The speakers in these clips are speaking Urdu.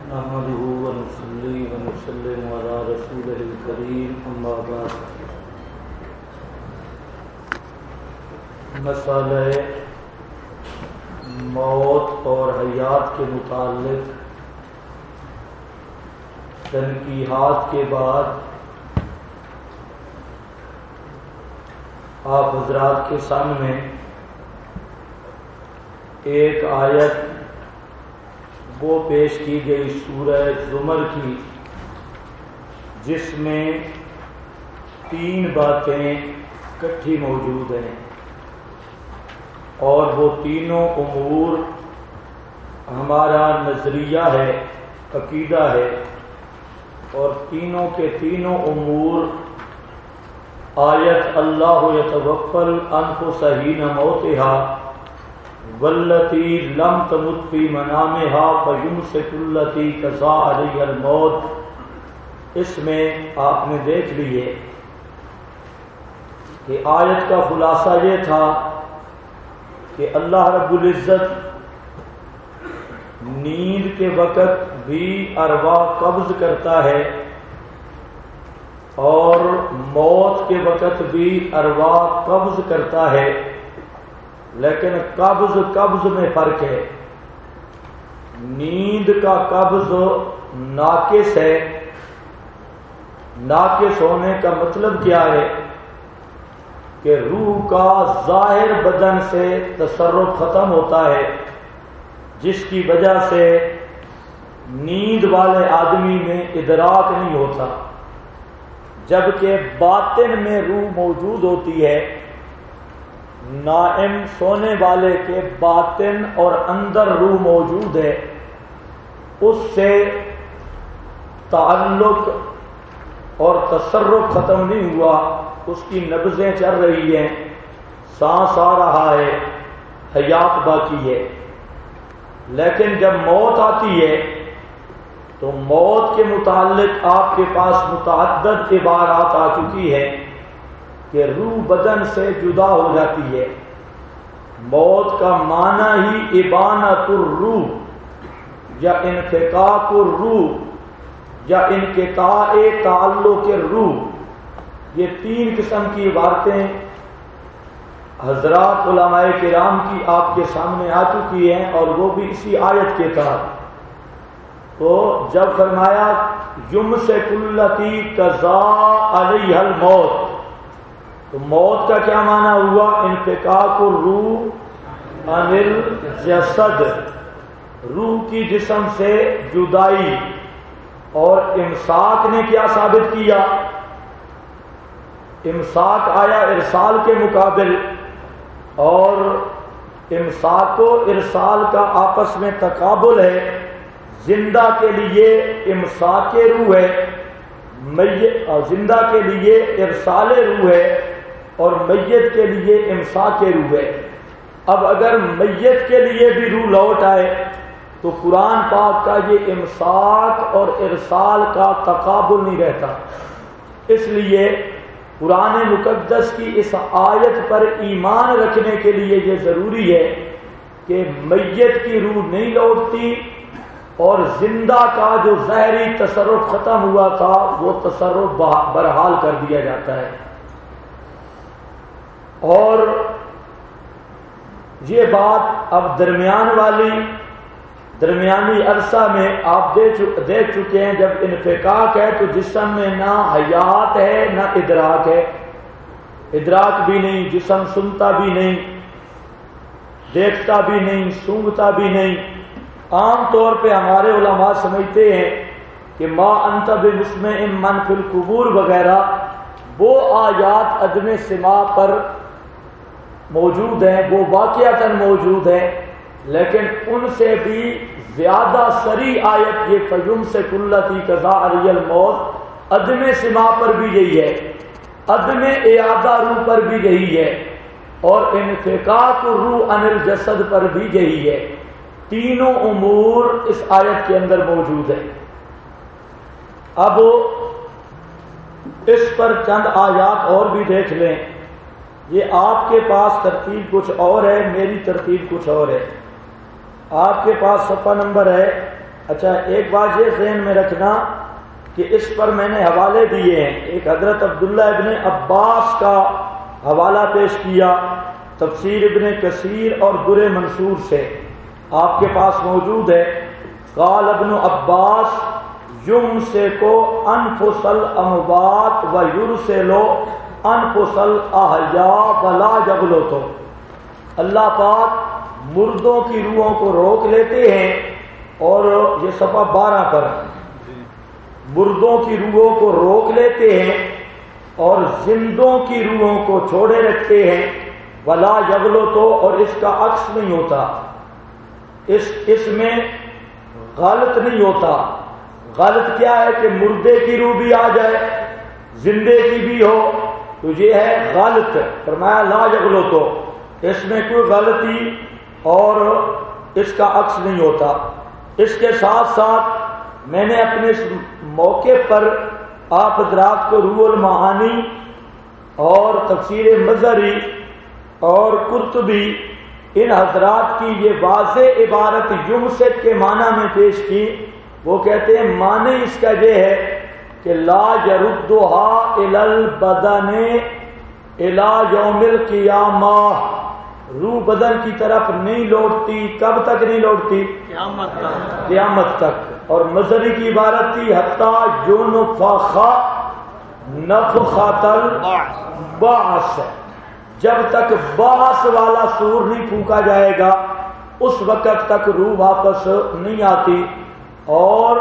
نحمده ونصلي ونسلم على رسوله الكريم اما بعد مسئلہ موت اور حیات کے متعلق تنقیحات کے بعد آپ حضرات کے سامنے ایک آیت وہ پیش کی گئی سورہ زمر کی، جس میں 3 باتیں اکٹھی موجود ہیں، اور وہ تینوں امور ہمارا نظریہ ہے، عقیدہ ہے، اور تینوں کے تینوں امور آیت اللہ یتوفی الانفس حین موتها واللتی لم تمت فی منامها فیمسک التی قضی علیہا الموت، اس میں آپ نے دیکھ لیے کہ آیت کا خلاصہ یہ تھا کہ اللہ رب العزت نیند کے وقت بھی ارواح قبض کرتا ہے اور موت کے وقت بھی ارواح قبض کرتا ہے، لیکن قبض میں فرق ہے۔ نیند کا قبض ناقص ہے۔ ناقص ہونے کا مطلب کیا ہے کہ روح کا ظاہر بدن سے تصرف ختم ہوتا ہے، جس کی وجہ سے نیند والے آدمی میں ادراک نہیں ہوتا، جبکہ باطن میں روح موجود ہوتی ہے۔ نائم سونے والے کے باطن اور اندر روح موجود ہے، اس سے تعلق اور تصرف ختم نہیں ہوا، اس کی نبضیں چل رہی ہیں، سانس آ رہا ہے، حیات باقی ہے۔ لیکن جب موت آتی ہے تو موت کے متعلق آپ کے پاس متعدد عبارات آ چکی ہے کہ روح بدن سے جدا ہو جاتی ہے۔ موت کا معنی ہی ابانۃ الروح یا انفکاک الروح یا انقطاع تعلق الروح، یہ 3 قسم کی عبارتیں حضرات علماء کرام کی آپ کے سامنے آ چکی ہیں، اور وہ بھی اسی آیت کے تحت۔ تو جب فرمایا یمسک التی قضی علیہا الموت، تو موت کا کیا معنی ہوا؟ انفکاک الروح عن الجسد، روح کی جسم سے جدائی۔ اور امساک نے کیا ثابت کیا؟ امساک آیا ارسال کے مقابل، اور امساک و ارسال کا آپس میں تقابل ہے۔ زندہ کے لیے امساک روح ہے، زندہ کے لیے ارسال روح ہے، اور میت کے لیے امساک روح ہے۔ اب اگر میت کے لیے بھی روح لوٹ آئے تو قرآن پاک کا یہ امساک اور ارسال کا تقابل نہیں رہتا۔ اس لیے قرآن مقدس کی اس آیت پر ایمان رکھنے کے لیے یہ ضروری ہے کہ میت کی روح نہیں لوٹتی، اور زندہ کا جو ظاہری تصرف ختم ہوا تھا وہ تصرف برحال کر دیا جاتا ہے۔ اور یہ بات اب درمیانی عرصہ میں آپ دیکھ چکے ہیں، جب انفکاک ہے تو جسم میں نہ حیات ہے نہ ادراک ہے، ادراک بھی نہیں، جسم سنتا بھی نہیں، دیکھتا بھی نہیں، سونگھتا بھی نہیں۔ عام طور پہ ہمارے علماء سمجھتے ہیں کہ ما انت بمسمع من فی القبور وغیرہ وہ آیات عدم سماع پر موجود ہیں، وہ واقعتاً موجود ہیں، لیکن ان سے بھی زیادہ صریح آیت یہ فیمسک التی قضی علیہا الموت عدم سماع پر بھی یہی ہے، عدم اعادہ روح پر بھی یہی ہے، اور انفکاک الروح عن الجسد پر بھی یہی ہے۔ تینوں امور اس آیت کے اندر موجود ہیں۔ اب اس پر چند آیات اور بھی دیکھ لیں۔ یہ آپ کے پاس ترتیب کچھ اور ہے، میری ترتیب کچھ اور ہے۔ آپ کے پاس صفحہ نمبر ہے اچھا ایک بات یہ ذہن میں رکھنا کہ اس پر میں نے حوالے دیے ہیں. ایک حضرت عبداللہ ابن عباس کا حوالہ پیش کیا تفسیر ابن کثیر اور در منصور سے، آپ کے پاس موجود ہے. قال ابن عباس یمسکو انفس الاموات و یرسلو انفس الاحیاء ولا یغلطو. اللہ پاک مردوں کی روحوں کو روک لیتے ہیں، اور یہ صفحہ 12 پر، مردوں کی روحوں کو روک لیتے ہیں اور زندوں کی روحوں کو چھوڑے رکھتے ہیں. ولا یغلطو، اور اس کا عکس نہیں ہوتا، اس میں غلط نہیں ہوتا. غلط کیا ہے کہ مردے کی روح بھی آ جائے زندے کی بھی ہو تو یہ ہے غلط. فرمایا لا یغلطو، اس میں کوئی غلطی اور اس کا عکس نہیں ہوتا. اس کے ساتھ ساتھ میں نے اپنے اس موقع پر آپ حضرات کو روح المعانی اور تفسیر مظہری اور قرطبی ان حضرات کی یہ واضح عبارت یمسک کے معنی میں پیش کی. وہ کہتے ہیں معنی اس کا یہ ہے کہ لا یردھا الی البدن الی یوم القیامہ، روح بدن کی طرف نہیں لوٹتی. کب تک نہیں لوٹتی؟ قیامت تک. اور مظہری کی عبارت تھی حتی ینفخ نفخۃ البعث، جب تک بعث والا سور نہیں پھونکا جائے گا اس وقت تک روح واپس نہیں آتی. اور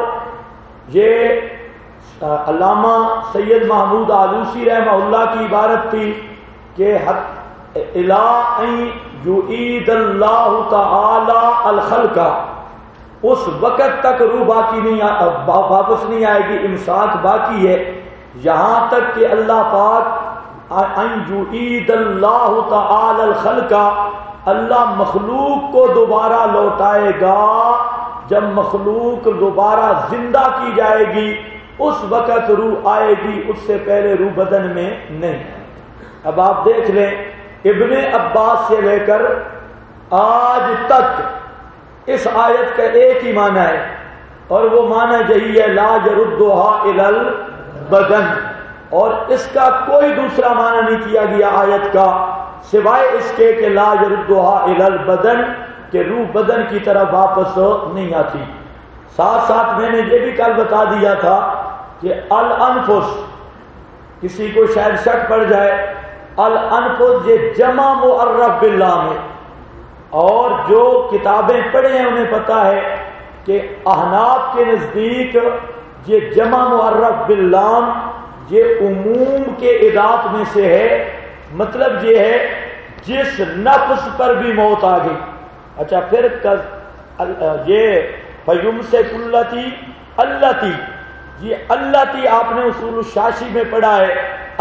یہ علامہ سید محمود آلوسی رحمہ اللہ کی عبارت تھی کہ الا ان یعید اللہ تعالی الخلق، اس وقت تک روح باقی نہیں واپس نہیں آئے گی، امساک باقی ہے یہاں تک کہ اللہ پاک ان یعید اللہ تعالی الخلق، اللہ مخلوق کو دوبارہ لوٹائے گا. جب مخلوق دوبارہ زندہ کی جائے گی اس وقت روح آئے گی، اس سے پہلے روح بدن میں نہیں. اب آپ دیکھ لیں ابن عباس سے لے کر آج تک اس آیت کا ایک ہی معنی ہے، اور وہ معنی یہی ہے لا یردھا الی البدن، اور اس کا کوئی دوسرا معنی نہیں کیا گیا آیت کا سوائے اس کے کہ لا یردھا الی البدن، کہ روح بدن کی طرف واپس نہیں آتی. ساتھ ساتھ میں نے یہ بھی کل بتا دیا تھا کہ الانفس، کسی کو شاید شک پڑ جائے، الانفس یہ جمع معرف باللام ہے، اور جو کتابیں پڑھے ہیں انہیں پتا ہے کہ احناف کے نزدیک یہ جمع معرف باللام یہ عموم کے اضافات میں سے ہے. مطلب یہ ہے جس نفس پر بھی موت آ گئی. اچھا پھر یہ فیمسک اللاتی، یہ اللاتی آپ نے اصول الشاشی میں پڑھا ہے،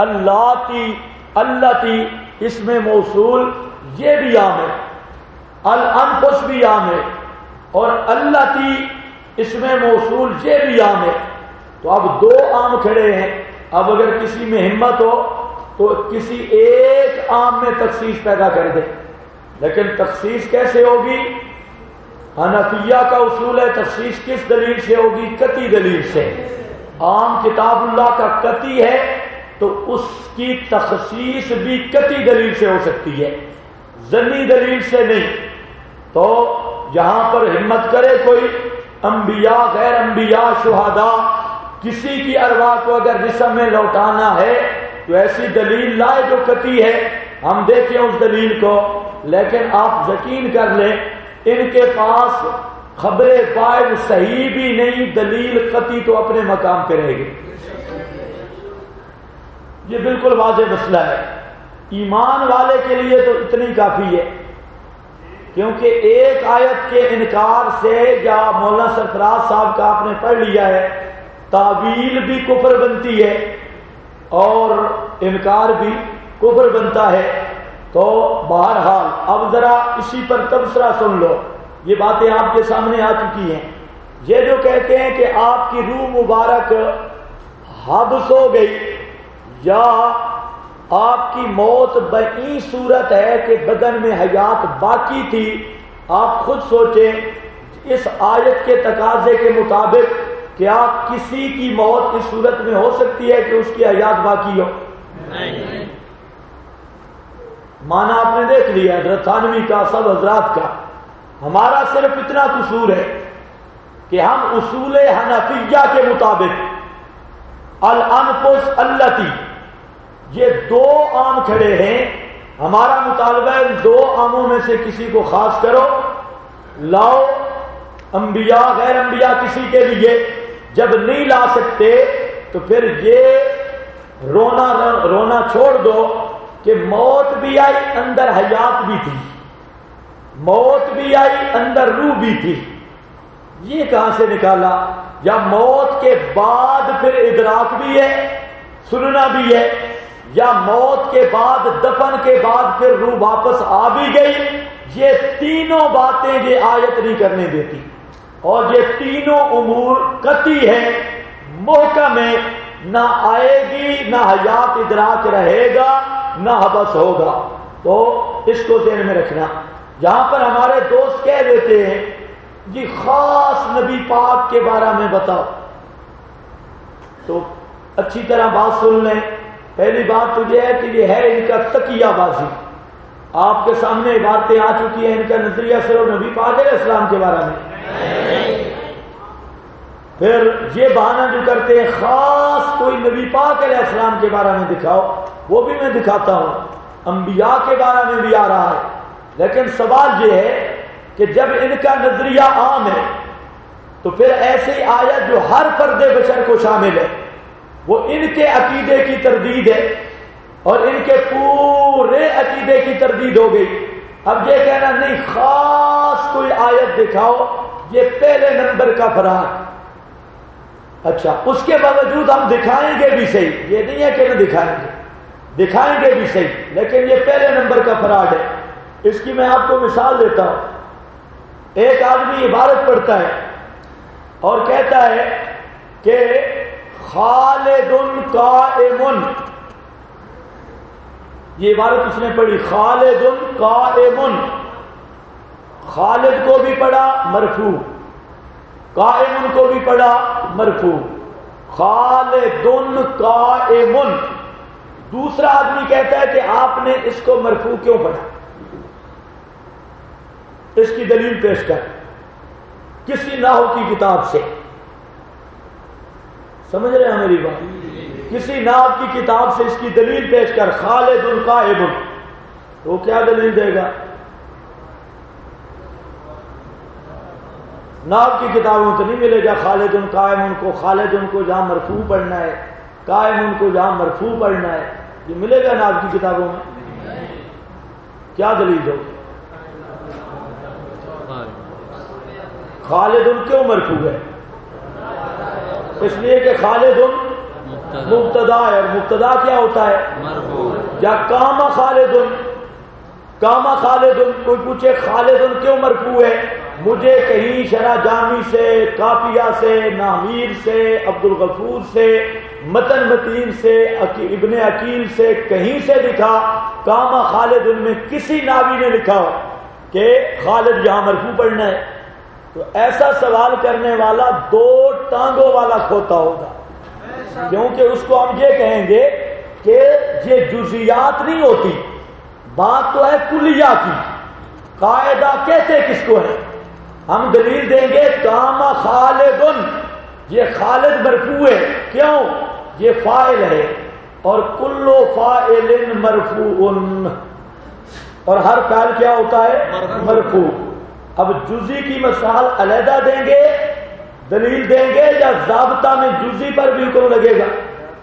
اللاتی اس میں موصول یہ بھی عام ہے، الانفس بھی عام ہے، اور اللاتی اس میں موصول یہ بھی عام ہے. تو اب دو عام کھڑے ہیں. اب اگر کسی میں ہمت ہو تو کسی ایک عام میں تخصیص پیدا کر دے، لیکن تخصیص کیسے ہوگی؟ حنفیہ کا اصول ہے تخصیص کس دلیل سے ہوگی؟ قطعی دلیل سے. عام کتاب اللہ کا قطعی ہے تو اس کی تخصیص بھی قطعی دلیل سے ہو سکتی ہے، ظنی دلیل سے نہیں. تو یہاں پر ہمت کرے کوئی، انبیاء غیر انبیاء شہداء کسی کی ارواح کو اگر جسم میں لوٹانا ہے تو ایسی دلیل لائے جو قطعی ہے، ہم دیکھیں اس دلیل کو. لیکن آپ یقین کر لیں ان کے پاس خبر فائد صحیح بھی نہیں، دلیل قطعی تو اپنے مقام پہ رہے گی. یہ بالکل واضح مسئلہ ہے. ایمان والے کے لیے تو اتنی کافی ہے، کیونکہ ایک آیت کے انکار سے، یا مولانا سرفراز صاحب کا آپ نے پڑھ لیا ہے، تعویل بھی کفر بنتی ہے اور انکار بھی کفر بنتا ہے. تو بہرحال اب ذرا اسی پر تبصرہ سن لو، یہ باتیں آپ کے سامنے آ چکی ہیں. یہ جو کہتے ہیں کہ آپ کی روح مبارک حبس ہو گئی یا آپ کی موت بئی صورت ہے کہ بدن میں حیات باقی تھی، آپ خود سوچیں اس آیت کے تقاضے کے مطابق کیا کسی کی موت اس صورت میں ہو سکتی ہے کہ اس کی حیات باقی ہو؟ نہیں۔ مانا آپ نے دیکھ لیا حضرت تھانوی کا، سب حضرات کا۔ ہمارا صرف اتنا قصور ہے کہ ہم اصول حنفیہ کے مطابق الانفس التی، یہ دو عام کھڑے ہیں، ہمارا مطالبہ ہے ان دو عاموں میں سے کسی کو خاص کرو، لاؤ، انبیاء غیر انبیاء کسی کے لیے۔ جب نہیں لا سکتے تو پھر یہ رونا چھوڑ دو کہ موت بھی آئی اندر حیات بھی تھی، موت بھی آئی اندر روح بھی تھی۔ یہ کہاں سے نکالا؟ یا موت کے بعد پھر ادراک بھی ہے، سننا بھی ہے، یا موت کے بعد دفن کے بعد پھر روح واپس آ بھی گئی۔ یہ تینوں باتیں یہ آیت نہیں کرنے دیتی، اور یہ تینوں امور قطعی ہے، محکم ہے، نہ آئے گی، نہ حیات ادراک رہے گا، نہ حبس ہوگا۔ تو اس کو ذہن میں رکھنا۔ جہاں پر ہمارے دوست کہہ دیتے ہیں جی خاص نبی پاک کے بارے میں بتاؤ، تو اچھی طرح بات سن لیں۔ پہلی بات تو یہ ہے کہ یہ ہے ان کا تقیہ بازی۔ آپ کے سامنے عبارتیں آ چکی ہیں، ان کا نظریہ صرف نبی پاک علیہ السلام کے بارے میں۔ پھر یہ بہانہ جو کرتے ہیں خاص کوئی نبی پاک علیہ السلام کے بارے میں دکھاؤ، وہ بھی میں دکھاتا ہوں، انبیاء کے بارے میں بھی آ رہا ہے۔ لیکن سوال یہ ہے کہ جب ان کا نظریہ عام ہے تو پھر ایسی آیت جو ہر فرد بشر کو شامل ہے، وہ ان کے عقیدے کی تردید ہے، اور ان کے پورے عقیدے کی تردید ہو گئی۔ اب یہ کہنا نہیں خاص کوئی آیت دکھاؤ، یہ پہلے نمبر کا فراڈ۔ اچھا، اس کے باوجود ہم دکھائیں گے بھی صحیح، یہ نہیں ہے کہ نہ دکھائیں گے، دکھائیں گے بھی صحیح، لیکن یہ پہلے نمبر کا فراڈ ہے۔ اس کی میں آپ کو مثال دیتا ہوں۔ ایک آدمی عبارت پڑھتا ہے اور کہتا ہے کہ خالد قائم، یہ عبارت اس نے پڑھی، خالد قائم، خالد کو بھی پڑھا مرفوع، قائم کو بھی پڑھا مرفوع، خالد قائم۔ دوسرا آدمی کہتا ہے کہ آپ نے اس کو مرفوع کیوں پڑھا؟ اس کی دلیل پیش کر کسی نحو کی کتاب سے۔ سمجھ رہے ہیں میری بات؟ کسی نحو کی کتاب سے اس کی دلیل پیش کر، خالد قائم، تو کیا دلیل دے گا؟ نحو کی کتابوں تو نہیں ملے گا خالد قائم کو، خالد کو جہاں مرفوع پڑھنا ہے، قائم کو جہاں مرفوع پڑھنا ہے، یہ ملے گا نحو کی کتابوں میں؟ کیا دلیل دو؟ خالد کیوں مرفوع ہے؟ اس لیے کہ خالد مبتدا ہے، اور مبتدا کیا ہوتا ہے؟ مرفوع۔ یا قام خالد، قام خالد، کوئی پوچھے خالد کیوں مرفوع ہے؟ مجھے کہیں شرح جامی سے، کافیہ سے، نامیر سے، عبد الغفور سے، متن متین سے، ابن عقیل سے کہیں سے لکھا قام خالد، ان میں کسی ناوی نے لکھا ہو کہ خالد یہاں مرفوع پڑھنا ہے؟ تو ایسا سوال کرنے والا دو ٹانگوں والا کھوتا ہوگا، کیونکہ اس کو ہم یہ کہیں گے کہ یہ جزیات نہیں ہوتی، بات تو ہے کلیہ کی۔ قاعدہ کہتے کس کو ہے؟ ہم دلیل دیں گے قام خالد، یہ خالد مرفوع ہے، کیوں؟ یہ فاعل ہے، اور کل فاعل مرفوع، اور ہر فاعل کیا ہوتا ہے؟ مرفوع۔ اب جزی کی مثال علیحدہ دیں گے، دلیل دیں گے، یا ضابطہ میں جزی پر بھی حکم لگے گا؟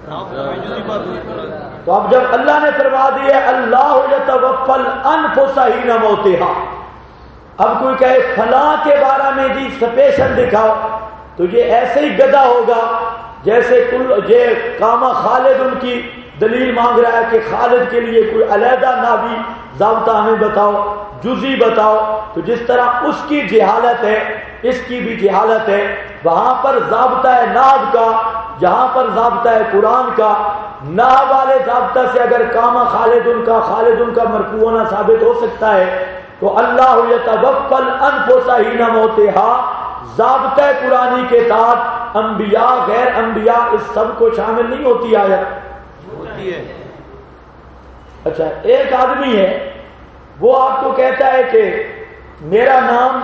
تو اب جب اللہ نے فرما دیا اللہ یتوفی الانفس حین موتہا، اب کوئی کہے فلاں کے بارے میں جی سپیشل دکھاؤ، تو یہ ایسے ہی گدھا ہوگا جیسے یہ قام خالد ان کی دلیل مانگ رہا ہے کہ خالد کے لیے کوئی علیحدہ ناوی ضابطہ ہمیں بتاؤ، جزی بتاؤ۔ تو جس طرح اس کی جہالت ہے اس کی بھی جہالت ہے، وہاں پر ضابطہ ہے نحو کا، جہاں پر ضابطہ ہے قرآن کا۔ نحو والے ضابطہ سے اگر قام خالد ان کا مرفوع ہونا ثابت ہو سکتا ہے، تو اللہ یتوفی الانفس حین موتہا ضابطہ قرآنی کے ساتھ انبیاء غیر انبیاء اس سب کو شامل نہیں ہوتی آیت؟ ہوتی ہے۔ اچھا، ایک آدمی ہے وہ آپ کو کہتا ہے کہ میرا نام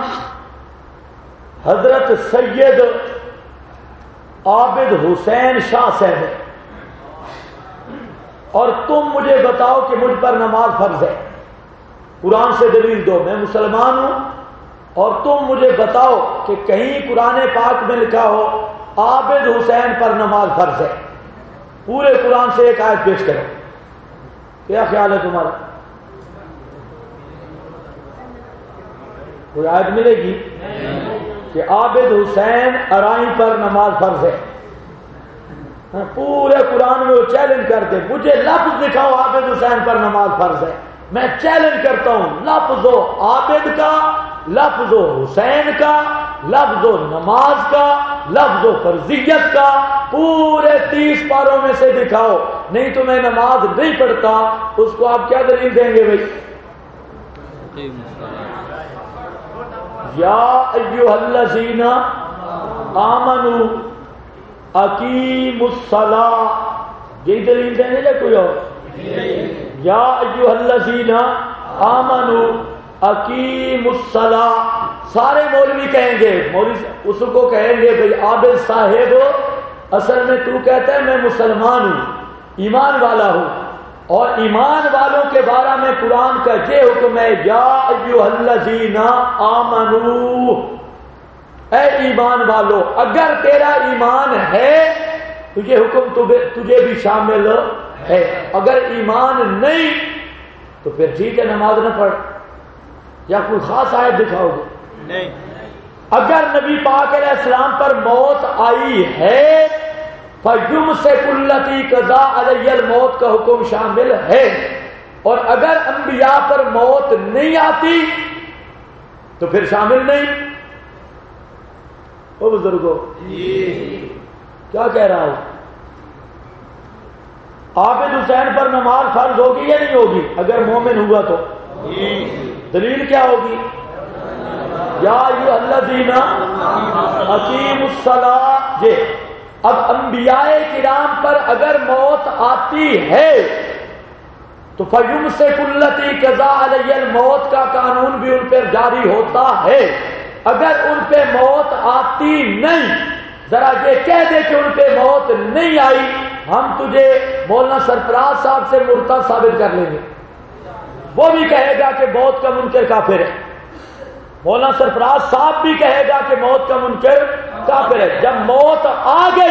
حضرت سید عابد حسین شاہ صاحب ہے اور تم مجھے بتاؤ کہ مجھ پر نماز فرض ہے، قرآن سے دلیل دو، میں مسلمان ہوں اور تم مجھے بتاؤ کہ کہیں قرآن پاک میں لکھا ہو عابد حسین پر نماز فرض ہے، پورے قرآن سے ایک آیت پیش کرو۔ کیا خیال ہے تمہارا؟ کوئی آیت ملے گی کہ عابد حسین ارائیں پر نماز فرض ہے؟ پورے قرآن میں وہ چیلنج کرتے مجھے لفظ دکھاؤ عابد حسین پر نماز فرض ہے، میں چیلنج کرتا ہوں لفظ و عابد کا، لفظ و حسین کا، لفظ و نماز کا، لفظ و فرضیت کا، پورے 30 پاروں میں سے دکھاؤ، نہیں تو میں نماز نہیں پڑھتا۔ اس کو آپ کیا دلیل دیں گے بھائی؟ یا ایھا الذین آمنوا اقیموا الصلاۃ، یہی دلیل دیں گے یا کوئی اور؟ یا ایھا الذین آمنوا اقیموا الصلاۃ، سارے مولوی کہیں گے، مولوی اس کو کہیں گے بھائی عابد صاحب اصل میں تو کہتا ہے میں مسلمان ہوں، ایمان والا ہوں، اور ایمان والوں کے بارے میں قرآن کا یہ حکم ہے یا ایھا الذین آمنوا، اے ایمان والو، اگر تیرا ایمان ہے تو یہ حکم تجھے بھی شامل ہے، اگر ایمان نہیں تو پھر ٹھیک ہے نماز نہ پڑھ، یا کوئی خاص آیت دکھاؤ گے؟ نہیں۔ اگر نبی پاک علیہ السلام پر موت آئی ہے فَيُمْسِكُ الَّتِي قَضَىٰ عَلَيْهَا الْمَوْتِ کا حکم شامل ہے، اور اگر انبیاء پر موت نہیں آتی تو پھر شامل نہیں۔ او بزرگو کیا کہہ رہا ہوں؟ عابد حسین پر نماز فرض ہوگی یا نہیں ہوگی اگر مومن ہوا تو؟ دلیل کیا ہوگی؟ یا ایھا الذین اقیموا الصلاۃ۔ اب انبیاء کرام پر اگر موت آتی ہے تو فَيُمْسِكُ الَّتِي قَضَىٰ عَلَيْهَا الْمَوْتِ کا قانون بھی ان پر جاری ہوتا ہے۔ اگر ان پہ موت آتی نہیں، ذرا یہ کہہ دے کہ ان پہ موت نہیں آئی، ہم تجھے مولانا سرفراز صاحب سے مرتد ثابت کر لیں گے، وہ بھی کہے گا کہ موت کا منکر کافر ہے، مولانا سرفراز صاحب بھی کہے گا کہ موت کا منکر کافر ہے۔ جب موت آ گئی،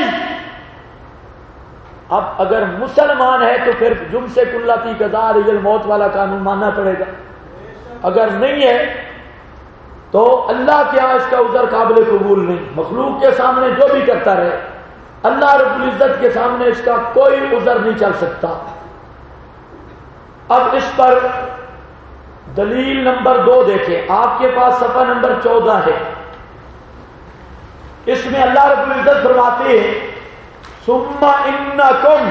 اب اگر مسلمان ہے تو پھر یمسک الَّتِی قَضَىٰ عَلَيْهَا الْمَوْتِ والا قانون ماننا پڑے گا، اگر نہیں ہے تو اللہ کے یہاں اس کا عذر قابل قبول نہیں۔ مخلوق کے سامنے جو بھی کرتا رہے، اللہ رب العزت کے سامنے اس کا کوئی عذر نہیں چل سکتا۔ اب اس پر دلیل نمبر 2 دیکھیں، آپ کے پاس صفحہ نمبر 14 ہے، اس میں اللہ رب العزت فرماتے ہیں ثم انکم،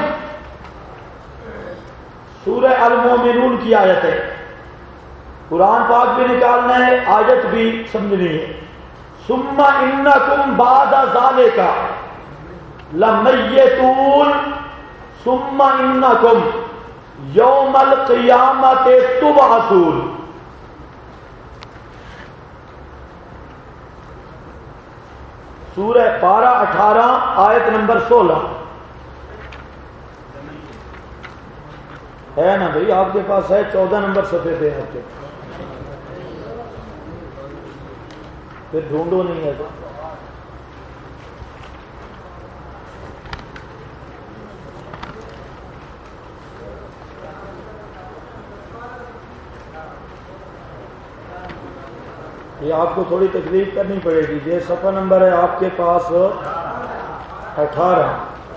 سورہ المومنون کی آیت ہے، قرآن پاک بھی نکالنا ہے، آیت بھی سمجھنی ہے۔ ثم انکم بعد ذالک لمیتون ثم انکم یوم القیامت تبعثون۔ سورہ پارہ 18 آیت نمبر 16 ہے نا بھائی؟ آپ کے پاس ہے 14 نمبر صفحے پہ ہے، پھر ڈھونڈو نہیں ہے تو۔ یہ آپ کو تھوڑی تکلیف کرنی پڑے گی، یہ صفحہ نمبر ہے آپ کے پاس 18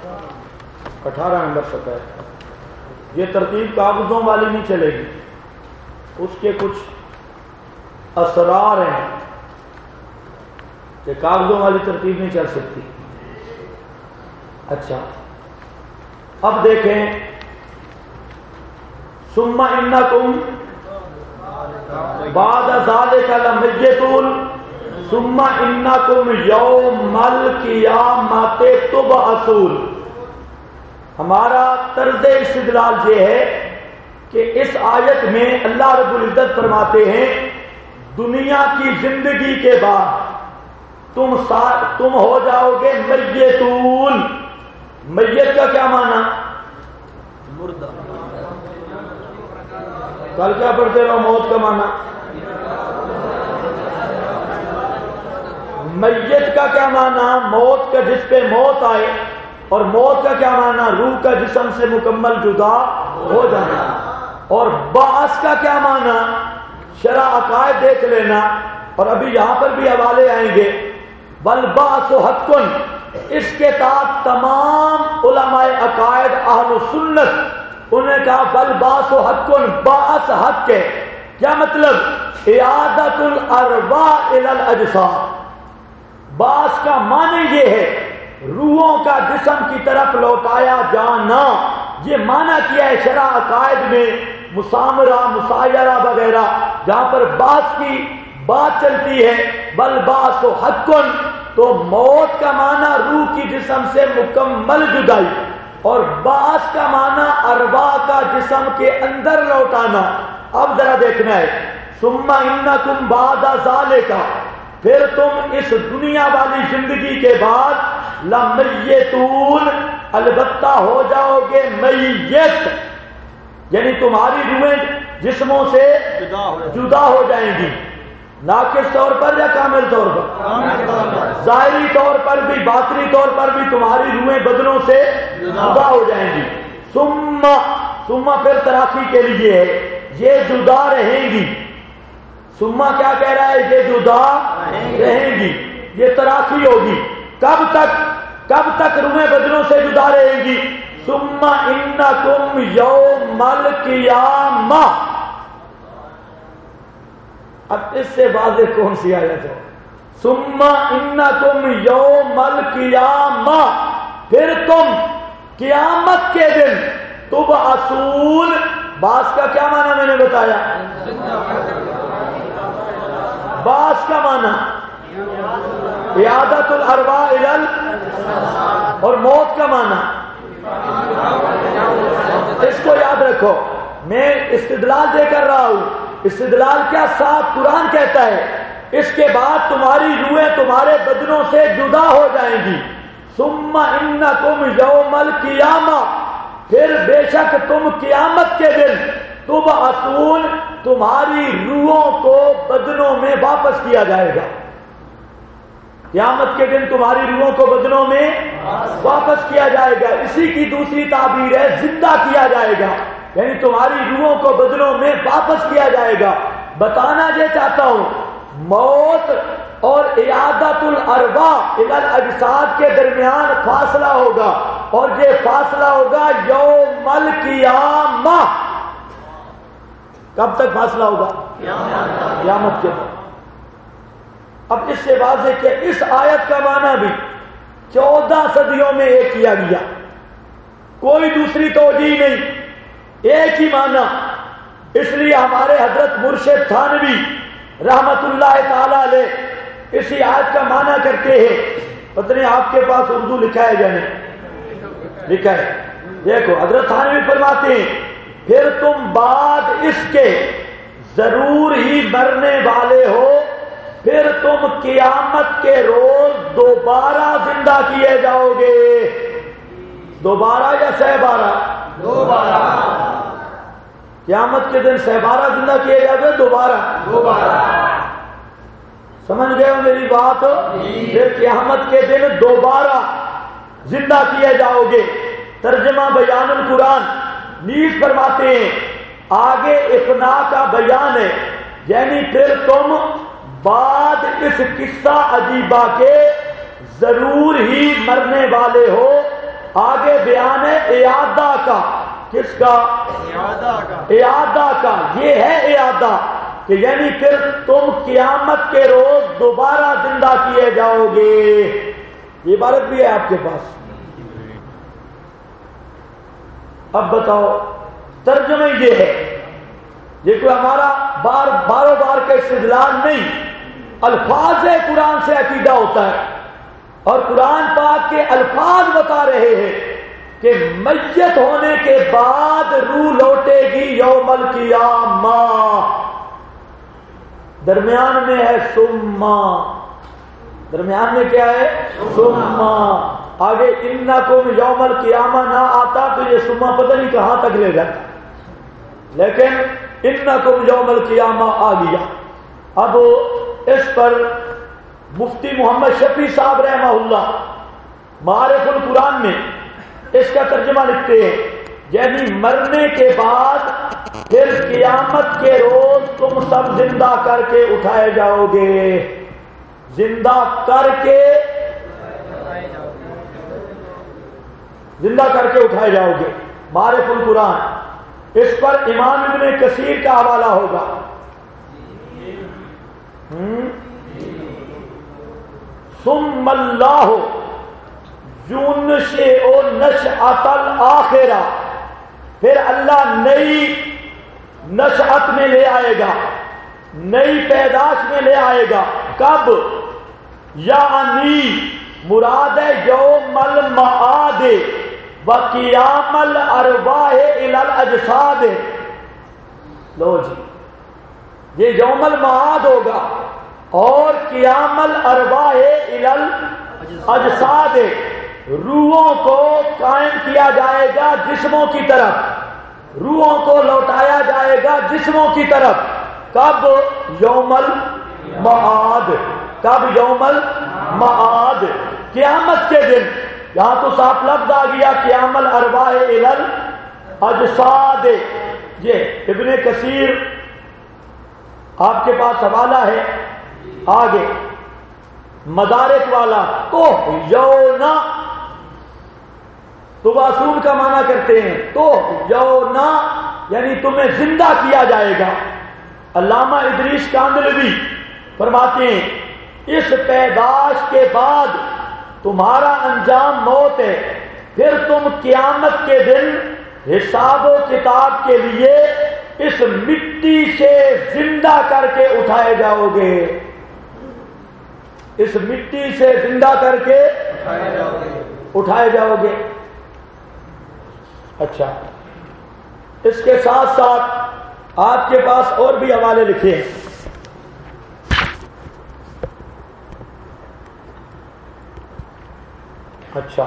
نمبر صفحہ ہے۔ یہ ترتیب کاغذوں والی نہیں چلے گی، اس کے کچھ اسرار ہیں کہ کاغذوں والی ترتیب نہیں چل سکتی۔ اچھا اب دیکھیں ثم انکم بعد ذالک لمیتون ثم انکم یوم القیامۃ تبعثون. ہمارا طرز استدلال یہ ہے کہ اس آیت میں اللہ رب العزت فرماتے ہیں دنیا کی زندگی کے بعد تم ہو جاؤ گے میتون. میت کا کیا معنی؟ مردہ. کل کیا پڑھتے رہو؟ موت کا معنی. میت کا کیا معنی؟ موت کا جس پہ موت آئے. اور موت کا کیا معنی؟ روح کا جسم سے مکمل جدا ہو جانا. اور بعث کا کیا معنی؟ شرع عقائد دیکھ لینا، اور ابھی یہاں پر بھی حوالے آئیں گے. والبعث حق، اس کے تحت تمام علماء عقائد اہل سنت انہوں نے کہا والبعث حق، بعث حق ہے. کیا مطلب؟ اعادۃ الارواح الی الاجساد. بعث کا معنی یہ ہے روحوں کا جسم کی طرف لوٹایا جانا. یہ معنی کیا ہے شرع عقائد میں مسامرہ مسایرہ وغیرہ جہاں پر بعث کی بات چلتی ہے. والبعث حق، تو موت کا معنی روح کی جسم سے مکمل جدائی، اور بعث کا معنی ارواح کا جسم کے اندر لوٹانا. اب ذرا دیکھنا ہے ثم انکم بعد ذالک، پھر تم اس دنیا والی زندگی کے بعد لمیتون، البتہ ہو جاؤ گے میت، یعنی تمہاری روحیں جسموں سے جدا ہو جائیں گی. ناقص طور پر یا کامل طور پر؟ ظاہری طور پر بھی باطنی طور پر بھی تمہاری روحیں بدنوں سے جدا ہو جائیں گی. ثم پھر تراخی کے لیے ہے یہ جدا رہیں گی. ثم کیا کہہ رہا ہے؟ یہ جدا رہیں گی، یہ تراخی ہوگی. کب تک روحیں بدنوں سے جدا رہیں گی؟ ثم انکم یوم القیامہ. اب اس سے واضح کون سی آیت ہے؟ ثم انکم یوم القیامہ، پھر تم قیامت کے دن تبعثون. بعث کا کیا معنی میں نے بتایا؟ بعث کا معنی اعادۃ الارواح الی، اور موت کا معنی. اس کو یاد رکھو، میں استدلال دے کر رہا ہوں. استدلال کیا؟ صاحب قرآن کہتا ہے اس کے بعد تمہاری روحیں تمہارے بدنوں سے جدا ہو جائیں گی. ثم انکم یوم القیامہ، پھر بے شک تم قیامت کے دن تبعثون، تمہاری روحوں کو بدنوں میں واپس کیا جائے گا. قیامت کے دن تمہاری روحوں کو بدنوں میں واپس کیا جائے گا. اسی کی دوسری تعبیر ہے زندہ کیا جائے گا، یعنی تمہاری روحوں کو بدنوں میں واپس کیا جائے گا. بتانا یہ چاہتا ہوں موت اور اعادۃ الارواح الی الاجساد کے درمیان فاصلہ ہوگا، اور یہ فاصلہ ہوگا یوم القیامہ. کب تک فاصلہ ہوگا؟ قیامت کے دن. اب اس سے واضح کہ اس آیت کا معنی بھی 14 صدیوں میں ایک کیا گیا، کوئی دوسری توجیہ نہیں، ایک ہی معنی. اس لیے ہمارے حضرت مرشد تھانوی رحمت اللہ تعالی علیہ اسی آیت کا معنی کرتے ہیں. پتہ نہیں آپ کے پاس اردو لکھا ہے یا نہیں لکھا ہے؟ دیکھو حضرت تھانوی فرماتے ہیں پھر تم بعد اس کے ضرور ہی مرنے والے ہو، پھر تم قیامت کے روز دوبارہ زندہ کیے جاؤ گے. دوبارہ یا سہ بارہ؟ دوبارہ. قیامت کے دن سہ بارہ زندہ کیے جاؤ گے، دوبارہ. سمجھ گئے ہو میری بات؟ پھر قیامت کے دن دوبارہ زندہ کیے جاؤ گے. ترجمہ بیان القرآن نیز فرماتے ہیں آگے افنا کا بیان ہے، یعنی پھر تم بعد اس قصہ عجیبہ کے ضرور ہی مرنے والے ہو. آگے بیان ہے اعادہ کا. کس کا؟ اعادہ کا. یہ ہے اعادہ کہ یعنی پھر تم قیامت کے روز دوبارہ زندہ کیے جاؤ گے. یہ عبارت بھی ہے آپ کے پاس. اب بتاؤ ترجمہ یہ ہے، یہ کوئی ہمارا باروں بار کا استدلال نہیں، الفاظ قرآن سے عقیدہ ہوتا ہے، اور قرآن پاک کے الفاظ بتا رہے ہیں کہ میت ہونے کے بعد روح لوٹے گی یوم القیامہ۔ درمیان میں ہے ثم، درمیان میں کیا ہے؟ ثم۔ آگے انکم یوم القیامہ نہ آتا تو یہ ثم پتہ نہیں کہاں تک لے جاتا، لیکن انکم یوم القیامہ آ گیا۔ اب اس پر مفتی محمد شفیع صاحب رحمہ اللہ معارف القرآن میں اس کا ترجمہ لکھتے ہیں، یعنی مرنے کے بعد پھر قیامت کے روز تم سب زندہ کر کے اٹھائے جاؤ گے، زندہ کر کے اٹھائے جاؤ گے۔ معارف القرآن اس پر امام ابن کثیر کا حوالہ ہوگا۔ ثم اللہ ينشئ نشأۃ الآخرہ، پھر اللہ نئی نشأت میں لے آئے گا، نئی پیدائش میں لے آئے گا۔ کب؟ یعنی مراد ہے یوم المعاد و قیام الارواح الی الاجساد۔ لو جی، یہ یوم المعاد ہوگا اور قیام الارواح الی الاجساد، روحوں کو قائم کیا جائے گا جسموں کی طرف، روحوں کو لوٹایا جائے گا جسموں کی طرف۔ کب؟ یوم المعاد۔ کب؟ یوم المعاد، قیامت کے دن۔ یہاں تو صاف لفظ آ گیا قیام الارواح الی الاجساد۔ یہ ابن کثیر آپ کے پاس حوالہ ہے آگے مدارک والا۔ تو یونا تبعثون کا معنی کرتے ہیں، تو یونا یعنی تمہیں زندہ کیا جائے گا۔ علامہ ادریس کاندلوی فرماتے ہیں اس پیدائش کے بعد تمہارا انجام موت ہے، پھر تم قیامت کے دن حساب و کتاب کے لیے اس مٹی سے زندہ کر کے اٹھائے جاؤ گے، اس مٹی سے زندہ کر کے اٹھائے جاؤ گے۔ اچھا، اس کے ساتھ ساتھ آپ کے پاس اور بھی حوالے لکھے ہیں۔ اچھا،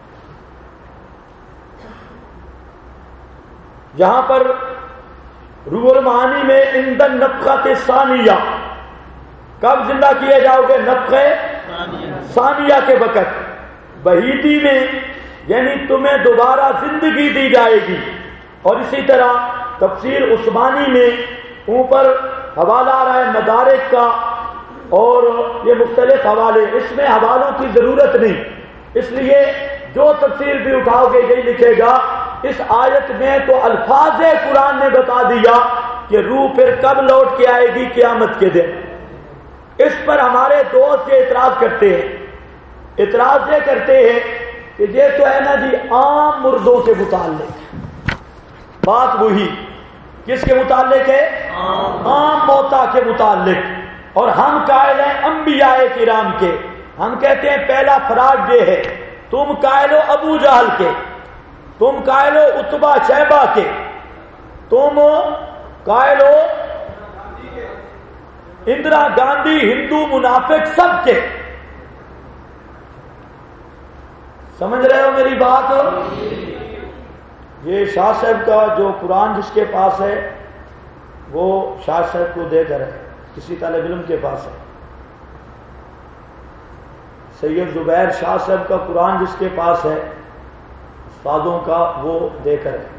یہاں پر روح المعانی میں عند النفخۃ الثانیہ، کب زندہ کیے جاؤ گے؟ نفخہ ثانیہ کے وقت۔ وحیدی میں یعنی تمہیں دوبارہ زندگی دی جائے گی، اور اسی طرح تفسیر عثمانی میں اوپر حوالہ آ رہا ہے مدارک کا، اور یہ مختلف حوالے، اس میں حوالوں کی ضرورت نہیں، اس لیے جو تفسیر بھی اٹھاؤ گے یہی لکھے گا اس آیت میں تو الفاظ قرآن نے بتا دیا کہ روح پھر کب لوٹ کے آئے گی؟ قیامت کے دن۔ اس پر ہمارے دوست یہ اعتراض کرتے ہیں، اعتراض یہ کرتے ہیں کہ یہ تو ہے نا جی عام مردوں کے متعلق، بات وہی کس کے متعلق ہے؟ عام موتا کے متعلق، اور ہم قائل ہیں انبیاء کرام کے۔ ہم کہتے ہیں پہلا فراغ یہ ہے، تم قائل ہو ابو جہل کے، تم قائل ہو عتبہ شیبہ کے، تم قائل ہو اندرا گاندھی ہندو منافق سب کے۔ سمجھ رہے ہو میری بات؟ یہ شاہ صاحب کا جو قرآن جس کے پاس ہے وہ شاہ صاحب کو دے کر ہے، کسی طالب علم کے پاس ہے، سید زبیر شاہ صاحب کا قرآن جس کے پاس ہے استادوں کا، وہ دے کر ہے۔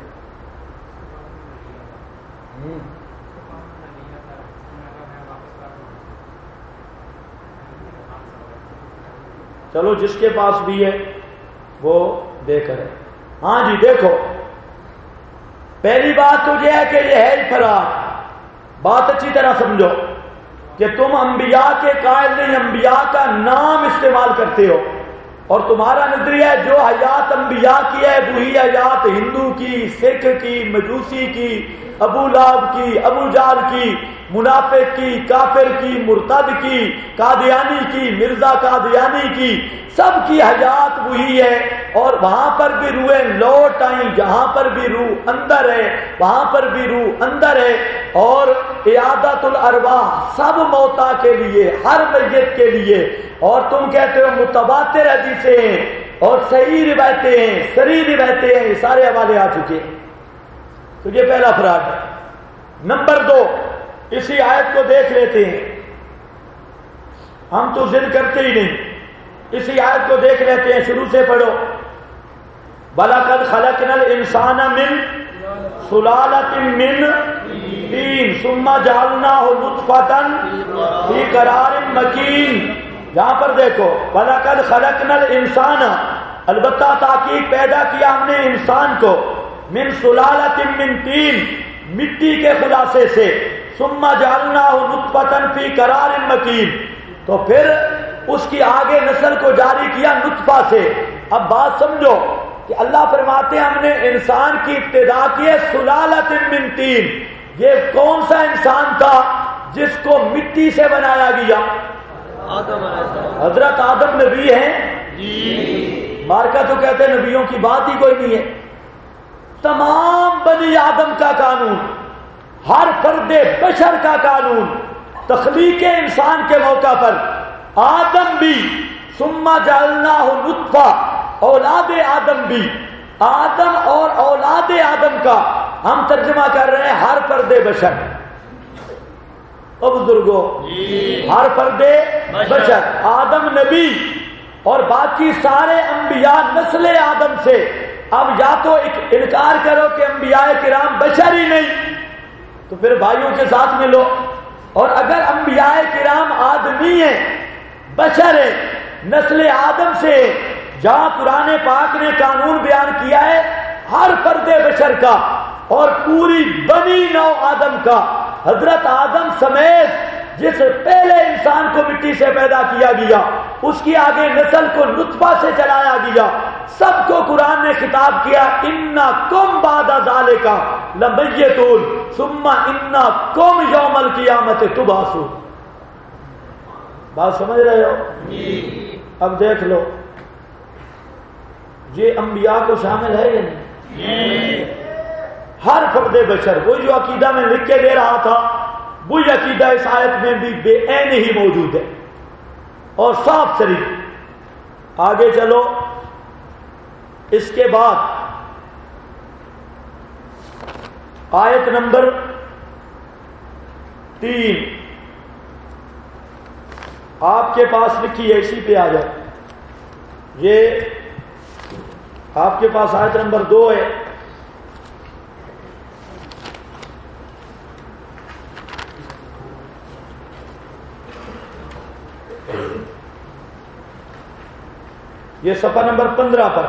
چلو جس کے پاس بھی ہے وہ دے کر ہے۔ ہاں جی دیکھو، پہلی بات تو یہ ہے کہ یہ ہے افراد، بات اچھی طرح سمجھو کہ تم انبیاء کے قائل نہیں، انبیاء کا نام استعمال کرتے ہو، اور تمہارا نظریہ ہے جو حیات انبیاء کی ہے وہی حیات ہندو کی، سکھ کی، مجوسی کی، ابو لہب کی، ابو جہل کی، منافق کی، کافر کی، مرتد کی، قادیانی کی، مرزا قادیانی کی، سب کی حیات وہی ہے، اور وہاں پر بھی روحیں لوٹ آئیں، جہاں پر بھی روح اندر ہے وہاں پر بھی روح اندر ہے، اور اعادت الارواح سب موتا کے لیے، ہر میت کے لیے۔ اور تم کہتے ہو متواتر حدیثیں ہیں اور صحیح روایتیں ہیں، صریح روایتیں ہیں، یہ سارے حوالے آ چکے ہیں۔ تو یہ پہلا افراد ہے۔ نمبر 2، اسی آیت کو دیکھ لیتے ہیں، ہم تو ضد کرتے ہی نہیں، اسی آیت کو دیکھ لیتے ہیں، شروع سے پڑھو۔ وَلَقَدْ خَلَقْنَا الْإِنسَانَ مِنْ سُلَالَةٍ مِّنْ طِينٍ ثُمَّ جَعَلْنَاهُ نُطْفَةً فِي قَرَارٍ مَّكِينٍ۔ یہاں پر دیکھو وَلَقَدْ خَلَقْنَا الْإِنسَانَ، البتہ تحقیق پیدا کیا ہم نے انسان کو، من سلالۃ من طین، مٹی کے خلاصے سے، ثم جعلناہ نطفۃ فی قرار مکین، تو پھر اس کی آگے نسل کو جاری کیا نطفہ سے۔ اب بات سمجھو کہ اللہ فرماتے ہیں ہم نے انسان کی ابتدا کی ہے سلالۃ من طین۔ یہ کون سا انسان تھا جس کو مٹی سے بنایا گیا؟ حضرت آدم نبی ہیں جی، مارکا تو کہتے ہیں نبیوں کی بات ہی کوئی نہیں ہے۔ تمام بنی آدم کا قانون، ہر فرد بشر کا قانون، تخلیق انسان کے موقع پر آدم بھی، ثم جعلناہ نطفہ، اولاد آدم بھی، آدم اور اولاد آدم کا ہم ترجمہ کر رہے ہیں ہر فرد بشر۔ او بزرگوں، ہر فرد بشر، آدم نبی اور باقی سارے انبیاء نسل آدم سے۔ اب یا تو انکار کرو کہ انبیاء کرام بشر ہی نہیں، تو پھر بھائیوں کے ساتھ ملو، اور اگر انبیاء کرام آدمی ہیں، بشر ہیں، نسل آدم سے، جہاں قرآن پاک نے قانون بیان کیا ہے ہر فرد بشر کا اور پوری بنی نو آدم کا، حضرت آدم سمیت جس پہلے انسان کو مٹی سے پیدا کیا گیا، اس کی آگے نسل کو نطفہ سے چلایا گیا، سب کو قرآن نے خطاب کیا انکم بعد ذالک لمیتون ثم انکم یوم القیامت تبعثون۔ بات سمجھ رہے ہو؟ اب دیکھ لو یہ انبیاء کو شامل ہے یا نہیں؟ ہر فرد بشر، وہی جو عقیدہ میں لکھ کے دے رہا تھا وہی عقیدہ اس آیت میں بھی بے عین ہی موجود ہے اور صاف صریح۔ آگے چلو، اس کے بعد آیت نمبر 3 آپ کے پاس لکھی ہے، اسی پہ آ جائے۔ یہ آپ کے پاس آیت نمبر 2 ہے۔ یہ صفحہ نمبر 15 پر،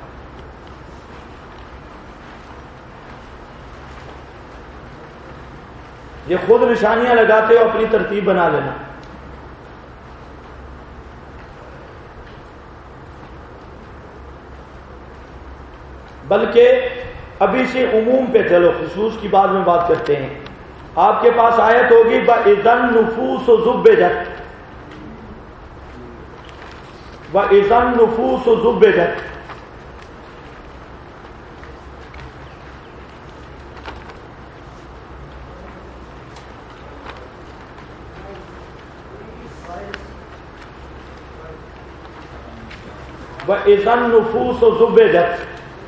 یہ خود نشانیاں لگاتے ہو، اپنی ترتیب بنا لینا۔ بلکہ ابھی سے عموم پہ چلو، خصوص کی بعد میں بات کرتے ہیں۔ آپ کے پاس آیت ہوگی وَإِذَا النُّفُوسُ زُبِّجَتْ، وَإِذَا النُّفُوسُ زُبِّجَتْ۔ وَإِذَا النُّفُوسُ زُبِّجَتْ،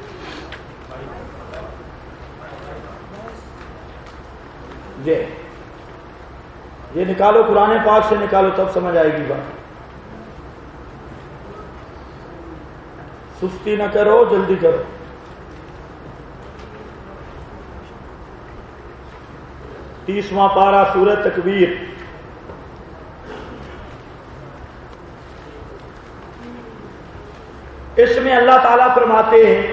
یہ نکالو، قرآن پاک سے نکالو تب سمجھ آئے گی بات۔ سستی نہ کرو، جلدی کرو۔ تیسواں پارہ سورۃ تکویر، اس میں اللہ تعالیٰ فرماتے ہیں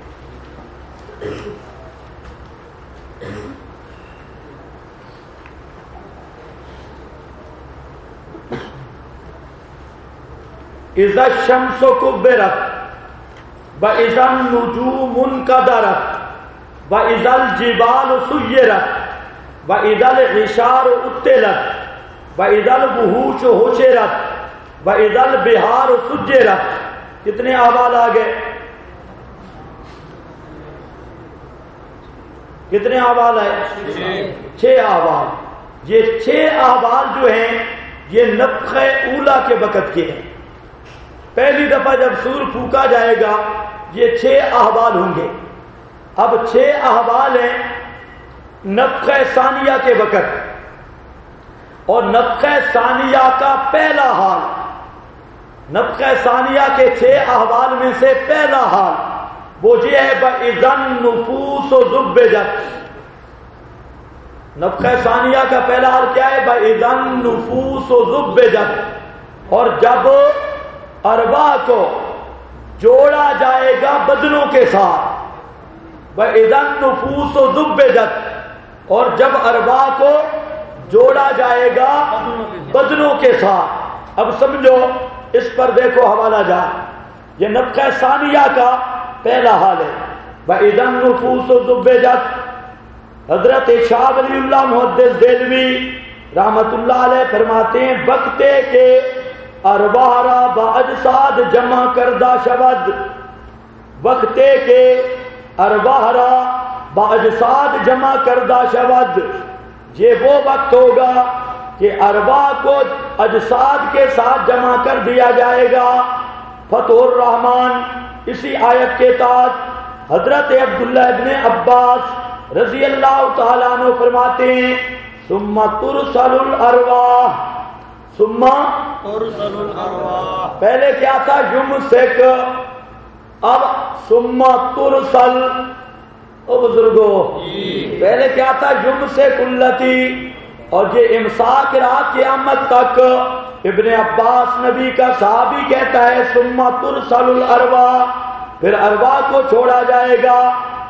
اذا الشمس كبرت واذا النجوم انكدرت واذا الجبال سيرت وَإِذَا الْعِشَارُ عُطِّلَتْ وَإِذَا الْوُحُوشُ حُشِرَتْ وَإِذَا الْبِحَارُ سُجِّرَتْ. کتنے احوال آ گئے؟ کتنے احوال ہے؟ 6 احوال. یہ 6 احوال جو ہیں یہ نفخہ اولا کے وقت کے ہیں. پہلی دفعہ جب سور پھونکا جائے گا یہ 6 احوال ہوں گے. اب 6 احوال ہیں نفخہ ثانیہ کے وقت. اور نفخہ ثانیہ کا پہلا حال، نفخہ ثانیہ کے 6 احوال میں سے پہلا حال وہ یہ ہے وَإِذَا النُّفُوسُ زُوِّجَتْ. نفخہ ثانیہ کا پہلا حال کیا ہے؟ وَإِذَا النُّفُوسُ زُوِّجَتْ. اور جب ارواح کو جوڑا جائے گا بدنوں کے ساتھ. وَإِذَا النُّفُوسُ زُوِّجَتْ. اور جب ارواح کو جوڑا جائے گا بدنوں کے ساتھ. اب سمجھو اس پر دیکھو حوالہ جا. یہ نفخہ ثانیہ کا پہلا حال ہے. وَإِذَا النُّفُوسُ زُوِّجَتْ. حضرت شاہ ولی اللہ محدث دہلوی رحمت اللہ علیہ فرماتے ہیں وقتے کے ارواح را با اجساد جمع کردہ شود. وقتے کے ارواح را با اجساد جمع کردہ شود. یہ وہ وقت ہوگا کہ ارواح کو اجساد کے ساتھ جمع کر دیا جائے گا. فتح الرحمن اسی آیت کے تحت حضرت عبداللہ ابن عباس رضی اللہ تعالیٰ عنہ فرماتے ہیں ثم ترسل الارواح. ثم ترسل الارواح. پہلے کیا تھا؟ یمسک. اب ثم ترسل. او بزرگو پہلے کیا تھا؟ یمسک التی. اور یہ امساک رہا قیامت تک. ابن عباس نبی کا صحابی کہتا ہے ثم ترسل الارواح. پھر ارواح کو چھوڑا جائے گا.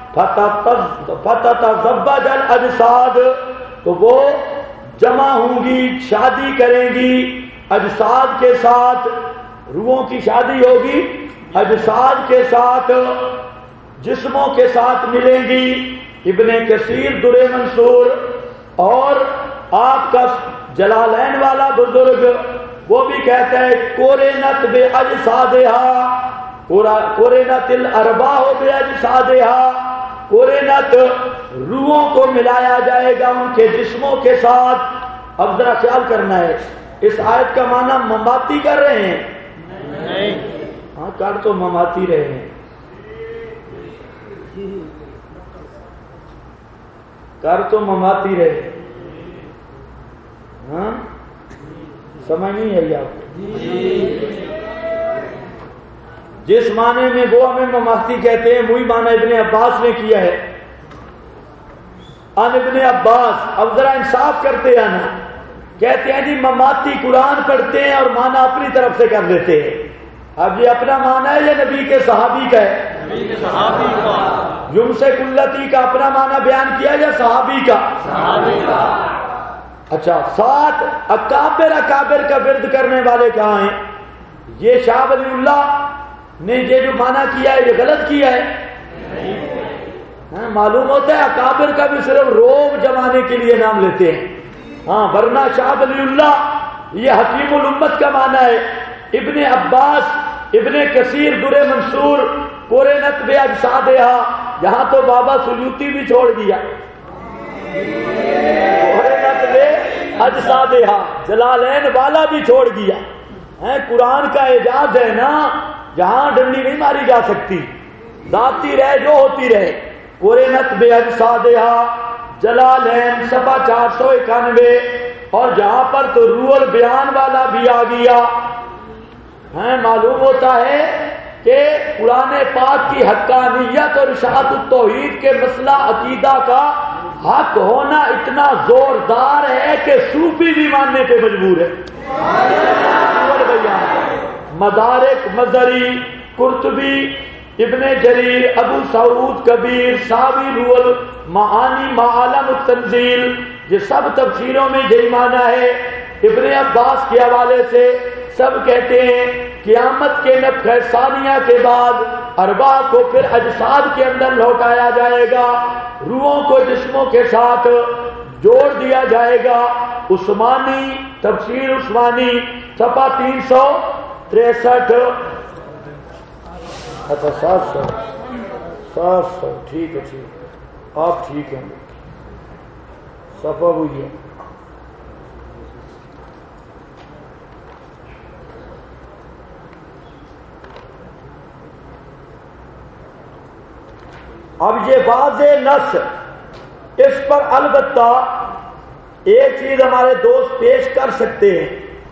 فتتزوج الاجساد. تو وہ جمع ہوں گی، شادی کریں گی اجساد کے ساتھ. روحوں کی شادی ہوگی اجساد کے ساتھ، جسموں کے ساتھ ملیں گی. ابن کثیر در منصور اور آپ کا جلالین والا بزرگ وہ بھی کہتا ہے قرنت باجسادھا. قرنت الارواح باجسادھا. قرنت روحوں کو ملایا جائے گا ان کے جسموں کے ساتھ. اب ذرا خیال کرنا ہے اس آیت کا معنی مماتی کر رہے ہیں؟ نہیں. ہاں کر تو مماتی رہے ہیں. کر تو مماتی رہے. ہاں سمجھ نہیں آئی آپ کو؟ جس معنی میں وہ ہمیں مماتی کہتے ہیں وہی معنی ابن عباس نے کیا ہے. ان ابن عباس. اب ذرا انصاف کرتے ہیں نا. کہتے ہیں جی مماتی قرآن پڑھتے ہیں اور معنی اپنی طرف سے کر دیتے ہیں. اب یہ اپنا معنی ہے یا نبی کے صحابی کا ہے؟ یمسک التی کا اپنا معنی بیان کیا یا صحابی کا؟ صحابی کا. اچھا 7 اکابر کا ورد کرنے والے کہاں ہیں؟ یہ شاہ ولی اللہ نے یہ جو معنی کیا ہے یہ غلط کیا ہے. معلوم ہوتا ہے اکابر کا بھی صرف روب جمانے کے لیے نام لیتے ہیں. ہاں ورنہ شاہ ولی اللہ یہ حکیم الامت کا معنی ہے. ابن عباس ابن کثیر در منصور قرنت باجسادھا. یہاں تو بابا سیوطی بھی چھوڑ دیا. قرنت باجسادھا جلالین والا بھی چھوڑ دیا. قرآن کا اعجاز ہے نا. جہاں ڈنڈی نہیں ماری جا سکتی، ذاتی رہے جو ہوتی رہے. قرنت باجسادھا جلالین صفحہ 491. اور جہاں پر تو روح البیان والا بھی آ گیا. معلوم ہوتا ہے کہ قرآن پاک کی حقانیت اور اشاعت التوحید کے مسئلہ عقیدہ کا حق ہونا اتنا زوردار ہے کہ صوفی بھی ماننے پہ مجبور ہے. مدارک مزری قرطبی ابن جریر ابو سعود کبیر ساوی روح المعانی معالم التنزیل یہ سب تفسیروں میں یہی معنی ہے. ابن عباس کے حوالے سے سب کہتے ہیں قیامت کے نفخہ ثانیہ کے بعد ارواح کو پھر اجساد کے اندر لوٹایا جائے گا. روحوں کو جسموں کے ساتھ جوڑ دیا جائے گا. عثمانی تفسیر عثمانی صفحہ 363. اچھا 700 ٹھیک ہے ٹھیک ہے آپ ٹھیک ہیں صفحہ وہی ہے. اب یہ واضح نص اس پر البتہ ایک چیز ہمارے دوست پیش کر سکتے ہیں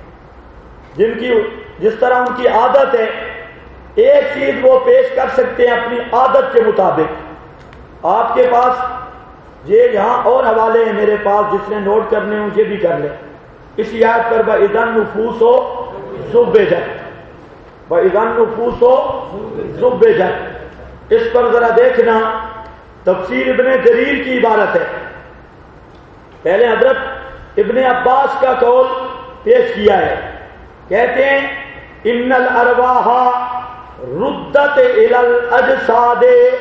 جس طرح ان کی عادت ہے. ایک چیز وہ پیش کر سکتے ہیں اپنی عادت کے مطابق. آپ کے پاس یہ یہاں اور حوالے ہیں میرے پاس، جس نے نوٹ کرنے ہوں یہ بھی کر لیں. اسی آیت پر وَإِذَا النُّفُوسُ زُوِّجَتْ، وَإِذَا النُّفُوسُ زُوِّجَتْ. اس پر ذرا دیکھنا، تفسیر ابن جریر کی عبارت ہے. پہلے حضرت ابن عباس کا قول پیش کیا ہے. کہتے ہیں ان الارواح ردت الی الاجساد،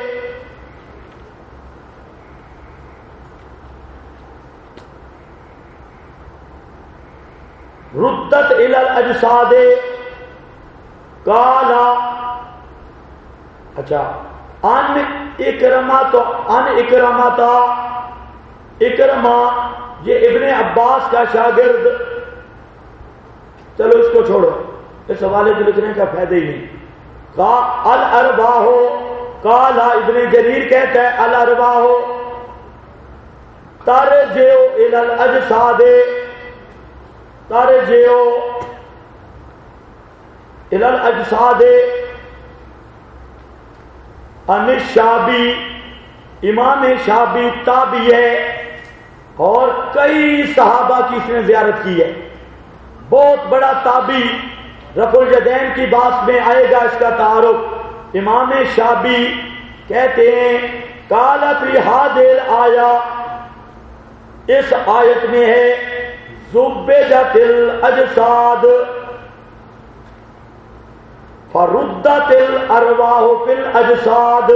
ردت الی الاجساد قالا. اچھا ان اکرما، تو ان اکرما تھا. اکرما یہ ابن عباس کا شاگرد. چلو اس کو چھوڑو، اس حوالے کو لکھنے کا فائدہ ہی نہیں. الارواح قالا، ابن جریر کہتا ہے الارواح ترجع الی الاجساد، ترجع الی الاجساد. ان شابی، امام شابی تابعی ہے اور کئی صحابہ کی اس نے زیارت کی ہے. بہت بڑا تابعی، رفع الیدین کی بات میں آئے گا اس کا تعارف. امام شابی کہتے ہیں قال فی ھذہ الآیہ، اس آیت میں ہے زبجت الاجساد فردت الارواح فی الاجساد،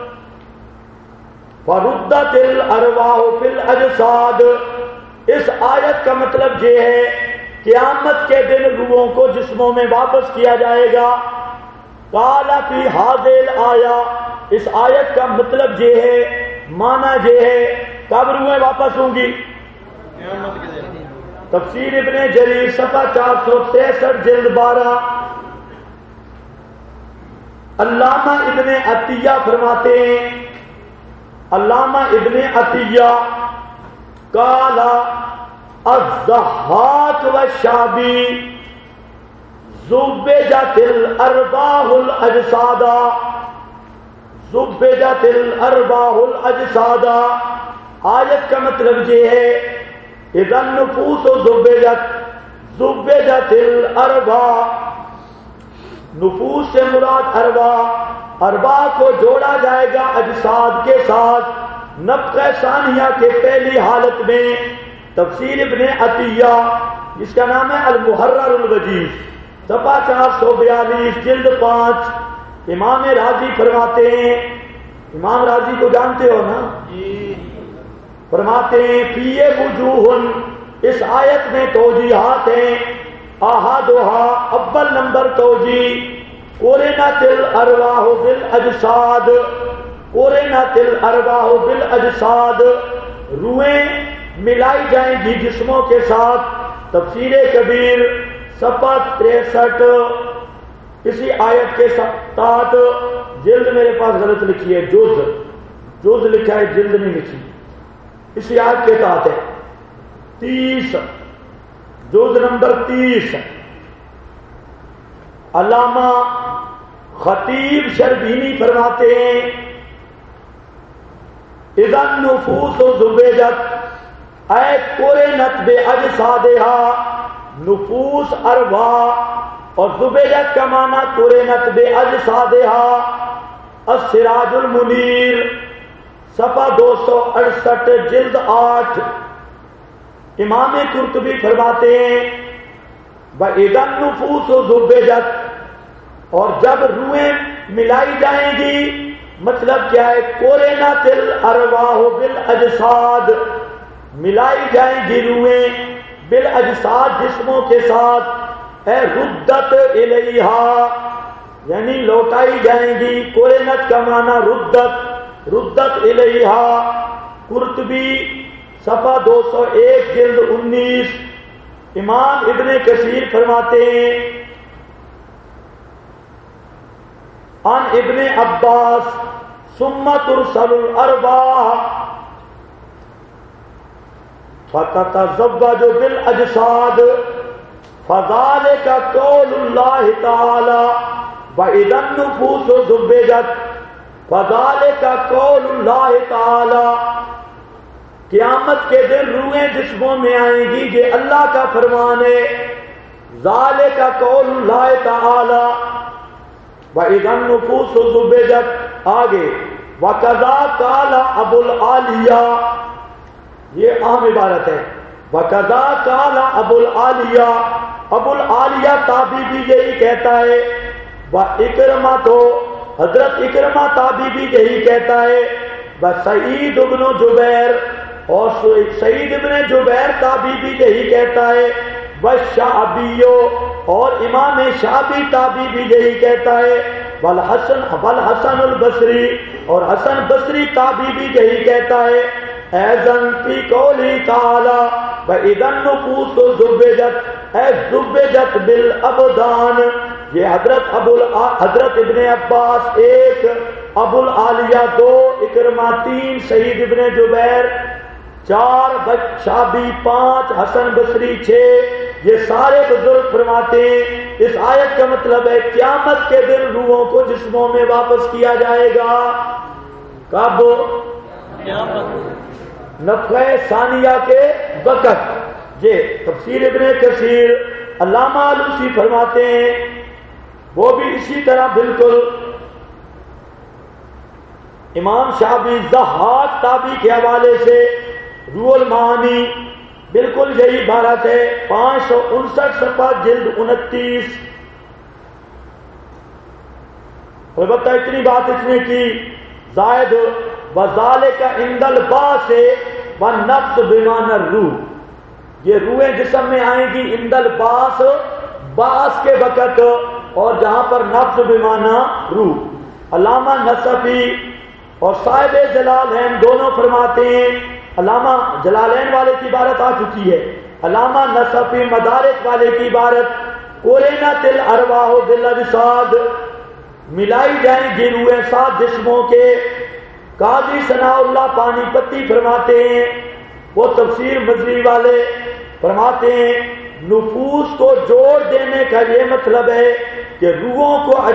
فردت الارواح فی الاجساد. اس آیت کا مطلب یہ ہے قیامت کے دن روحوں کو جسموں میں واپس کیا جائے گا. قال فی ھذہ الآیہ، اس آیت کا مطلب یہ ہے، معنی یہ ہے کب روحیں واپس ہوں گی؟ تفسیر ابن جریر صفحہ 463 جلد 12. علامہ ابن عطیہ فرماتے ہیں، علامہ ابن عطیہ قال الضحاک والشابی زبجت الارواح الاجساد، زبجت الارواح الاجساد. آیت کا مطلب یہ ہے اذا النفوس زبجت، زبجت الارواح. نفوس سے مراد ارواح، ارواح کو جوڑا جائے گا اجساد کے ساتھ نفخہ ثانیہ کے پہلی حالت میں. تفسیر ابن عطیہ جس کا نام ہے المحرر الوجیز صفحہ 442 جلد 5. امام راضی فرماتے ہیں، امام راضی کو جانتے ہو نا، فرماتے ہیں فی وجوہ، اس آیت میں توجیہات ہیں. احدھا، اول نمبر توجیہ قرنت الارواح بالاجساد، قرنت الارواح بالاجساد، روحیں ملائی جائیں گی جسموں کے ساتھ. تفسیر کبیر صفحہ 63 اسی آیت کے ساتھ. جلد میرے پاس غلط لکھی ہے، جز لکھا ہے، جلد نہیں لکھی. اسی آیت کے ساتھ ہے 30، جز نمبر 30. علامہ خطیب شربینی فرماتے ہیں اذا النفوس زبجت اے قرنت باجسادھا، نفوس ارواح، اور زبجت کا معنی قرنت باجسادھا. السراج المنیر صفحہ 268 جلد 8. امام قرطبی فرماتے ہیں وَإِذَا النُّفُوسُ زُبِّجَتْ، اور جب روحیں ملائی جائیں گی، مطلب کیا ہے؟ قُرِنَتِ الْأَرْوَاحُ بِالْأَجْسَادِ، ملائی جائیں گی روحیں بالاجساد جسموں کے ساتھ، اے ردت الیہا یعنی لوٹائی جائیں گی، قرنت کا معنی ردت الیہا۔ قرطبی صفحہ 201 جلد 19۔ امام ابن کثیر فرماتے ہیں عن ابن عباس ثم ترسل الارواح فتتزوج بالاجساد فذلك قول الله تعالى وإذا النفوس زوجت فذلك قول الله تعالى، قیامت کے دن روحیں جسموں میں آئیں گی، یہ اللہ کا فرمان ہے، ذالک قول اللہ تعالی وَإِذَا النُّفُوسُ زُوِّجَتْ۔ آگے وَكَذَا قَالَ ابو العالیہ، یہ اہم عبارت ہے، وَكَذَا قَالَ ابو العالیہ، ابو العالیہ تابعی بھی یہی کہتا ہے، وَإِكْرَمَةُ تو حضرت اکرمہ تابعی بھی یہی کہتا ہے، وَسَعِيدُ بْنُ جُبَيْرَ اور سعید ابن جبیر تابعی بھی یہی کہتا ہے، والشعبی اور امام شعبی تابعی بھی یہی کہتا ہے، والحسن البصری اور حسن بصری تابعی بھی یہی کہتا ہے، ایذن فی قولی تعالی وَإِذَا النُّفُوسُ زُوِّجَتْ اے زُوِّجَتْ بالابدان۔ یہ حضرت ابن عباس 1، ابو العالیہ 2، اکرمہ 3، سعید ابن جبیر 4، شعبی 5، حسن بصری 6، یہ سارے بزرگ فرماتے ہیں اس آیت کا مطلب ہے قیامت کے دن روحوں کو جسموں میں واپس کیا جائے گا۔ کب؟ نفخہ ثانیہ کے وقت۔ یہ تفسیر ابن کثیر علامہ آلوسی فرماتے ہیں، وہ بھی اسی طرح بالکل امام شعبی ضحاک تابعی کے حوالے سے روح المعانی بالکل یہی عبارت ہے، 559 صفحہ جلد 29۔ البتہ اتنی بات اس نے کی، زائد وذالک عند البعث والنفس بمعنی الروح، یہ روحیں جسم میں آئیں گی عند البعث، بعث کے وقت، اور جہاں پر نفس بمعنی روح۔ علامہ نصفی اور صاحب جلالین دونوں فرماتے ہیں، علامہ جلالین والے کی عبارت آ چکی ہے، علامہ نصفی مدارک والے کی عبارت قرنت الارواح بالاجساد، ملائی جائیں گی روحیں سات جسموں کے۔ قاضی ثناء اللہ پانی پتی فرماتے ہیں، وہ تفسیر مزری والے فرماتے ہیں نفوس کو جوڑ دینے کا یہ مطلب ہے کہ روحوں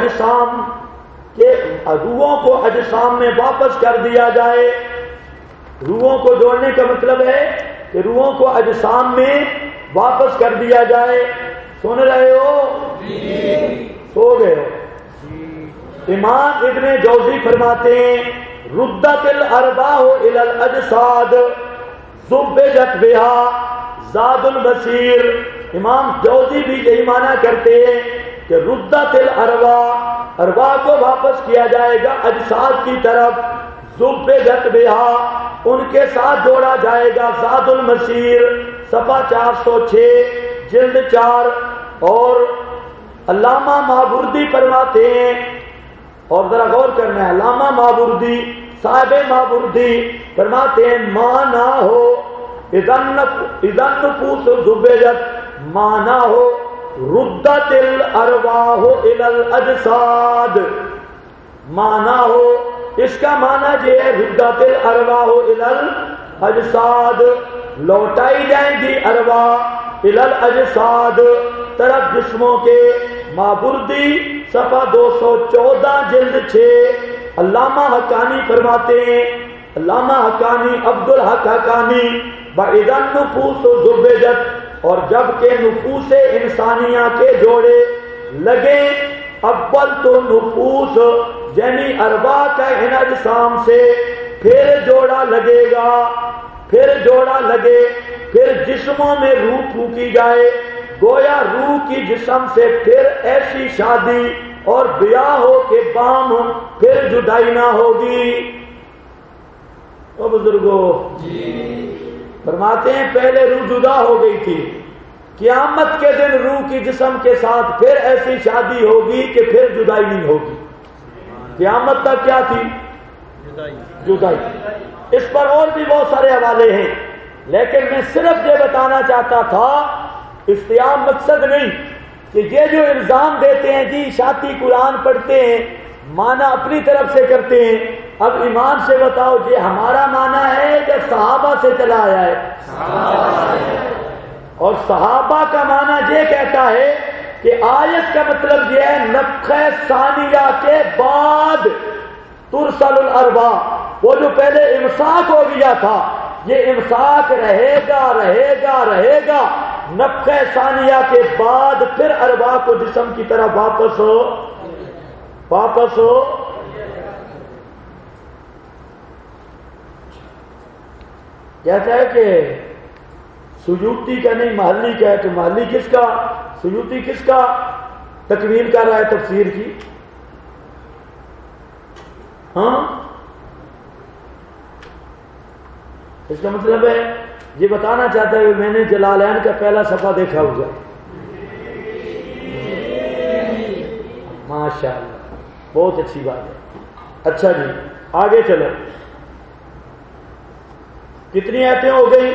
کو اجسام میں واپس کر دیا جائے۔ روحوں کو جوڑنے کا مطلب ہے کہ روحوں کو اجسام میں واپس کر دیا جائے۔ سن رہے ہو؟ سو گئے ہو؟ امام ابن جوزی فرماتے ہیں ردت الارواح الی الاجساد زبجت بها زاد المسیر۔ امام جوزی بھی یہی معنی کرتے ہیں کہ ردت الارواح، ارواح کو واپس کیا جائے گا اجساد کی طرف، زبجت بها ان کے ساتھ جوڑا جائے گا، زاد المسیر صفحہ 406 جلد 4۔ اور علامہ ماوردی فرماتے ہیں، اور ذرا غور کرنا ہے، علامہ ماوردی صاحب ماوردی فرماتے ہیں مانا ہو اذن نفوس زبجت، مانا ہو ردت الارواح الی الاجساد، مانا ہو اس کا معنی یہ ہے ردت الارواح الی الاجساد، لوٹائی جائیں گی ارواح الی الاجساد طرف جسموں کے۔ ماوردی صفحہ 214 جلد 6۔ علامہ حقانی فرماتے ہیں، علامہ حقانی عبدالحق حقانی وَإِذَا النُّفُوسُ زُبِّجَتْ اور جب کہ نفوس انسانیہ کے جوڑے لگے، اول تو نفوس یعنی ارواح کا ان اجسام سے پھر جوڑا لگے گا، پھر جوڑا لگے، پھر جسموں میں روح پھونکی جائے، گویا روح کی جسم سے پھر ایسی شادی اور بیاہ ہو کہ بام پھر جدائی نہ ہوگی۔ او بزرگو، فرماتے ہیں پہلے روح جدا ہو گئی تھی، قیامت کے دن روح کی جسم کے ساتھ پھر ایسی شادی ہوگی کہ پھر جدائی نہیں ہوگی۔ قیامت تک کیا تھی؟ جدائی۔ اس پر اور بھی بہت سارے حوالے ہیں، لیکن میں صرف یہ بتانا چاہتا تھا، استعام مقصد نہیں کہ یہ جو الزام دیتے ہیں جی شاطی قرآن پڑھتے ہیں، معنی اپنی طرف سے کرتے ہیں۔ اب ایمان سے بتاؤ یہ ہمارا معنی ہے یا صحابہ سے چلا آیا ہے؟ اور صحابہ کا معنی یہ کہتا ہے کہ آیت کا مطلب یہ ہے نفخہ ثانیہ کے بعد ترسل الارواح، وہ جو پہلے امساک ہو گیا تھا یہ امساک رہے گا رہے گا رہے گا، نفخہ ثانیہ کے بعد پھر ارواح کو جسم کی طرف واپس ہو۔ کہتا ہے کہ سیوطی کا نہیں محلی کا ہے، تو محلی کس کا؟ سیوطی کس کا تکمیل کر رہا ہے تفسیر کی؟ ہاں، اس کا مطلب ہے یہ بتانا چاہتا ہے کہ میں نے جلالین کا پہلا صفحہ دیکھا ہوگا۔ ماشاءاللہ، بہت اچھی بات ہے۔ اچھا جی آگے چلو، کتنی آیتیں ہو گئی؟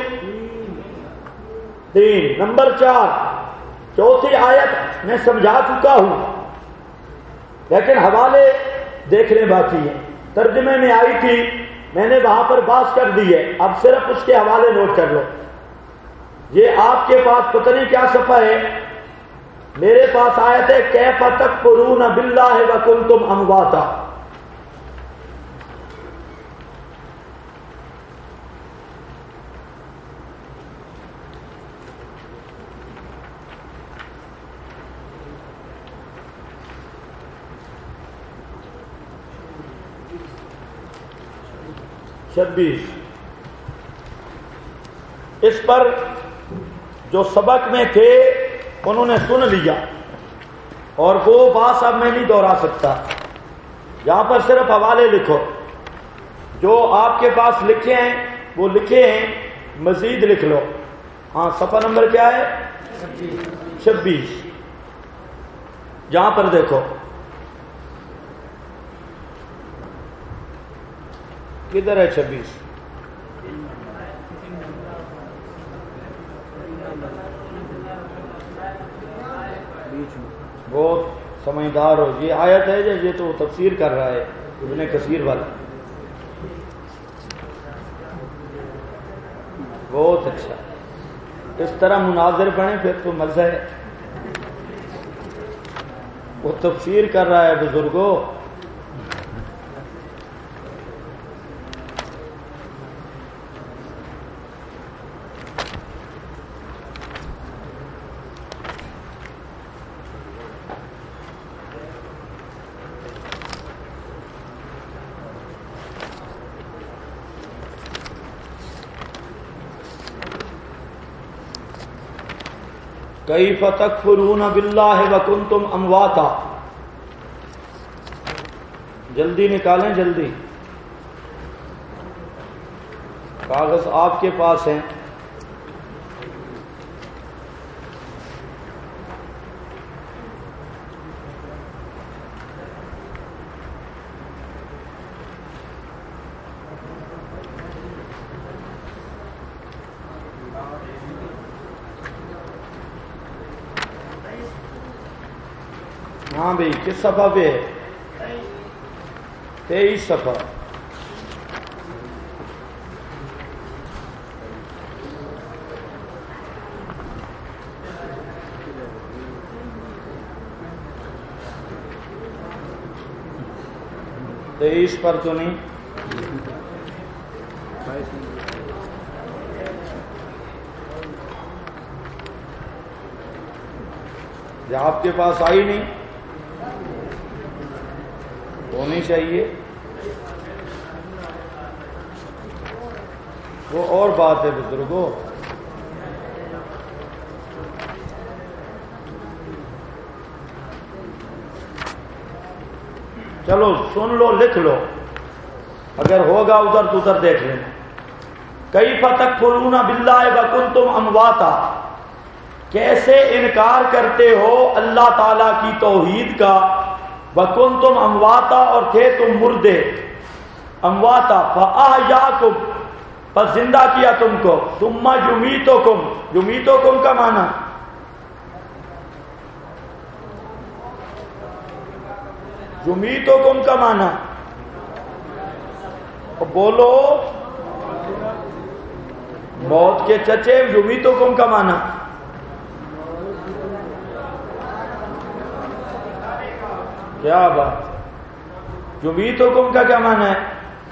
3۔ نمبر 4، چوتھی آیت میں سمجھا چکا ہوں لیکن حوالے دیکھنے باقی ہیں، ترجمے میں آئی تھی، میں نے وہاں پر بات کر دی ہے، اب صرف اس کے حوالے نوٹ کر لو۔ یہ آپ کے پاس پتہ نہیں کیا صفحہ ہے، میرے پاس آیت ہے کیف تکفرون باللہ وکنتم امواتا۔ اس پر جو سبق میں تھے انہوں نے سن لیا، اور وہ بات اب میں نہیں دوہرا سکتا، یہاں پر صرف حوالے لکھو، جو آپ کے پاس لکھے ہیں وہ لکھے ہیں، مزید لکھ لو۔ ہاں صفحہ نمبر کیا ہے؟ 26۔ یہاں پر دیکھو، کدھر ہے 26؟ بہت سمجھدار ہو، یہ آیت ہے یہ تو تفسیر کر رہا ہے ابن کثیر والا، بہت اچھا، اس طرح مناظر بنے پھر تو مزہ ہے، وہ تفسیر کر رہا ہے بزرگوں۔ کیف تکفرون باللہ وکنتم امواتا، جلدی نکالیں جلدی، کاغذ آپ کے پاس ہیں۔ ہاں بھائی کس صفحہ پہ ہے؟ 23 صفحہ۔ تیئیس پر تو نہیں، یہ آپ کے پاس آئی نہیں، ہونی چاہیے، وہ اور بات ہے بزرگوں۔ چلو سن لو، لکھ لو، اگر ہوگا ادھر تو ادھر دیکھ لینا۔ کیف تکفرون باللہ وکنتم امواتا، کیسے انکار کرتے ہو اللہ تعالیٰ کی توحید کا، وکنتم امواتا اور تھے تم مردے، امواتا فاحیاکم پس زندہ کیا تم کو، ثم یمیتکم، یمیتکم کا معنی یمیتکم کا معنی بولو، موت کے چچے، یمیتکم کا معنی کیا بات، یمیتکم کا کیا معنی ہے؟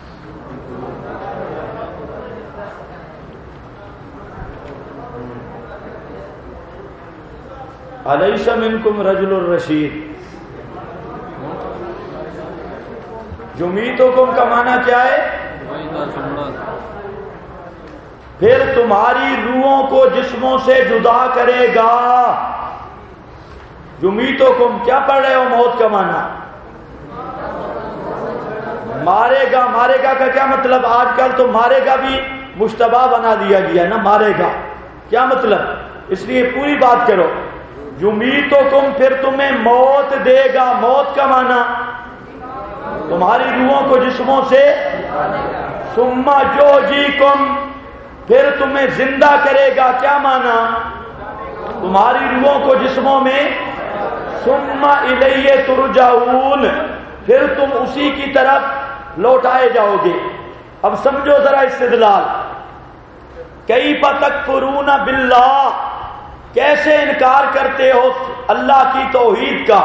الیس منکم رجل الرشید، یمیتکم کا معنی کیا ہے؟ پھر تمہاری روحوں کو جسموں سے جدا کرے گا، یمیتکم کیا پڑھ رہے ہو؟ موت کا معنی مارے گا، مارے گا کا کیا مطلب؟ آج کل تو مارے گا بھی مشتبہ بنا دیا گیا نا، مارے گا کیا مطلب؟ اس لیے پوری بات کرو، یمیتکم پھر تمہیں موت دے گا، موت کا معنی تمہاری روحوں کو جسموں سے، ثم یحییکم پھر تمہیں زندہ کرے گا، کیا معنی؟ تمہاری روحوں کو جسموں میں، ثم الیہ ترجعون پھر تم اسی کی طرف لوٹائے جاؤ گے۔ اب سمجھو ذرا استدلال، کیف تکفرون باللہ، کیسے انکار کرتے ہو اللہ کی توحید کا،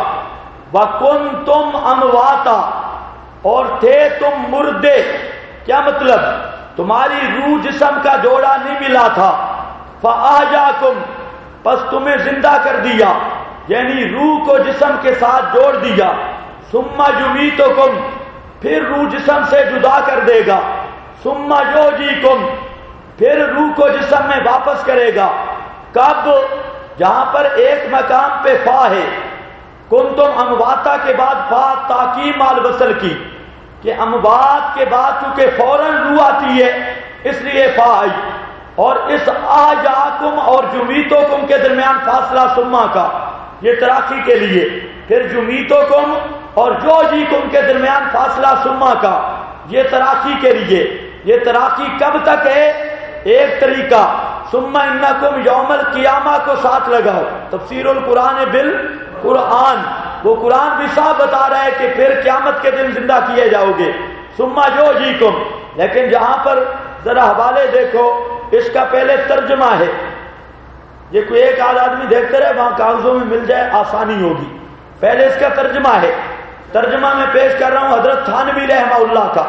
وکنتم امواتا اور تھے تم مردے، کیا مطلب؟ تمہاری روح جسم کا جوڑا نہیں ملا تھا، فاحیاکم پس تمہیں زندہ کر دیا، یعنی روح کو جسم کے ساتھ جوڑ دیا، ثم یمیتکم پھر روح جسم سے جدا کر دے گا، ثم یحییکم پھر روح کو جسم میں واپس کرے گا، کب؟ جہاں پر ایک مقام پہ فا ہے، کنتم امواتا کے بعد فا تاکید مال وصل کی، کہ اموات کے بعد چونکہ فوراً روح آتی ہے اس لیے فا آئی، اور اس احیاکم اور یمیتکم کے درمیان فاصلہ ثم کا، یہ تراخی کے لیے، پھر یمیتکم اور یحییکم کے درمیان فاصلہ ثم کا، یہ تراخی کے لیے۔ یہ تراخی کب تک ہے؟ ایک طریقہ، ثم انکم یوم القیامہ کو ساتھ لگاؤ، تفسیر القرآن بالقرآن، وہ قرآن بھی صاف بتا رہا ہے کہ پھر قیامت کے دن زندہ کیے جاؤ گے، ثم یحییکم۔ لیکن جہاں پر ذرا حوالے دیکھو، اس کا پہلے ترجمہ ہے، یہ کوئی ایک آدھ آدمی دیکھتے رہے وہاں کاغذوں میں مل جائے آسانی ہوگی، پہلے اس کا ترجمہ ہے۔ ترجمہ میں پیش کر رہا ہوں حضرت تھانوی رحمہ اللہ کا،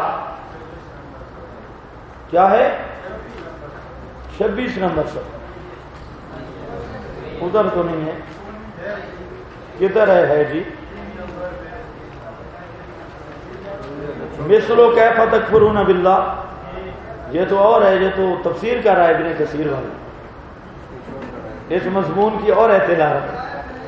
کیا ہے 26 نمبر سے، ادھر تو نہیں ہے، کدھر ہے جی؟ مثلو کیف تکفرون باللہ، یہ تو اور ہے، یہ تو تفسیر کر رہا ہے ابن کثیر والا، اس مضمون کی اور اطلاع ہے۔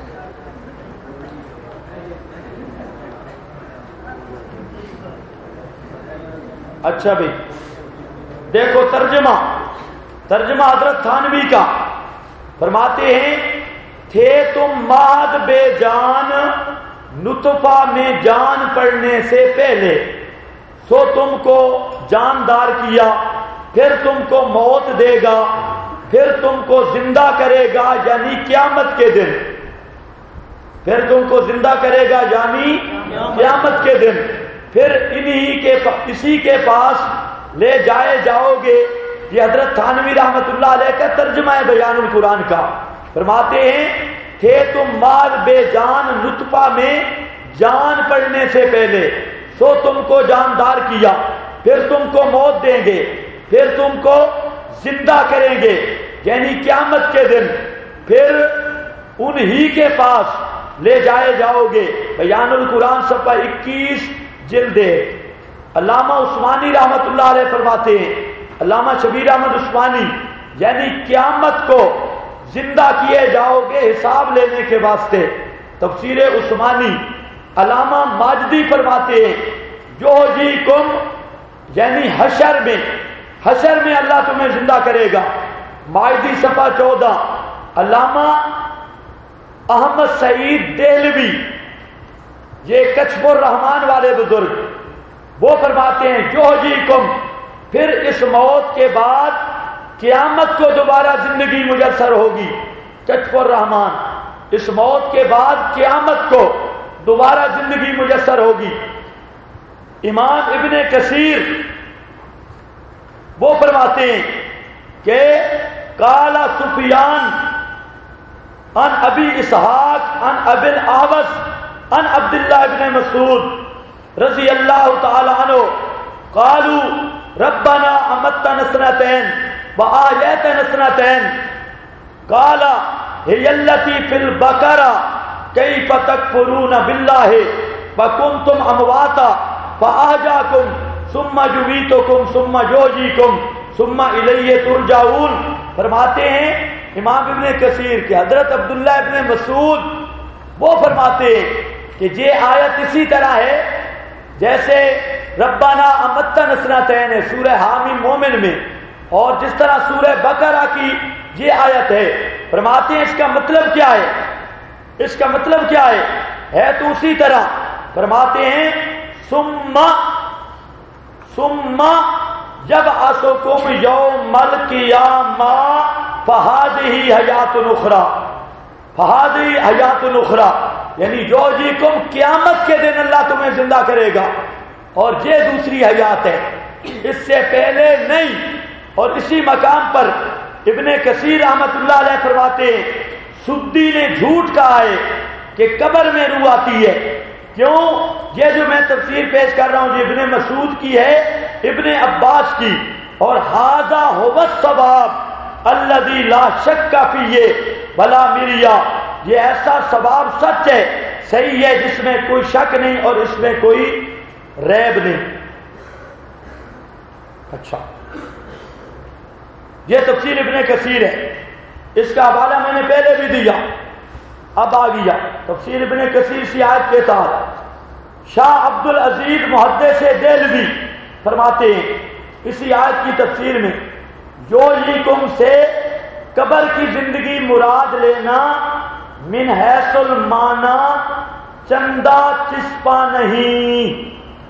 اچھا بھائی دیکھو ترجمہ حضرت تھانوی کا، فرماتے ہیں تھے تم ماد بے جان نطفہ میں جان پڑنے سے پہلے، سو تم کو جاندار کیا، پھر تم کو موت دے گا، پھر تم کو زندہ کرے گا یعنی قیامت کے دن، پھر تم کو زندہ کرے گا یعنی قیامت کے دن، پھر اسی کے پاس لے جائے جاؤ گے۔ یہ حضرت تھانوی رحمت اللہ علیہ کا ترجمہ ہے بیان القرآن کا۔ فرماتے ہیں تھے تم مال بے جان نطفہ میں جان پڑنے سے پہلے، سو تم کو جاندار کیا، پھر تم کو موت دیں گے، پھر تم کو زندہ کریں گے یعنی قیامت کے دن، پھر انہی کے پاس لے جائے جاؤ گے۔ بیان القرآن صفحہ 21 جلد۔ علامہ عثمانی رحمت اللہ علیہ فرماتے ہیں، علامہ شبیر احمد عثمانی، یعنی قیامت کو زندہ کیے جاؤ گے حساب لینے کے واسطے، تفسیر عثمانی۔ علامہ ماجدی فرماتے ہیں یحییکم یعنی حشر میں، حشر میں اللہ تمہیں زندہ کرے گا۔ مائدی صفحہ 14۔ علامہ احمد سعید دہلوی، یہ کشف الرحمان والے بزرگ، وہ فرماتے ہیں جو جی کم، پھر اس موت کے بعد قیامت کو دوبارہ زندگی میسر ہوگی۔ کشف الرحمان، اس موت کے بعد قیامت کو دوبارہ زندگی میسر ہوگی۔ امام ابن کثیر وہ فرماتے ہیں کہ قال سفیان عن ابی اسحاق عن ابی الاحوص عن عبداللہ ابن مسعود رضی اللہ تعالی عنہ قالوا ربنا امتنا سنتين وآيتنا سنتين قال هي التي في البقرة كيف تكفرون بالله وكنتم امواتا فأحياكم ثم يميتكم ثم يحييكم ثم الیہ ترجعون۔ فرماتے ہیں امام ابن کثیر کہ حضرت عبداللہ ابن مسعود وہ فرماتے ہیں کہ یہ آیت اسی طرح ہے جیسے ربنا امتنا سنتين ہے سورہ حامی مومن میں، اور جس طرح سورہ بقرہ کی یہ آیت ہے۔ فرماتے ہیں اس کا مطلب کیا ہے؟ اس کا مطلب کیا ہے تو اسی طرح۔ فرماتے ہیں ثم جب اسکم یوم القیامہ فہذہ حیات اخری، فہذہ حیات اخری، یعنی جو جی کم قیامت کے دن اللہ تمہیں زندہ کرے گا، اور یہ دوسری حیات ہے، اس سے پہلے نہیں۔ اور اسی مقام پر ابن کثیر رحمۃ اللہ علیہ فرماتے ہیں سدی نے جھوٹ کہا ہے کہ قبر میں روح آتی ہے۔ کیوں؟ یہ جو میں تفسیر پیش کر رہا ہوں یہ ابن مسعود کی ہے، ابن عباس کی، اور ھذا ھو الثواب الذی لا شک فیہ ولا مریا، یہ ایسا ثواب سچ ہے، صحیح ہے، جس میں کوئی شک نہیں اور اس میں کوئی ریب نہیں۔ اچھا، یہ تفسیر ابن کثیر ہے، اس کا حوالہ میں نے پہلے بھی دیا، اب آ گیا تفسیر ابن کثیر سی آیت کے تحت۔ شاہ عبد العزیز محدث دہلوی فرماتے ہیں اسی آیت کی تفسیر میں یوجیکم سے قبر کی زندگی مراد لینا من حیث المعنی چندہ چسپا نہیں۔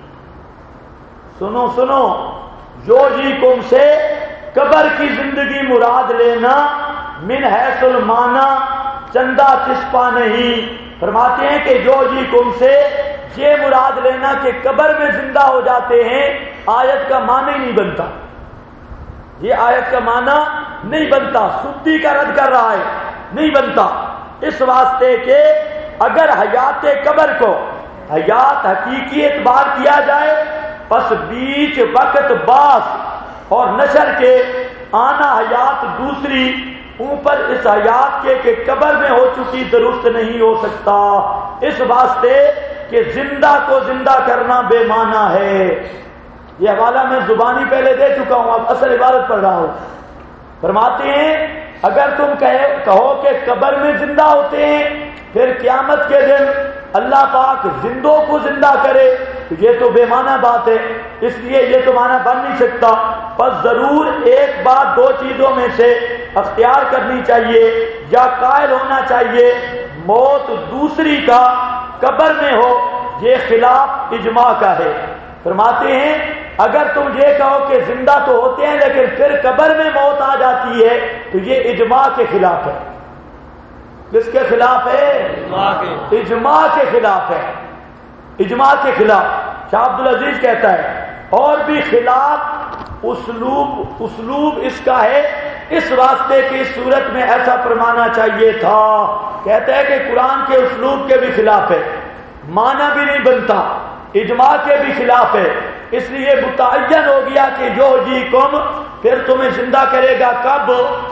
سنو سنو، یوجیکم سے قبر کی زندگی مراد لینا من حیث المعنی چندہ چسپا نہیں۔ فرماتے ہیں کہ یوجیکم سے یہ مراد لینا کہ قبر میں زندہ ہو جاتے ہیں، آیت کا معنی نہیں بنتا، یہ آیت کا معنی نہیں بنتا، سدی کا رد کر رہا ہے، نہیں بنتا، اس واسطے کہ اگر حیات قبر کو حیات حقیقی اعتبار کیا جائے پس بیچ وقت بعث اور نشر کے آنا حیات دوسری اوپر اس حیات کے کہ قبر میں ہو چکی درست نہیں ہو سکتا، اس واسطے کہ زندہ کو زندہ کرنا بے معنی ہے۔ یہ حوالہ میں زبانی پہلے دے چکا ہوں، اب اصل عبارت پڑھ رہا ہوں۔ فرماتے ہیں اگر تم کہو کہ قبر میں زندہ ہوتے ہیں پھر قیامت کے دن اللہ پاک زندوں کو زندہ کرے تو یہ تو بے معنی بات ہے، اس لیے یہ تو معنی بن نہیں سکتا۔ بس ضرور ایک بات دو چیزوں میں سے اختیار کرنی چاہیے، یا قائل ہونا چاہیے موت دوسری کا قبر میں ہو، یہ خلاف اجماع کا ہے۔ فرماتے ہیں اگر تم یہ کہو کہ زندہ تو ہوتے ہیں لیکن پھر قبر میں موت آ جاتی ہے تو یہ اجماع کے خلاف ہے۔ کس کے خلاف ہے؟ اجماع کے خلاف ہے، اجماع کے خلاف۔ شاہ عبد العزیز کہتا ہے اور بھی خلاف اسلوب اس کا ہے، اس واسطے کی صورت میں ایسا فرمانا چاہیے تھا۔ کہتا ہے کہ قرآن کے اسلوب کے بھی خلاف ہے، معنی بھی نہیں بنتا، اجماع کے بھی خلاف ہے، اس لیے متعین ہو گیا کہ جو جی کم پھر تمہیں زندہ کرے گا کب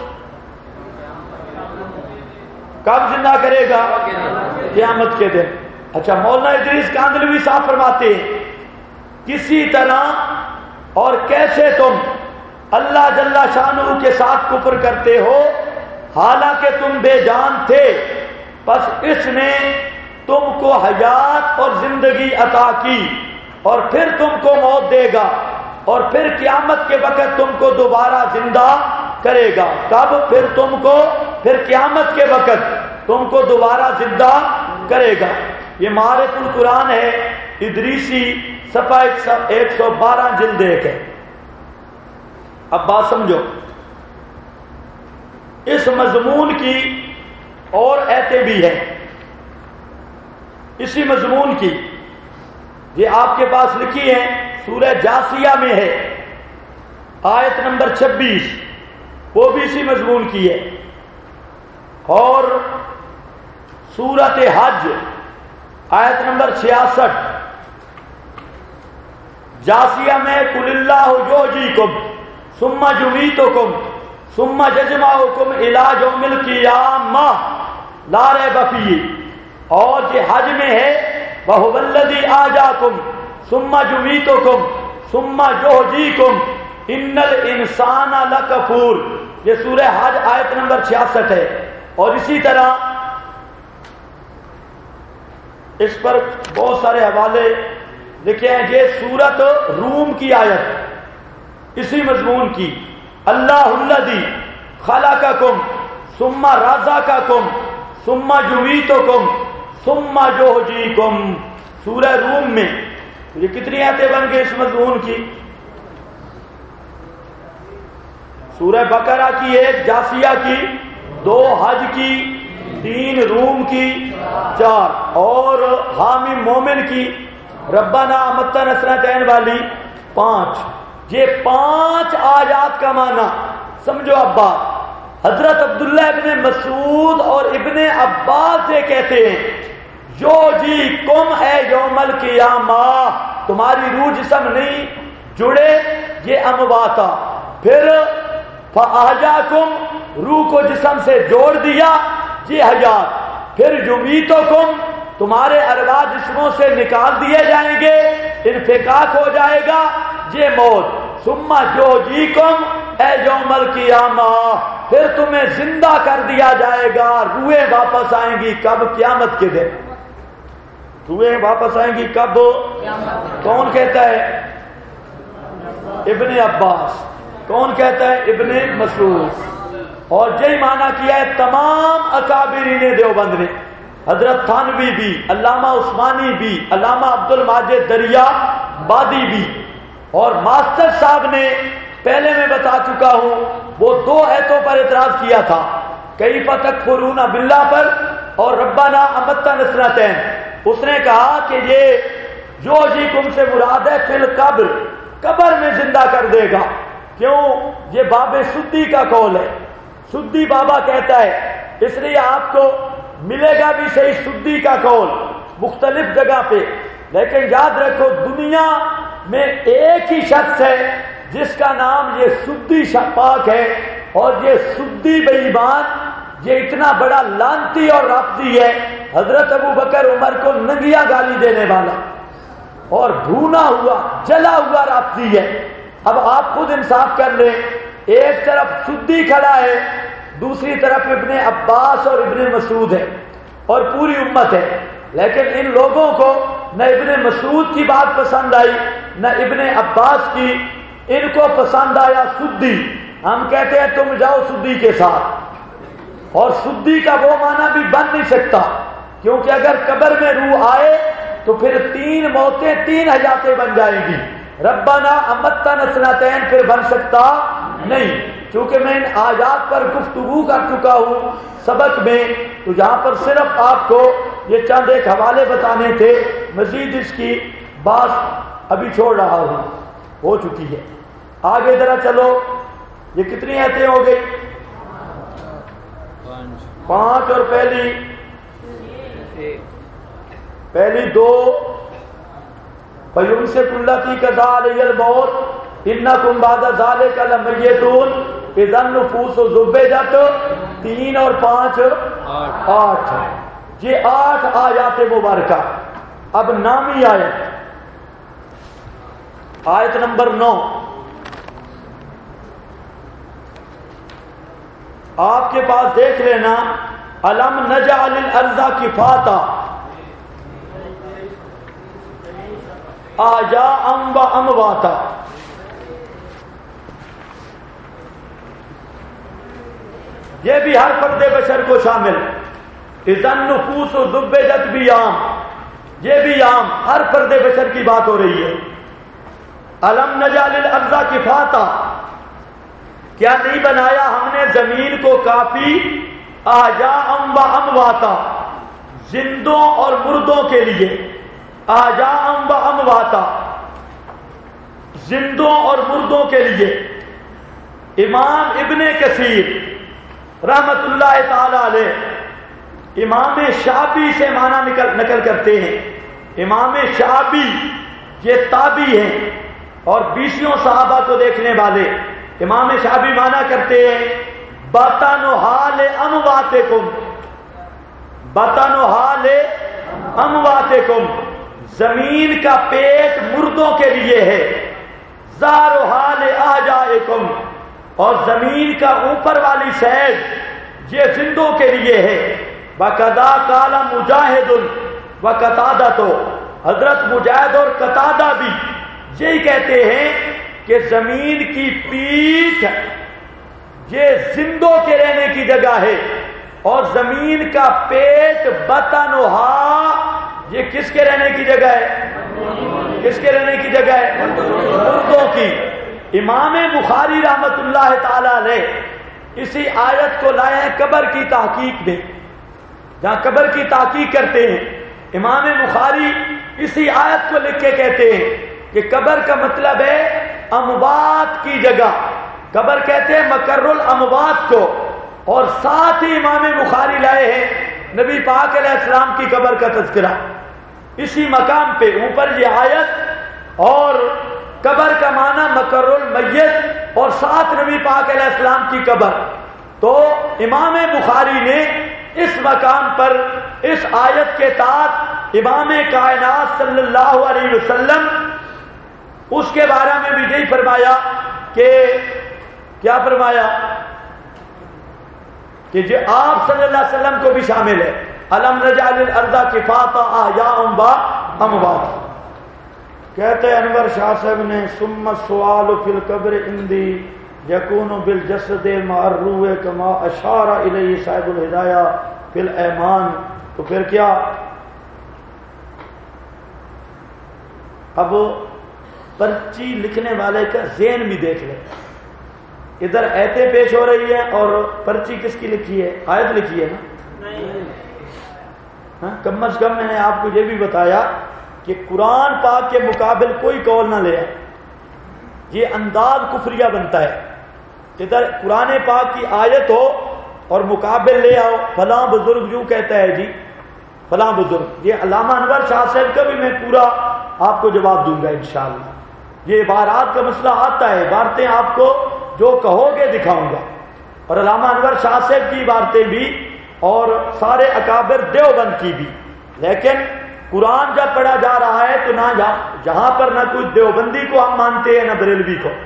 زندہ کرے گا؟ قیامت کے دن۔ اچھا، مولانا ادریس کاندھلوی صاحب فرماتے ہیں کسی طرح اور کیسے تم اللہ جل شانہ کے ساتھ کفر کرتے ہو حالانکہ تم بے جان تھے، پس اس نے تم کو حیات اور زندگی عطا کی اور پھر تم کو موت دے گا، اور پھر قیامت کے وقت تم کو دوبارہ زندہ کرے گا. کب؟ پھر قیامت کے وقت تم کو دوبارہ زندہ کرے گا. یہ معارف القرآن ہے، ادریسی، صفحہ 112 جلد 1 ہے. اب بات سمجھو، اس مضمون کی اور ایتیں بھی ہیں. اسی مضمون کی یہ آپ کے پاس لکھی ہیں، سورہ جاسیہ میں ہے، آیت نمبر 26، وہ بھی اسی مضمون کی ہے. اور سورۃ حج آیت نمبر 66، جاسیہ میں قل اللہ یحییکم ثم یمیتکم ثم یجمعکم الی یوم القیامہ لا ریب فیہ. اور یہ حج میں ہے وَهُوَ الَّذِي أَحْيَاكُمْ ثُمَّ يُمِيتُكُمْ ثُمَّ يُحْيِيكُمْ إِنَّ الْإِنسَانَ لَكَفُورٌ. یہ سورہ حج آیت نمبر 66 ہے. اور اسی طرح اس پر بہت سارے حوالے لکھے ہیں. یہ سورت روم کی آیت اسی مضمون کی، اللہ الذی خلقکم ثم رزقکم ثم یمیتکم ثم یحییکم، سورہ روم میں. یہ کتنی آیتیں بن گئی اس مضمون کی؟ سورہ بقرہ کی 1، جاسیہ کی 2، حج کی 3، روم کی 4، اور حامی مومن کی ربنا امتنا سنتین والی 5. یہ 5 آیات کا معنی سمجھو. ابا حضرت عبداللہ ابن مسعود اور ابن عباس سے کہتے ہیں جو جی کم ہے یوم القیامہ، تمہاری روح جسم نہیں جڑے، یہ امواتا. پھر فاحیاکم، روح کو جسم سے جوڑ دیا، یہ حیات. پھر یمیتکم، تمہارے ارواح جسموں سے نکال دیے جائیں گے، انفکاک ہو جائے گا، یہ موت. ثم یحییکم اے یوم القیامہ، پھر تمہیں زندہ کر دیا جائے گا. روحیں واپس آئیں گی کب؟ قیامت کے دن. روحیں واپس آئیں گی کب؟ کون کہتا ہے؟ ابن عباس. کون کہتا ہے؟ ابن مسعود. اور یہی معنی کیا ہے تمام اکابرین دیوبند نے، حضرت تھانوی بھی، علامہ عثمانی بھی، علامہ عبد الماجد دریا بادی بھی. اور ماسٹر صاحب نے پہلے میں بتا چکا ہوں، وہ 2 آیتوں پر اعتراض کیا تھا، کیف تکفرون باللہ پر اور ربنا امتنا سنتین. اس نے کہا کہ یہ جو جی تم سے مراد ہے فی القبر، قبر میں زندہ کر دے گا. کیوں؟ یہ باب سدی کا قول ہے. سدی بابا کہتا ہے، اس لیے آپ کو ملے گا بھی صحیح سدی کا قول مختلف جگہ پہ. لیکن یاد رکھو دنیا میں ایک ہی شخص ہے جس کا نام یہ سدی پاک ہے، اور یہ سدی بے ایمان یہ اتنا بڑا لانتی اور رافضی ہے، حضرت ابو بکر عمر کو ننگیا گالی دینے والا اور بھونا ہوا جلا ہوا رافضی ہے. اب آپ خود انصاف کر لیں، ایک طرف سدی کھڑا ہے، دوسری طرف ابن عباس اور ابن مسعود ہے اور پوری امت ہے. لیکن ان لوگوں کو نہ ابن مسعود کی بات پسند آئی نہ ابن عباس کی، ان کو پسند آیا سدی. ہم کہتے ہیں تم جاؤ سدی کے ساتھ. اور سدی کا وہ معنی بھی بن نہیں سکتا، کیونکہ اگر قبر میں روح آئے تو پھر 3 موتیں 3 حیاتیں بن جائیں گی. ربنا امتنا سنتین پھر بن سکتا نہیں. چونکہ میں ان آیات پر گفتگو کر چکا ہوں سبق میں، تو جہاں پر صرف آپ کو یہ چند ایک حوالے بتانے تھے، مزید اس کی بات ابھی چھوڑ رہا ہوں، ہو چکی ہے. آگے ذرا چلو. یہ کتنی آیتیں ہو گئی؟ 5. اور پہلی 2 فَيُمْسِكُ الَّتِي قَضَىٰ عَلَيْهَا الْمَوْتَ إِنَّكُمْ بَعْدَ ذَٰلِكَ لَمَيِّتُونَ إِذَا النُّفُوسُ زُوِّجَتْ. 3 اور 5 8. یہ 8 آیات مبارکہ. اب نامی آیت نمبر 9. آپ کے پاس دیکھ لینا، الم نجعل الارض کفاتا احیاء و امواتا. یہ بھی ہر فرد بشر کو شامل. اذن نفوس ذبذت بھی عام، یہ بھی عام، ہر فرد بشر کی بات ہو رہی ہے. الم نجعل الارض کفاتا، کیا نہیں بنایا ہم نے زمین کو کافی، احیاء و امواتا، زندوں اور مردوں کے لیے، احیاء و امواتا، زندوں اور مردوں کے لیے. امام ابن کثیر رحمت اللہ تعالی علیہ امام شعبی سے معنی نقل کرتے ہیں. امام شعبی یہ تابعی ہیں اور 20 صحابہ کو دیکھنے والے. امام شعبی معنی کرتے ہیں بطن حال امواتکم، بطن حال امواتکم، زمین کا پیٹ مردوں کے لیے ہے. ظہر حال احیائکم، اور زمین کا اوپر والی سائڈ یہ زندوں کے لیے ہے. وَقَدَا قَالَ مُجَاہِدٌ وَقَتَادَةُ، حضرت مجاہد اور قتادہ بھی یہی کہتے ہیں کہ زمین کی پیٹھ یہ زندوں کے رہنے کی جگہ ہے، اور زمین کا پیٹ بطنہا یہ کس کے رہنے کی جگہ ہے؟ کس کے رہنے کی جگہ ہے؟ مردوں کی. امام بخاری رحمت اللہ تعالی علیہ اسی آیت کو لائے ہیں قبر کی تحقیق میں، جہاں قبر کی تحقیق کرتے ہیں. امام بخاری اسی آیت کو لکھ کے کہتے ہیں کہ قبر کا مطلب ہے اموات کی جگہ، قبر کہتے ہیں مقر الاموات کو. اور ساتھ ہی امام بخاری لائے ہیں نبی پاک علیہ السلام کی قبر کا تذکرہ اسی مقام پہ. اوپر یہ آیت اور قبر کا معنی مقر المیت اور ساتھ نبی پاک علیہ السلام کی قبر. تو امام بخاری نے اس مقام پر اس آیت کے تحت امام کائنات صلی اللہ علیہ وسلم اس کے بارے میں بھی یہی فرمایا کہ کیا فرمایا کہ جو آپ صلی اللہ علیہ وسلم کو بھی شامل ہے. الم نجعل الارض کفاتا احیاء و اموات. کہتے ہیں انور شاہ صاحب نے ثم السؤال فی القبر عندی یکون بالجسد مع الروح کما اشار الیہ صاحب الہدایہ فی الایمان. تو پھر کیا؟ اب پرچی لکھنے والے کا ذہن بھی دیکھ لیں. ادھر ایتیں پیش ہو رہی ہیں اور پرچی کس کی لکھی ہے؟ آیت لکھی ہے نا؟ ہاں، کم از کم میں نے آپ کو یہ بھی بتایا کہ قرآن پاک کے مقابل کوئی قول نہ لے. یہ انداز کفریہ بنتا ہے. ادھر قرآن پاک کی آیت ہو اور مقابل لے آؤ، فلاں بزرگ جو کہتا ہے جی فلاں بزرگ. یہ علامہ انور شاہ صاحب کا بھی میں پورا آپ کو جواب دوں گا انشاءاللہ. یہ عبارات کا مسئلہ آتا ہے، عبارتیں آپ کو جو کہو گے دکھاؤں گا. اور علامہ انور شاہ صاحب کی عبارتیں بھی اور سارے اکابر دیوبند کی بھی. لیکن قرآن جب پڑھا جا رہا ہے تو نہ جہاں پر نہ کوئی دیوبندی کو ہم مانتے ہیں نہ بریلوی کو.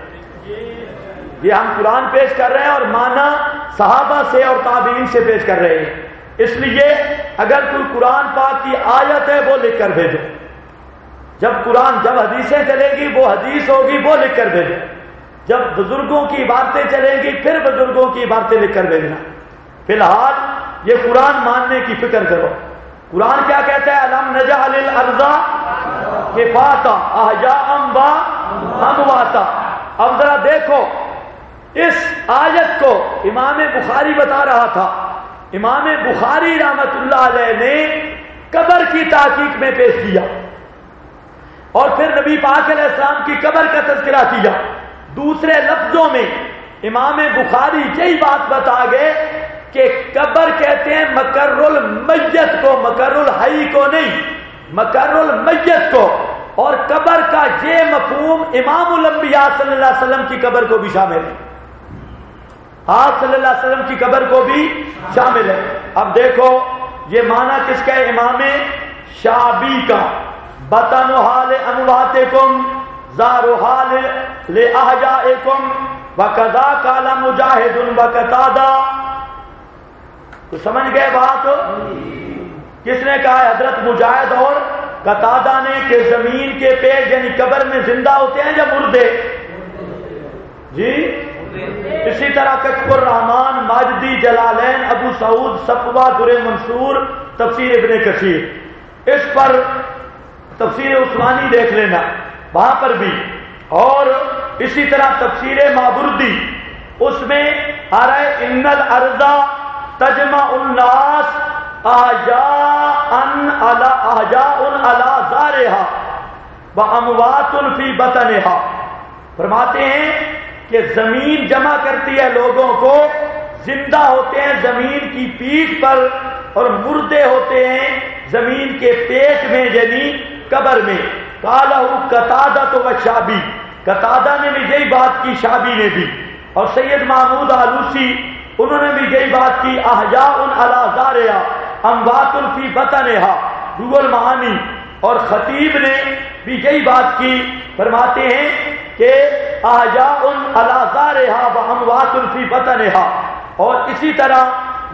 یہ ہم قرآن پیش کر رہے ہیں اور معنی صحابہ سے اور تابعین سے پیش کر رہے ہیں. اس لیے اگر کوئی قرآن پاک کی آیت ہے وہ لکھ کر بھیجو. جب حدیثیں چلے گی وہ حدیث ہوگی وہ لکھ کر بھیجو. جب بزرگوں کی عبارتیں چلیں گی پھر بزرگوں کی عبارتیں لکھ کر بھیجنا. فی الحال یہ قرآن ماننے کی فکر کرو. قرآن کیا کہتا ہے؟ الم نجعل الارض کفاتا احیاء و امواتا. اب ذرا دیکھو اس آیت کو امام بخاری بتا رہا تھا. امام بخاری رحمت اللہ علیہ نے قبر کی تحقیق میں پیش کیا اور پھر نبی پاک علیہ السلام کی قبر کا تذکرہ کیا. دوسرے لفظوں میں امام بخاری یہی بات بتا گئے کہ قبر کہتے ہیں مقر المیت کو، مقر الحی کو نہیں، مقر المیت کو. اور قبر کا یہ مفہوم امام الانبیاء صلی اللہ علیہ وسلم کی قبر کو بھی شامل ہے. آپ صلی اللہ علیہ وسلم کی قبر کو بھی شامل ہے. اب دیکھو یہ معنی کس کا ہے؟ امام شعبی کا. بطن حال امواتکم ظاہر حال لاحیائکم وقضا قال مجاہد وقتادہ. تو سمجھ گئے بات؟ کس نے کہا ہے؟ حضرت مجاہد اور قتادہ نے کہ زمین کے پیٹ یعنی قبر میں زندہ ہوتے ہیں یا مردے؟ جی اسی طرح کشف الرحمان، ماجدی، جلالین، ابو سعود، صفوہ، در منصور، تفسیر ابن کثیر، اس پر تفسیر عثمانی دیکھ لینا وہاں پر بھی، اور اسی طرح تفسیر مابردی، اس میں آ رہا ہے ان الارض تجمع الناس احجاء علی ظہرہا واموات فی بطنہا، فرماتے ہیں کہ زمین جمع کرتی ہے لوگوں کو، زندہ ہوتے ہیں زمین کی پیٹھ پر اور مردے ہوتے ہیں زمین کے پیٹ میں، یعنی قبر میں۔ قالہ قتادہ و شعبی، قتادہ نے بھی یہی بات کی، شعبی نے بھی، اور سید محمود آلوسی انہوں نے بھی یہی بات کی، احجاء علی ظہرہا اموات فی بطنہا، روح المعانی، اور خطیب نے بھی یہی بات کی، فرماتے ہیں کہ احجاء علی ظہرہا واموات فی بطنہا۔ اور اسی طرح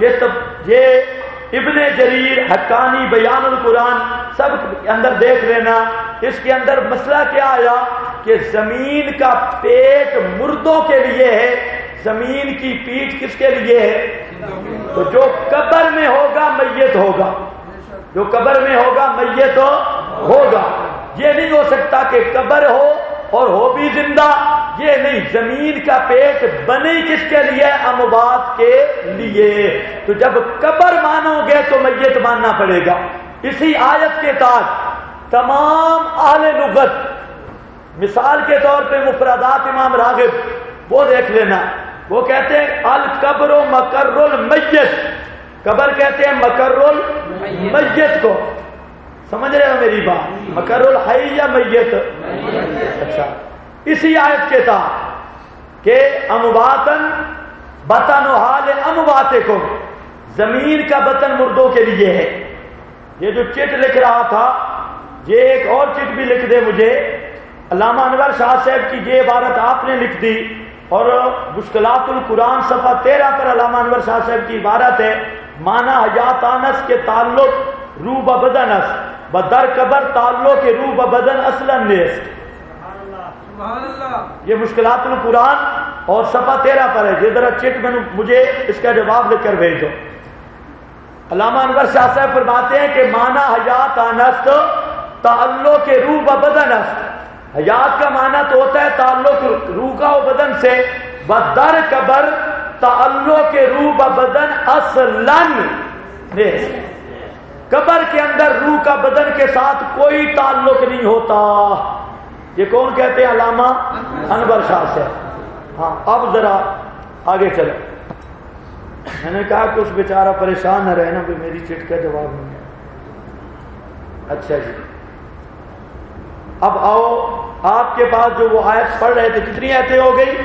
یہ ابن جریر حقانی بیان القرآن سب کے اندر دیکھ لینا، اس کے اندر مسئلہ کیا آیا کہ زمین کا پیٹ مردوں کے لیے ہے، زمین کی پیٹھ کس کے لیے ہے؟ تو جو قبر میں ہوگا میت ہوگا، جو قبر میں ہوگا میت ہوگا، یہ نہیں ہو سکتا کہ قبر ہو اور ہو بھی زندہ، یہ نہیں، زمین کا پیٹ بنے کس کے لیے؟ اموات کے لیے۔ تو جب قبر مانو گے تو میت ماننا پڑے گا۔ اسی آیت کے تحت تمام اہل لغت، مثال کے طور پہ مفردات امام راغب وہ دیکھ لینا، وہ کہتے ہیں القبر مقر المیت، قبر کہتے ہیں مقر المیت کو، سمجھ رہے ہو میری بات؟ مقر الحی یا میت؟ اچھا، اسی آیت کے تحت کہ امواتن بطن حال امواتکم، زمین کا بطن مردوں کے لیے ہے۔ یہ جو چٹ لکھ رہا تھا، یہ ایک اور چٹ بھی لکھ دے مجھے، علامہ انور شاہ صاحب کی یہ عبارت آپ نے لکھ دی، اور مشکلات القرآن صفحہ 13 پر علامہ انور شاہ صاحب کی عبارت ہے، مانا حیات انس کے تعلق روح بدن اس بدر قبر تعلق کے روح بدن اصلا نیس، یہ مشکلات القرآن اور صفحہ 13 پر ہے، یہ ذرا چٹ میں مجھے اس کا جواب لکھ کر بھیج دو۔ علامہ انور شاہ صاحب فرماتے ہیں کہ مانا حیات انس تعلق کے روح بدن اس، حیات کا معنی تو ہوتا ہے تعلق روح کا و بدن سے، بدر قبر تعلق کے روح بدن اصلاً، قبر کے اندر روح کا بدن کے ساتھ کوئی تعلق نہیں ہوتا۔ یہ کون کہتے ہیں؟ علامہ انور شاہ صاحب۔ ہاں، اب ذرا آگے چلیں۔ میں نے کہا کہ اس بیچارہ پریشان نہ رہے نا کہ میری چٹ کا جواب نہیں ہے۔ اچھا جی، اب آؤ، آپ کے پاس جو وہ آیت پڑھ رہے تھے، کتنی آیتیں ہو گئی؟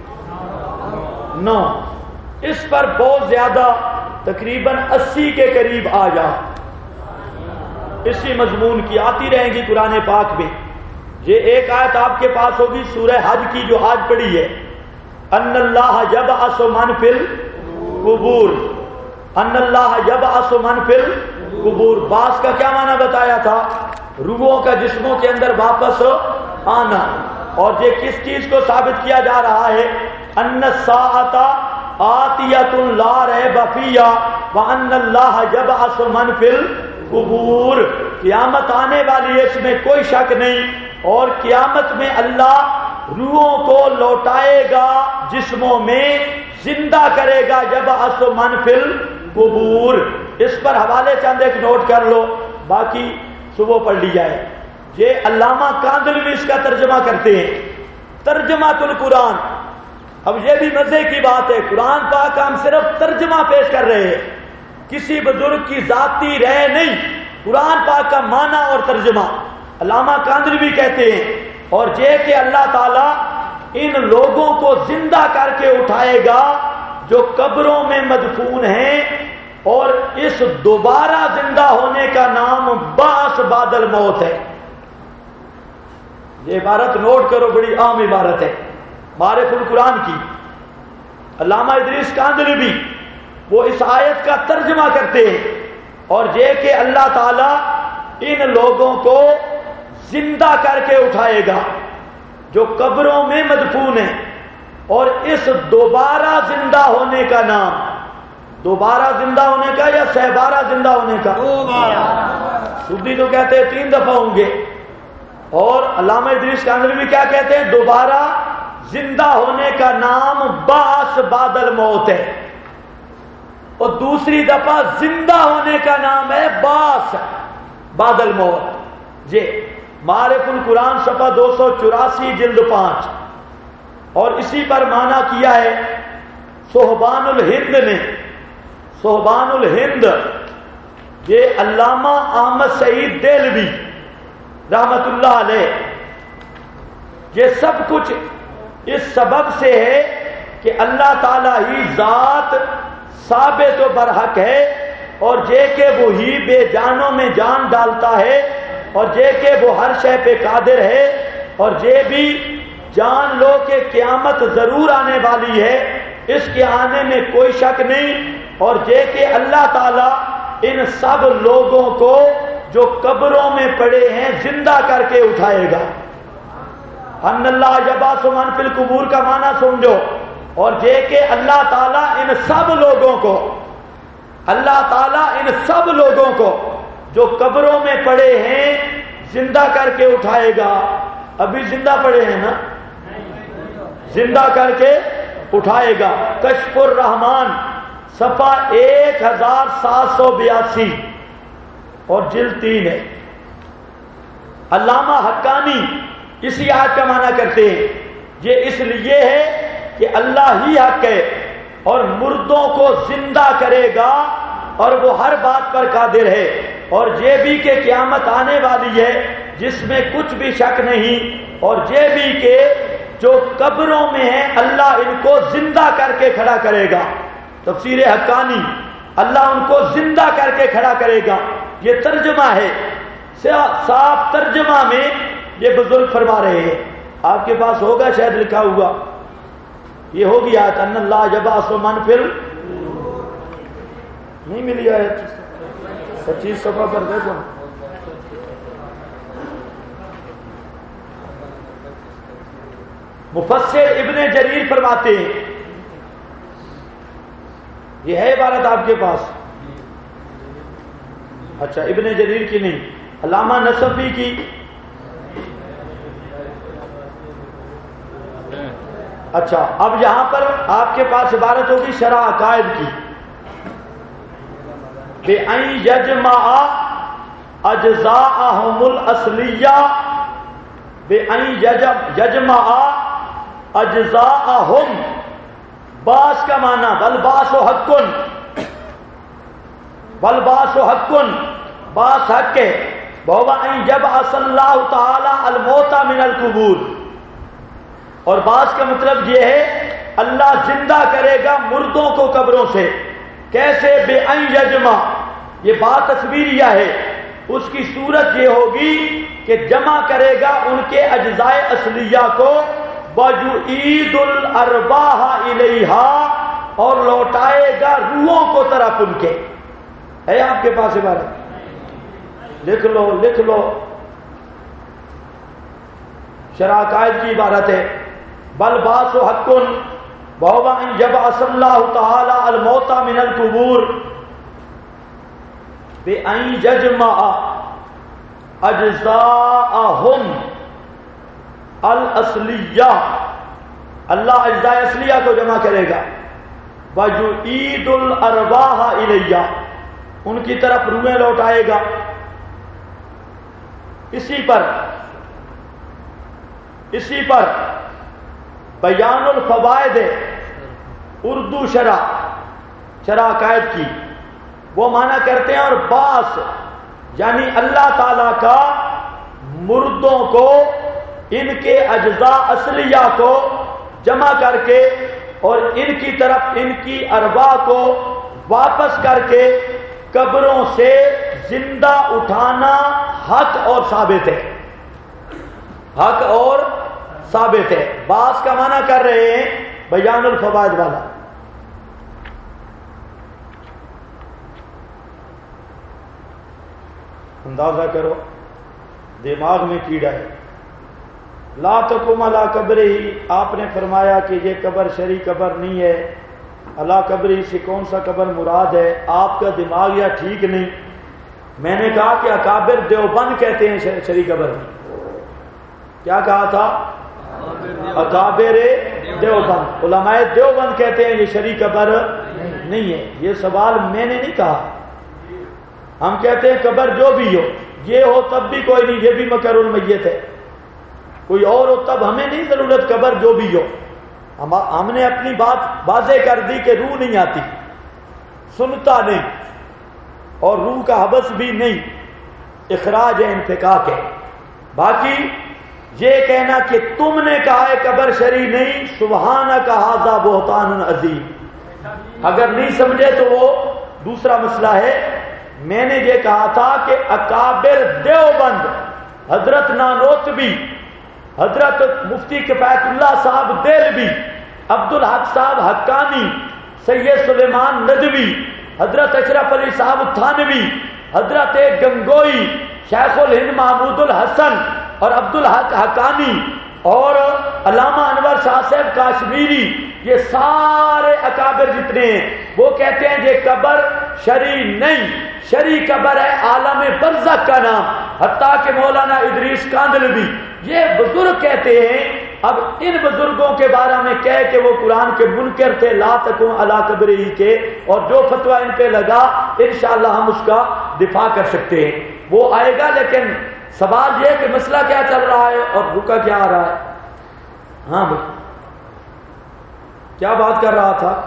9۔ اس پر بہت زیادہ تقریباً 80 کے قریب آ جا اسی مضمون کی آتی رہیں گی قرآن پاک میں۔ یہ ایک آیت آپ کے پاس ہوگی سورہ حج کی جو آج پڑھی ہے، ان اللہ یبعث من فی القبور، ان اللہ یبعث من فی القبور، بعث کا کیا معنی بتایا تھا؟ روحوں کا جسموں کے اندر واپس آنا، اور یہ کس چیز کو ثابت کیا جا رہا ہے؟ ان الساعۃ آتیۃ لا ریب فیہا وان اللہ یبعث من فی القبور، قیامت آنے والی ہے، اس میں کوئی شک نہیں، اور قیامت میں اللہ روحوں کو لوٹائے گا جسموں میں، زندہ کرے گا، یبعث من فی القبور۔ اس پر حوالے چند ایک نوٹ کر لو، باقی صبح پڑھ لی جائے۔ یہ علامہ کاندھلوی اس کا ترجمہ کرتے ہیں، ترجمہ القرآن۔ اب یہ بھی مزے کی بات ہے، قرآن پاک ہم صرف ترجمہ پیش کر رہے ہیں، کسی بزرگ کی ذاتی رائے نہیں، قرآن پاک کا معنی اور ترجمہ علامہ کاندھلوی کہتے ہیں۔ اور یہ کہ اللہ تعالیٰ ان لوگوں کو زندہ کر کے اٹھائے گا جو قبروں میں مدفون ہیں، اور اس دوبارہ زندہ ہونے کا نام بعث بعد الموت ہے۔ یہ عبارت نوٹ کرو، بڑی عام عبارت ہے معرف القرآن کی۔ علامہ ادریس کاندھلوی وہ اس آیت کا ترجمہ کرتے ہیں، اور یہ کہ اللہ تعالیٰ ان لوگوں کو زندہ کر کے اٹھائے گا جو قبروں میں مدفون ہیں۔ اور اس دوبارہ زندہ ہونے کا نام، دوبارہ زندہ ہونے کا یا سہبارہ زندہ ہونے کا؟ سودی تو کہتے ہیں 3 دفعہ ہوں گے، اور علامہ ادریس کاندھلوی بھی کیا کہتے ہیں؟ دوبارہ زندہ ہونے کا نام بعث بعد الموت ہے، اور دوسری دفعہ زندہ ہونے کا نام ہے بعث بعد الموت۔ یہ معارف القرآن صفحہ 284 جلد 5، اور اسی پر معنی کیا ہے صہبان الہند نے۔ صہبان الہند یہ علامہ احمد سعید دہلوی رحمت اللہ علیہ، یہ سب کچھ اس سبب سے ہے کہ اللہ تعالی ہی ذات ثابت و برحق ہے، اور جے کہ وہی بے جانوں میں جان ڈالتا ہے، اور جے کہ وہ ہر شے پہ قادر ہے، اور جے بھی جان لو کہ قیامت ضرور آنے والی ہے، اس کے آنے میں کوئی شک نہیں، اور جے کہ اللہ تعالی ان سب لوگوں کو جو قبروں میں پڑے ہیں زندہ کر کے اٹھائے گا۔ ان اللہ یبعث من فی القبور کا معنی سمجھو، اور جے کہ اللہ تعالیٰ ان سب لوگوں کو، اللہ تعالیٰ ان سب لوگوں کو جو قبروں میں پڑے ہیں زندہ کر کے اٹھائے گا۔ ابھی زندہ پڑے ہیں نا، زندہ کر کے اٹھائے گا۔ کشف الرحمان صفحہ 1782 اور جلد 3 ہے۔ علامہ حقانی اسی آیت کا معنی کرتے ہیں، یہ اس لیے ہے کہ اللہ ہی حق ہے اور مردوں کو زندہ کرے گا، اور وہ ہر بات پر قادر ہے، اور یہ بھی کہ قیامت آنے والی ہے جس میں کچھ بھی شک نہیں، اور یہ بھی کہ جو قبروں میں ہیں اللہ ان کو زندہ کر کے کھڑا کرے گا۔ تفسیر حقانی، اللہ ان کو زندہ کر کے کھڑا کرے گا، یہ ترجمہ ہے، صاف ترجمہ میں یہ بزرگ فرما رہے ہیں۔ آپ کے پاس ہوگا شاید لکھا ہوا، یہ ہوگی آیت ان اللہ یبعث من فی نہیں ملی آیت 25 صفحہ پر دیکھو۔ مفسر ابن جریر فرماتے ہیں، یہ ہے عبارت آپ کے پاس؟ اچھا ابن جریر کی نہیں، علامہ نصفی کی۔ اچھا اب یہاں پر آپ کے پاس عبارت ہوگی شرح عقائد کی، بِأَن يَجْمَعَ أَجْزَاءَهُمُ الْأَصْلِيَّةَ بِأَن يَجْمَعَ أَجْزَاءَهُمْ، باس کا معنی بَالْبَاسُ حَقٌّ، بَالْبَاسُ حَقٌّ، باس حق ہے، وَهُوَ أَن يَبْعَثَ اللَّهُ تَعَالَى الْمَوْتَى مِنَ الْقُبُورِ، اور باس کا مطلب یہ ہے اللہ زندہ کرے گا مردوں کو قبروں سے۔ کیسے؟ بِأَن يَجْمَعَ، یہ بات تصویریہ ہے، اس کی صورت یہ ہوگی کہ جمع کرے گا ان کے اجزاء اصلیہ کو، وَيُعِيدُ الْأَرْوَاحَ إِلَيْهَا، اور لوٹائے گا روحوں کو طرف ان کے۔ ہے آپ کے پاس عبارت؟ لکھ لو لکھ لو، شرح عقائد کی عبارت ہے، بَالْبَاسُ حَقٌّ وَهُوَ أَن يَبْعَثَ اللَّهُ تَعَالَى الْمَوْتَى مِنَ الْقُبُورِ بِأَن يَجْمَعَ أَجْزَاءَهُمْ الْأَصْلِيَّةَ، اللہ اجزاء اصلیہ کو جمع کرے گا، وَيُعِيدُ الْأَرْوَاحَ إِلَيْهَا، ان کی طرف روحیں لوٹائے گا۔ اسی پر بیان الفوائد اردو شرح عقائد کی، وہ معنی کرتے ہیں، اور باس یعنی اللہ تعالی کا مردوں کو ان کے اجزاء اصلیہ کو جمع کر کے اور ان کی طرف ان کی ارواح کو واپس کر کے قبروں سے زندہ اٹھانا حق اور ثابت ہے، حق اور ثابت ہے۔ باس کا معنی کر رہے ہیں بیان الفوائد والا۔ اندازہ کرو دماغ میں کیڑا ہے، لا تقم علی قبرہ، آپ نے فرمایا کہ یہ قبر شرعی قبر نہیں ہے. علی قبرہ سے کون سا قبر مراد ہے؟ آپ کا دماغ یا ٹھیک نہیں. میں نے کہا کہ اکابر دیوبند کہتے ہیں شرعی قبر نہیں. کیا کہا تھا؟ اکابر دیوبند، علماء دیوبند کہتے ہیں یہ شرعی قبر نہیں ہے. یہ سوال میں نے نہیں کہا. ہم کہتے ہیں قبر جو بھی ہو، یہ ہو تب بھی کوئی نہیں، یہ بھی مکر المیت ہے. کوئی اور ہو تب ہمیں نہیں ضرورت، قبر جو بھی ہو. ہم نے اپنی بات واضح کر دی کہ روح نہیں آتی، سنتا نہیں، اور روح کا حبس بھی نہیں، اخراج ہے، انفکاک ہے. باقی یہ کہنا کہ تم نے کہا ہے قبر شرعی نہیں، سبحانک ھذا بہتان عظیم. اگر نہیں سمجھے تو وہ دوسرا مسئلہ ہے. میں نے یہ کہا تھا کہ اکابر دیوبند، حضرت نانوتوی، حضرت مفتی کفایت اللہ صاحب دہلوی، عبدالحق صاحب حقانی، سید سلیمان ندوی، حضرت اشرف علی صاحب تھانوی، حضرت گنگوئی، شیخ الہند محمود الحسن اور عبدالحق حقانی اور علامہ انور شاہ صاحب کاشمیری، یہ سارے اکابر جتنے ہیں وہ کہتے ہیں یہ قبر شرعی نہیں، شرعی قبر ہے عالم برزخ کا نام. حتیٰ کہ مولانا ادریس کاندلوی یہ بزرگ کہتے ہیں. اب ان بزرگوں کے بارے میں کہے کہ وہ قرآن کے منکر تھے، لا تکن علی قبرہ کے، اور جو فتویٰ ان پہ لگا انشاءاللہ ہم اس کا دفاع کر سکتے ہیں، وہ آئے گا. لیکن سوال یہ کہ مسئلہ کیا چل رہا ہے اور رکا کیا آ رہا ہے؟ ہاں بھائی کیا بات کر رہا تھا؟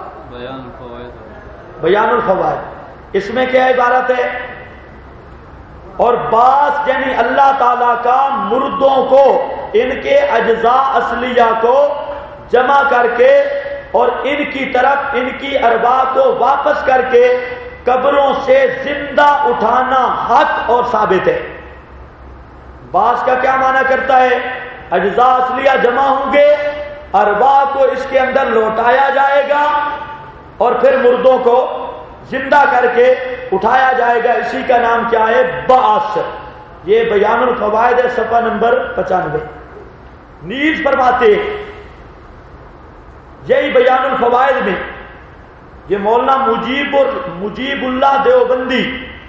بیان الفوائد. اس میں کیا عبارت ہے؟ اور بعض یعنی اللہ تعالیٰ کا مردوں کو، ان کے اجزاء اصلیہ کو جمع کر کے اور ان کی طرف ان کی ارواح کو واپس کر کے قبروں سے زندہ اٹھانا حق اور ثابت ہے. بعض کا کیا معنی کرتا ہے؟ اجزاء اصلیہ جمع ہوں گے، ارواح کو اس کے اندر لوٹایا جائے گا اور پھر مردوں کو زندہ کر کے اٹھایا جائے گا. اسی کا نام کیا ہے؟ بعث. یہ بیان الفوائد ہے، صفحہ نمبر 95. نیز فرماتے یہی بیان الفوائد میں، یہ مولانا مجیب اللہ دیوبندی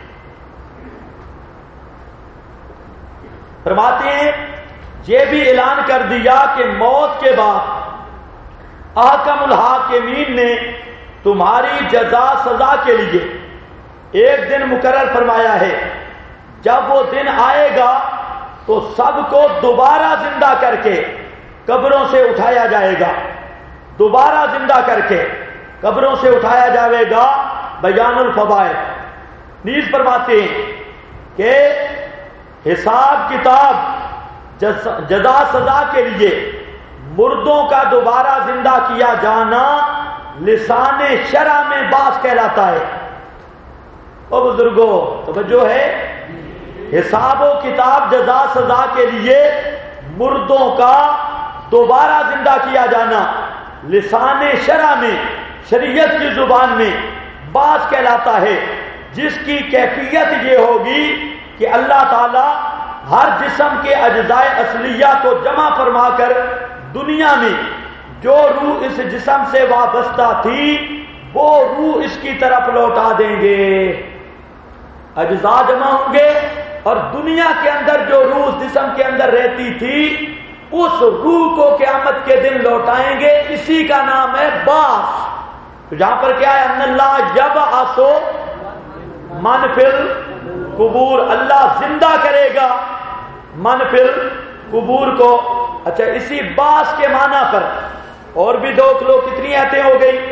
فرماتے ہیں یہ بھی اعلان کر دیا کہ موت کے بعد احکم الحاکمین نے تمہاری جزا سزا کے لیے ایک دن مقرر فرمایا ہے. جب وہ دن آئے گا تو سب کو دوبارہ زندہ کر کے قبروں سے اٹھایا جائے گا، دوبارہ زندہ کر کے قبروں سے اٹھایا جائے گا. بیان الفوائد. نیز فرماتے ہیں کہ حساب کتاب جزا سزا کے لیے مردوں کا دوبارہ زندہ کیا جانا لسان شرع میں بعث کہلاتا ہے. او بزرگوں توجہ ہے، حساب و کتاب جزا سزا کے لیے مردوں کا دوبارہ زندہ کیا جانا لسان شرع میں، شریعت کی زبان میں بعث کہلاتا ہے، جس کی کیفیت یہ ہوگی کہ اللہ تعالی ہر جسم کے اجزاء اصلیہ کو جمع فرما کر دنیا میں جو روح اس جسم سے وابستہ تھی وہ روح اس کی طرف لوٹا دیں گے. اجزاء جمع ہوں گے اور دنیا کے اندر جو روح اس جسم کے اندر رہتی تھی اس روح کو قیامت کے دن لوٹائیں گے. اسی کا نام ہے بعث. تو جہاں پر کیا ہے؟ ان اللہ یبعث من فی القبور، اللہ زندہ کرے گا من فی القبور کو. اچھا، اسی بعث کے معنی پر اور بھی دو کلو کتنی آیتیں ہو گئی؟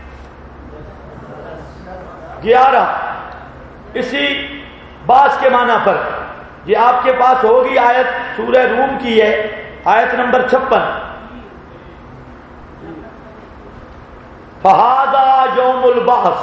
11. اسی بعث کے معنی پر یہ آپ کے پاس ہوگی آیت سورہ روم کی ہے، آیت نمبر 56. فہذا یوم البعث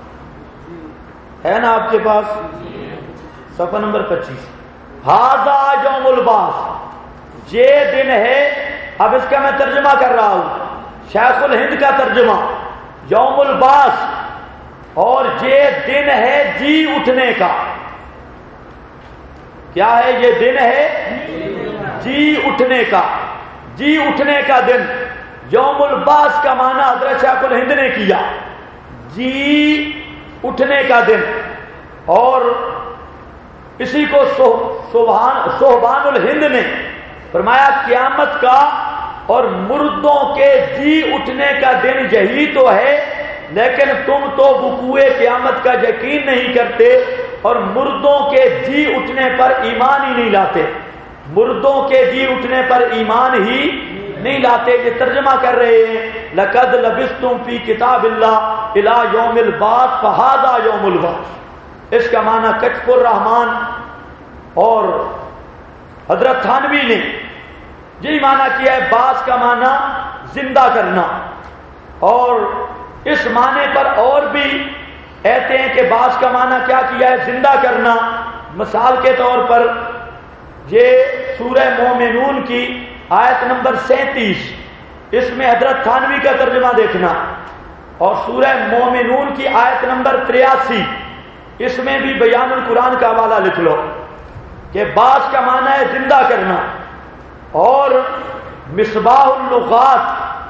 ہے نا آپ کے پاس، صفحہ نمبر 25. ہذا یوم البعث، یہ دن ہے. اب اس کا میں ترجمہ کر رہا ہوں، شیخ الہند کا ترجمہ. یوم البعث، اور یہ دن ہے جی اٹھنے کا. کیا ہے یہ دن ہے؟ جی اٹھنے کا. جی اٹھنے کا دن، یوم البعث کا معنی حضرت شیخ الہند نے کیا، جی اٹھنے کا دن، اور اسی کو صہبان الہند نے فرمایا قیامت کا اور مردوں کے جی اٹھنے کا دن یہی تو ہے، لیکن تم تو وقوع قیامت کا یقین نہیں کرتے اور مردوں کے جی اٹھنے پر ایمان ہی نہیں لاتے، مردوں کے جی اٹھنے پر ایمان ہی نہیں لاتے۔ یہ ترجمہ کر رہے ہیں لقد لبثتم فی کتاب اللہ الی یوم البعث فہذا یوم البعث، اس کا معنی کشف الرحمان اور حضرت تھانوی نے یہی معنی کیا ہے، بعث کا معنی زندہ کرنا، اور اس معنی پر اور بھی کہتے ہیں کہ بعث کا معنی کیا کیا ہے، زندہ کرنا۔ مثال کے طور پر یہ سورہ مومنون کی آیت نمبر 37، اس میں حضرت تھانوی کا ترجمہ دیکھنا، اور سورہ مومنون کی آیت نمبر 83، اس میں بھی بیان القرآن کا حوالہ لکھ لو کہ بعث کا معنی ہے زندہ کرنا، اور مصباح اللغات،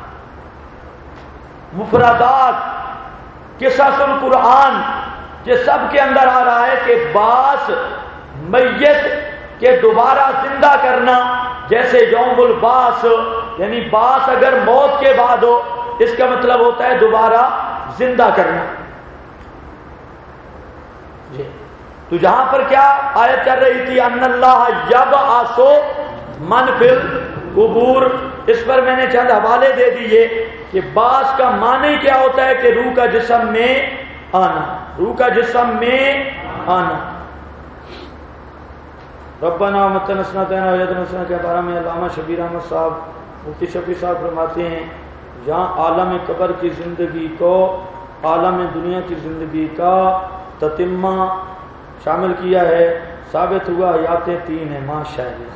مفردات، قصص القرآن، یہ سب کے اندر آ رہا ہے کہ بعث میت کے دوبارہ زندہ کرنا، جیسے یوم البعث، یعنی بعث اگر موت کے بعد ہو اس کا مطلب ہوتا ہے دوبارہ زندہ کرنا۔ جی تو جہاں پر کیا آیت کر رہی تھی، ان اللہ یبعث من فی القبور، اس پر میں نے چند حوالے دے دیے کہ بعث کا معنی کیا ہوتا ہے کہ روح کا جسم میں آنا، روح کا جسم میں آنا۔ ربنا متنا سنتنا وجدنا سنت کے بارے میں علامہ شبیر احمد صاحب، مفتی شفیع صاحب فرماتے ہیں جہاں عالم قبر کی زندگی کو عالم دنیا کی زندگی کا تتمہ شامل کیا ہے، ثابت ہوا حیاتیں تین ہیں۔ ماشاءاللہ،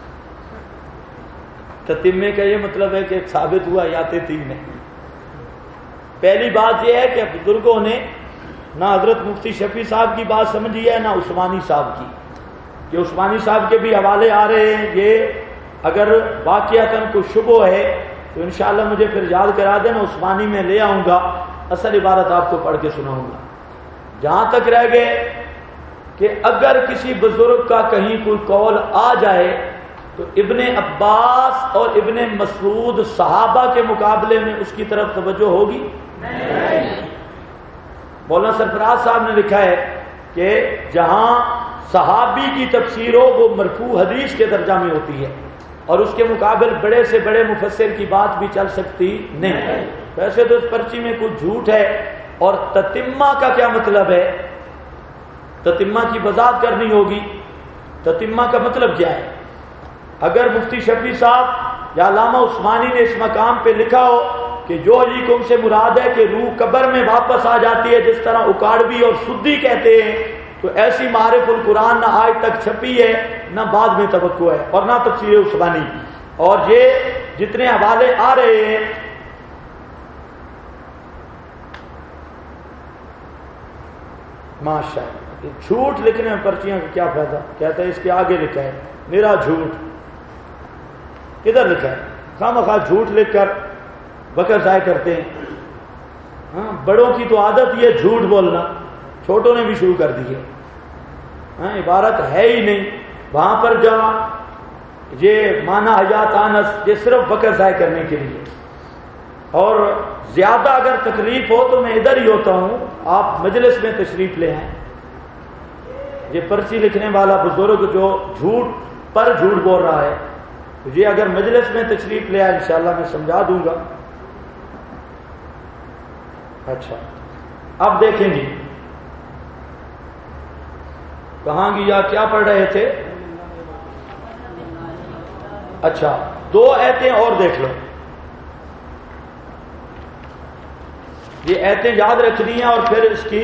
تتمے کا یہ مطلب ہے کہ ثابت ہوا حیاتیں تین ہیں۔ پہلی بات یہ ہے کہ بزرگوں نے نہ حضرت مفتی شفیع صاحب کی بات سمجھی ہے نہ عثمانی صاحب کی، کہ عثمانی صاحب کے بھی حوالے آ رہے ہیں، یہ اگر واقعتاً کوئی شبہ ہے تو انشاءاللہ مجھے پھر یاد کرا دینا، عثمانی میں لے آؤں گا، اصل عبارت آپ کو پڑھ کے سناؤں گا۔ جہاں تک رہ گئے کہ اگر کسی بزرگ کا کہیں کوئی قول آ جائے تو ابن عباس اور ابن مسعود صحابہ کے مقابلے میں اس کی طرف توجہ ہوگی نہیں۔ مولانا سرفراز صاحب نے لکھا ہے کہ جہاں صحابی کی تفسیر ہو وہ مرفوع حدیث کے درجہ میں ہوتی ہے، اور اس کے مقابل بڑے سے بڑے مفسر کی بات بھی چل سکتی نہیں۔ ویسے تو اس پرچی میں کچھ جھوٹ ہے، اور تتمہ کا کیا مطلب ہے، تتمہ کی وضاحت کرنی ہوگی۔ تتمہ کا مطلب کیا ہے؟ اگر مفتی شفیع صاحب یا علامہ عثمانی نے اس مقام پہ لکھا ہو کہ جو علیکم سے مراد ہے کہ روح قبر میں واپس آ جاتی ہے، جس طرح اکاڑوی اور سدی کہتے ہیں، تو ایسی معرف القرآن نہ آج تک چھپی ہے نہ بعد میں توقع ہے، اور نہ تفسیر عثمانی۔ اور یہ جتنے حوالے آ رہے ہیں ماشاءاللہ، جھوٹ لکھنے میں پرچیاں کا کیا فائدہ؟ کہتا ہے اس کے آگے لکھا ہے میرا جھوٹ، کدھر لکھا ہے؟ خواہ جھوٹ لکھ کر وقت ضائع کرتے ہیں۔ ہاں، بڑوں کی تو عادت یہ جھوٹ بولنا، چھوٹوں نے بھی شروع کر دی ہے۔ ہاں، عبارت ہے ہی نہیں وہاں پر جہاں یہ مانا حیات آنس، یہ صرف وقت ضائع کرنے کے لیے۔ اور زیادہ اگر تکلیف ہو تو میں ادھر ہی ہوتا ہوں، آپ مجلس میں تشریف لے آئیں۔ یہ پرچی لکھنے والا بزرگ جو جھوٹ پر جھوٹ بول رہا ہے، یہ اگر مجلس میں تشریف لے آئے انشاءاللہ میں سمجھا دوں گا۔ اچھا، اب دیکھیں گے کہاں گیا، کیا پڑھ رہے تھے؟ اچھا، دو آیتیں اور دیکھ لو، یہ آیتیں یاد رکھنی ہیں، اور پھر اس کی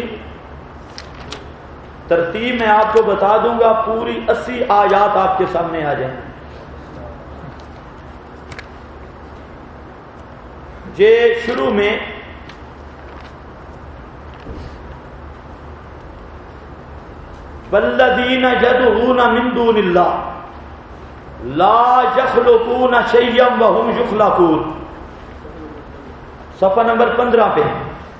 ترتیب میں آپ کو بتا دوں گا، پوری 80 آیات آپ کے سامنے آ جائیں۔ یہ شروع میں والذین یدعون من دون اللہ، لا یخلقون شیئا وهم یخلقون، صفحہ نمبر 15 پہ.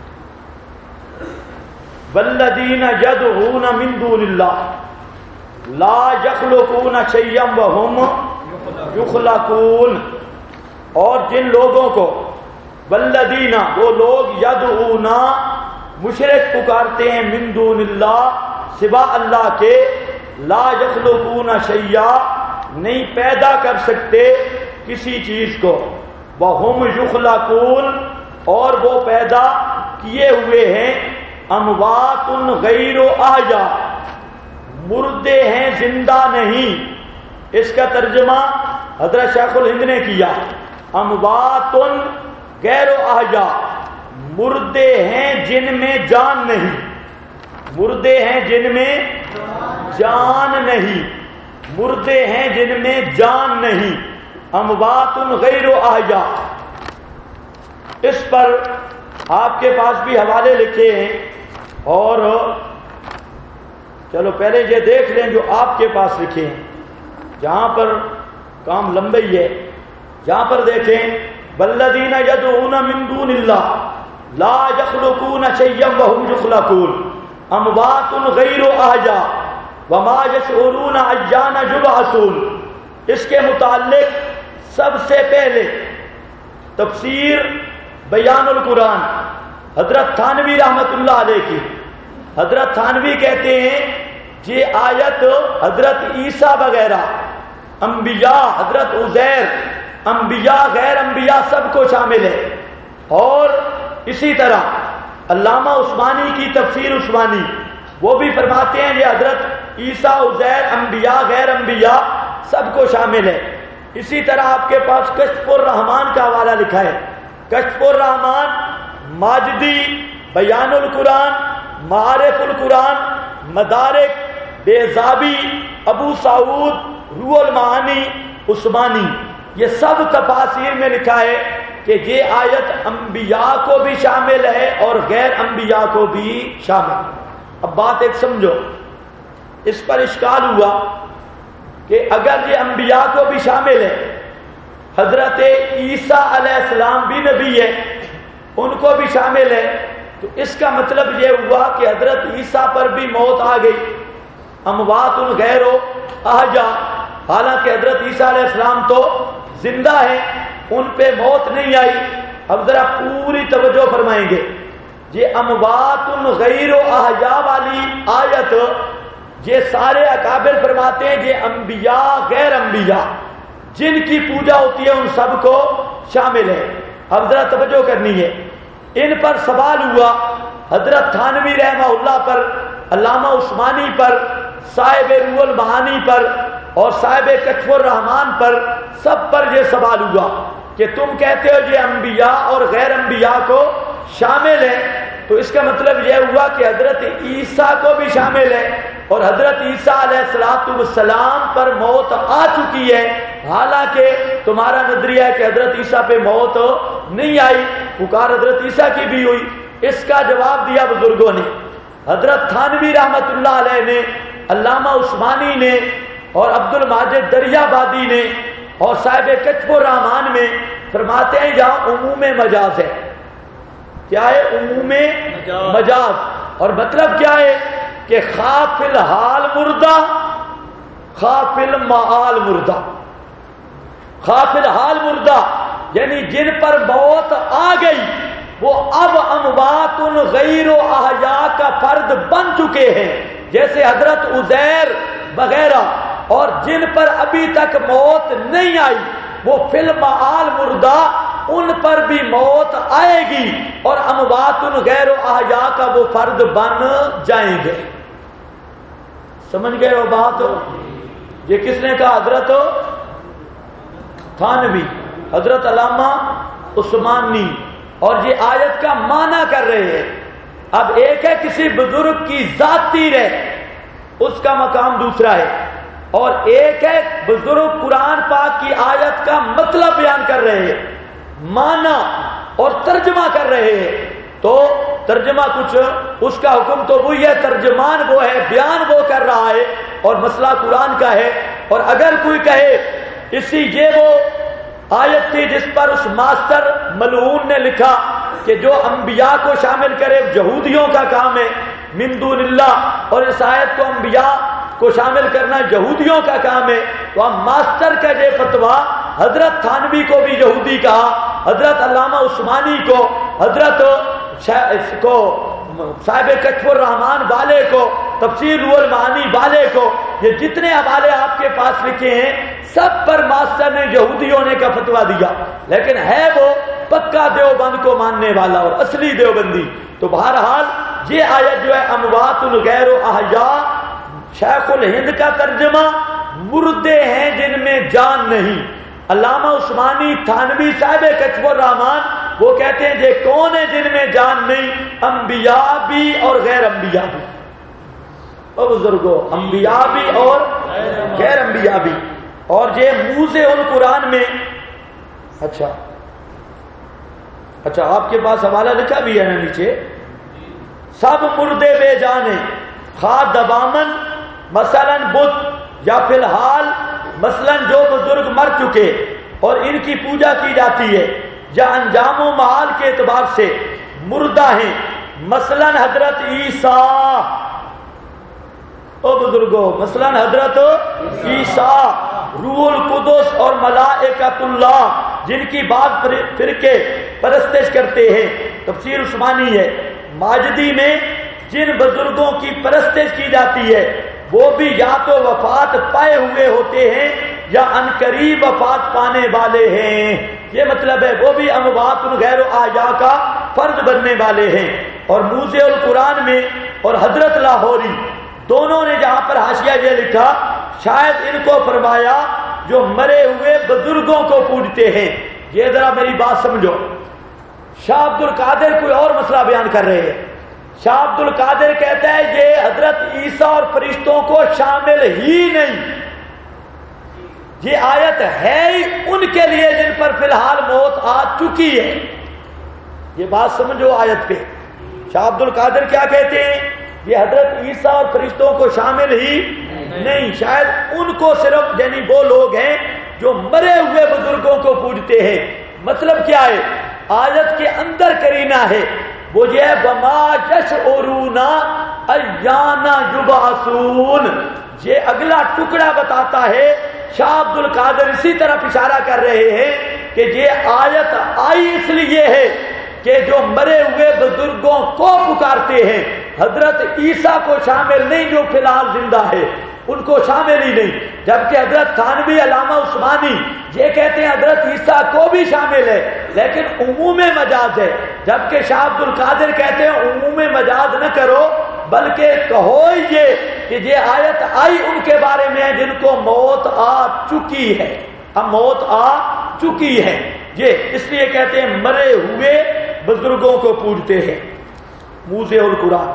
والذین یدعون من دون اللہ لا یخلقون شیئا وهم یخلقون، اور جن لوگوں کو والذین وہ لوگ یدعون مشرک پکارتے ہیں من دون اللہ سوا اللہ کے، لا یخلقون شیئا نہیں پیدا کر سکتے کسی چیز کو، وہم یخلقون اور وہ پیدا کیے ہوئے ہیں، اموات غیر احیاء مردے ہیں زندہ نہیں. اس کا ترجمہ حضرت شیخ الہند نے کیا، اموات غیر احیاء مردے ہیں جن میں جان نہیں، مردے ہیں جن میں جان نہیں، مردے ہیں جن میں جان نہیں، اموات غیر احیاء. اس پر آپ کے پاس بھی حوالے لکھے ہیں، اور چلو پہلے یہ دیکھ لیں جو آپ کے پاس لکھے ہیں، جہاں پر کام لمبا ہی ہے. جہاں پر دیکھیں والذین یدعون من دون اللہ لا یخلقون شیئا وهم یخلقون اموات غیر احیاء وما یشعرون ایان یبعثون. اس کے متعلق سب سے پہلے تفسیر بیان القرآن حضرت تھانوی رحمت اللہ علیہ کی. حضرت تھانوی کہتے ہیں یہ آیت حضرت عیسیٰ وغیرہ انبیاء، حضرت عزیر، انبیاء غیر انبیاء سب کو شامل ہے. اور اسی طرح علامہ عثمانی کی تفسیر عثمانی وہ بھی فرماتے ہیں یہ حضرت عیسیٰ، عزیر، انبیاء غیر انبیاء سب کو شامل ہے. اسی طرح آپ کے پاس کشف الرحمان کا حوالہ لکھا ہے، کشف الرحمان، ماجدی، بیان القرآن، معارف القرآن، مدارک، بیضابی، ابو سعود، روح المعانی، عثمانی، یہ سب تفاسیر میں لکھا ہے کہ یہ آیت انبیاء کو بھی شامل ہے اور غیر انبیاء کو بھی شامل ہے. اب بات ایک سمجھو، اس پر اشکال ہوا کہ اگر یہ انبیاء کو بھی شامل ہے، حضرت عیسیٰ علیہ السلام بھی نبی ہے، ان کو بھی شامل ہے، تو اس کا مطلب یہ ہوا کہ حضرت عیسیٰ پر بھی موت آ گئی، اموات غیر احیاء. حالانکہ حضرت عیسیٰ علیہ السلام تو زندہ ہیں، ان پہ موت نہیں آئی. اب ذرا پوری توجہ فرمائیں گے. یہ اموات غیر احیاء والی آیت یہ سارے اکابر فرماتے ہیں یہ انبیاء غیر انبیاء جن کی پوجا ہوتی ہے ان سب کو شامل ہے. اب ذرا توجہ کرنی ہے. ان پر سوال ہوا حضرت تھانوی رحمہ اللہ پر، علامہ عثمانی پر، صاحب روح المعانی پر اور صاحب کشف الرحمان پر، سب پر یہ سوال ہوا کہ تم کہتے ہو یہ انبیاء اور غیر انبیاء کو شامل ہے، تو اس کا مطلب یہ ہوا کہ حضرت عیسیٰ کو بھی شامل ہے، اور حضرت عیسیٰ علیہ السلام پر موت آ چکی ہے، حالانکہ تمہارا نظریہ ہے کہ حضرت عیسیٰ پہ موت نہیں آئی، پکار حضرت عیسیٰ کی بھی ہوئی. اس کا جواب دیا بزرگوں نے. حضرت تھانوی رحمت اللہ علیہ نے، علامہ عثمانی نے اور عبد الماجد دریابادی نے اور صاحب کشف الرحمان میں فرماتے ہیں یہاں عموم مجاز ہے. کیا ہے؟ عموم مجاز. اور مطلب کیا ہے کہ خواہ فی الحال مردہ خواہ فی المعال مردہ، خواہ فی الحال مردہ یعنی جن پر موت آ گئی وہ اب اموات غیر احیاء کا فرد بن چکے ہیں، جیسے حضرت عزیر وغیرہ. اور جن پر ابھی تک موت نہیں آئی وہ فی المعال مردہ، ان پر بھی موت آئے گی اور اموات غیر احیاء کا وہ فرد بن جائیں گے. سمجھ گئے وہ بات؟ یہ کس نے کہا؟ حضرت تھانوی، حضرت علامہ عثمانی، اور یہ آیت کا معنی کر رہے ہیں. اب ایک ہے کسی بزرگ کی ذاتی رہ، اس کا مقام دوسرا ہے، اور ایک ہے بزرگ قرآن پاک کی آیت کا مطلب بیان کر رہے ہیں، معنی اور ترجمہ کر رہے ہیں. تو ترجمہ کچھ، اس کا حکم تو وہی ہے، ترجمان وہ ہے، بیان وہ کر رہا ہے، اور مسئلہ قرآن کا ہے. اور اگر کوئی کہے اسی یہ وہ آیت تھی جس پر اس ماسٹر ملعون نے لکھا کہ جو انبیاء کو شامل کرے یہودیوں کا کام ہے من دون اللہ، اور اس آیت کو انبیاء کو شامل کرنا یہودیوں کا کام ہے۔ تو ہم ماسٹر کا یہ فتویٰ حضرت تھانوی کو بھی یہودی کہا، حضرت علامہ عثمانی کو، حضرت کو صاحب کشف الرحمان والے کو، تفسیر روح المعانی والے کو، یہ جتنے حوالے آپ کے پاس لکھے ہیں سب پر ماسٹر نے یہودی ہونے کا فتویٰ دیا، لیکن ہے وہ پکا دیوبند کو ماننے والا اور اصلی دیوبندی۔ تو بہرحال یہ آیت جو ہے اموات الغیر احیاء، شیخ الہند کا ترجمہ مردے ہیں جن میں جان نہیں۔ علامہ عثمانی تھانوی صاحب کشف الرحمان وہ کہتے ہیں یہ کون ہے جن میں جان نہیں؟ انبیاء بھی اور غیر انبیاء بھی۔ او بزرگوں، انبیاء بھی اور غیر انبیاء بھی۔ اور یہ موزے القرآن میں اچھا آپ کے پاس حوالہ لکھا بھی ہے نا نیچے، سب مردے بے جانے، خواہ دبامن مثلا بت یا فی الحال مثلا جو بزرگ مر چکے اور ان کی پوجا کی جاتی ہے یا انجام و محال کے اعتبار سے مردہ ہیں، مثلا حضرت عیسیٰ، او بزرگوں مثلا حضرت عیسیٰ، روح القدس اور ملائکۃ اللہ جن کی بعض فرقے پرستش کرتے ہیں۔ تفسیر عثمانی ہے، ماجدی میں جن بزرگوں کی پرستش کی جاتی ہے وہ بھی یا تو وفات پائے ہوئے ہوتے ہیں یا عنقریب وفات پانے والے ہیں، یہ مطلب ہے وہ بھی اموات غیر احیاء کا فرض بننے والے ہیں۔ اور موزے القرآن میں اور حضرت لاہوری دونوں نے جہاں پر حاشیہ یہ لکھا، شاید ان کو فرمایا جو مرے ہوئے بزرگوں کو پوجتے ہیں۔ یہ ذرا میری بات سمجھو، شاہ عبد القادر کوئی اور مسئلہ بیان کر رہے ہیں۔ شاہ عبد القادر کہتا ہے یہ حضرت عیسیٰ اور فرشتوں کو شامل ہی نہیں، یہ آیت ہے ہی ان کے لیے جن پر فی الحال موت آ چکی ہے۔ یہ بات سمجھو آیت پہ، شاہ عبد القادر کیا کہتے ہیں؟ یہ حضرت عیسیٰ اور فرشتوں کو شامل ہی نہیں، شاید ان کو صرف یعنی وہ لوگ ہیں جو مرے ہوئے بزرگوں کو پوجتے ہیں۔ مطلب کیا ہے؟ آیت کے اندر کرینہ ہے وہ یہ ہے وما یشعرون ایان یبعثون، یہ اگلا ٹکڑا بتاتا ہے۔ شاہ عبد القادر اسی طرف اشارہ کر رہے ہیں کہ یہ آیت آئی اس لیے ہے کہ جو مرے ہوئے بزرگوں کو پکارتے ہیں، حضرت عیسیٰ کو شامل نہیں جو فی الحال زندہ ہے، ان کو شامل ہی نہیں۔ جبکہ حضرت تھانوی، علامہ عثمانی یہ کہتے ہیں حضرت عیسیٰ کو بھی شامل ہے لیکن عموم مجاز ہے، جبکہ شاہ عبد القادر کہتے ہیں عموم مجاز نہ کرو بلکہ کہو یہ کہ یہ آیت آئی ان کے بارے میں ہے جن کو موت آ چکی ہے، اب موت آ چکی ہے، یہ اس لیے کہتے ہیں مرے ہوئے بزرگوں کو پوجتے ہیں۔ موزے القرآن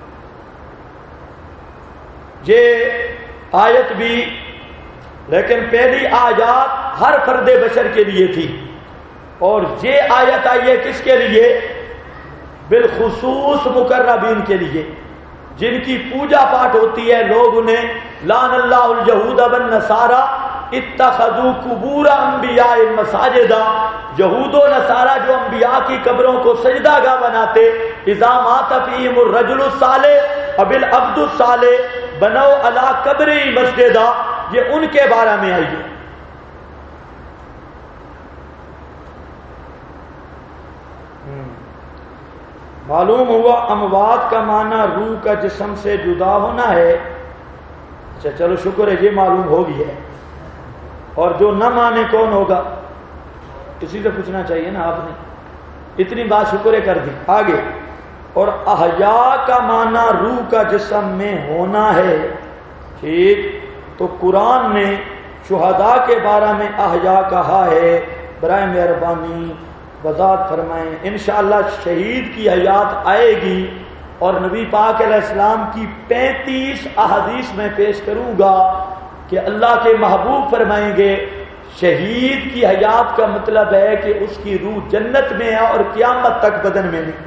یہ آیت بھی، لیکن پہلی آیات ہر فرد بشر کے لیے تھی، اور یہ آیت آئی ہے کس کے لیے؟ بالخصوص مقربین کے لیے، جن کی پوجا پاٹ ہوتی ہے، لوگ انہیں لعن اللہ الیہود والنصارى اتخذوا قبور انبیاء مساجدا، یہود و نصارہ جو انبیاء کی قبروں کو سجدہ گاہ بناتے، اذا مات فیہم الرجل الصالح اب العبد الصالح بنو علی قبری مسجدا، یہ ان کے بارے میں آئی ہے۔ معلوم ہوا اموات کا معنی روح کا جسم سے جدا ہونا ہے۔ اچھا چلو شکر ہے یہ معلوم ہو گئی ہے، اور جو نہ مانے کون ہوگا؟ کسی سے پوچھنا چاہیے نا، آپ نے اتنی بات شکر ہے کر دی۔ آگے، اور احیاء کا معنی روح کا جسم میں ہونا ہے، ٹھیک؟ تو قرآن نے شہداء کے بارے میں احیاء کہا ہے، برائے مہربانی وضاحت فرمائیں۔ انشاءاللہ شہید کی حیات آئے گی اور نبی پاک علیہ السلام کی 35 احادیث میں پیش کروں گا کہ اللہ کے محبوب فرمائیں گے شہید کی حیات کا مطلب ہے کہ اس کی روح جنت میں ہے اور قیامت تک بدن میں نہیں،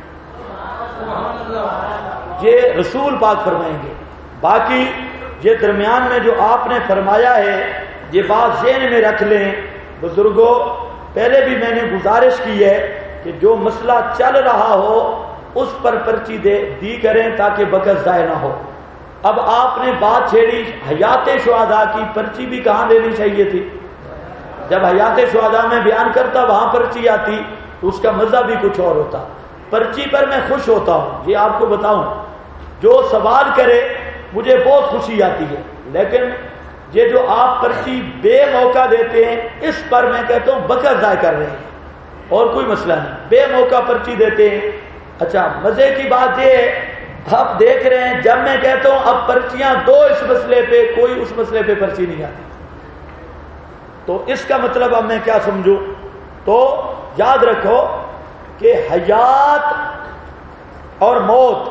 یہ رسول پاک فرمائیں گے۔ باقی یہ درمیان میں جو آپ نے فرمایا ہے یہ بات ذہن میں رکھ لیں بزرگوں، پہلے بھی میں نے گزارش کی ہے کہ جو مسئلہ چل رہا ہو اس پر پرچی دی کریں تاکہ وقت ضائع نہ ہو۔ اب آپ نے بات چھیڑی حیات شہداء کی، پرچی بھی کہاں دینی چاہیے تھی؟ جب حیات شہداء میں بیان کرتا وہاں پرچی آتی تو اس کا مزہ بھی کچھ اور ہوتا۔ پرچی پر میں خوش ہوتا ہوں، یہ آپ کو بتاؤں، جو سوال کرے مجھے بہت خوشی آتی ہے، لیکن یہ جو آپ پرچی بے موقع دیتے ہیں اس پر میں کہتا ہوں وقت ضائع کر رہے ہیں، اور کوئی مسئلہ نہیں، بے موقع پرچی دیتے ہیں۔ اچھا مزے کی بات یہ ہے، آپ دیکھ رہے ہیں جب میں کہتا ہوں اب پرچیاں دو اس مسئلے پہ، کوئی اس مسئلے پہ پرچی نہیں آتی، تو اس کا مطلب اب میں کیا سمجھوں؟ تو یاد رکھو کہ حیات اور موت،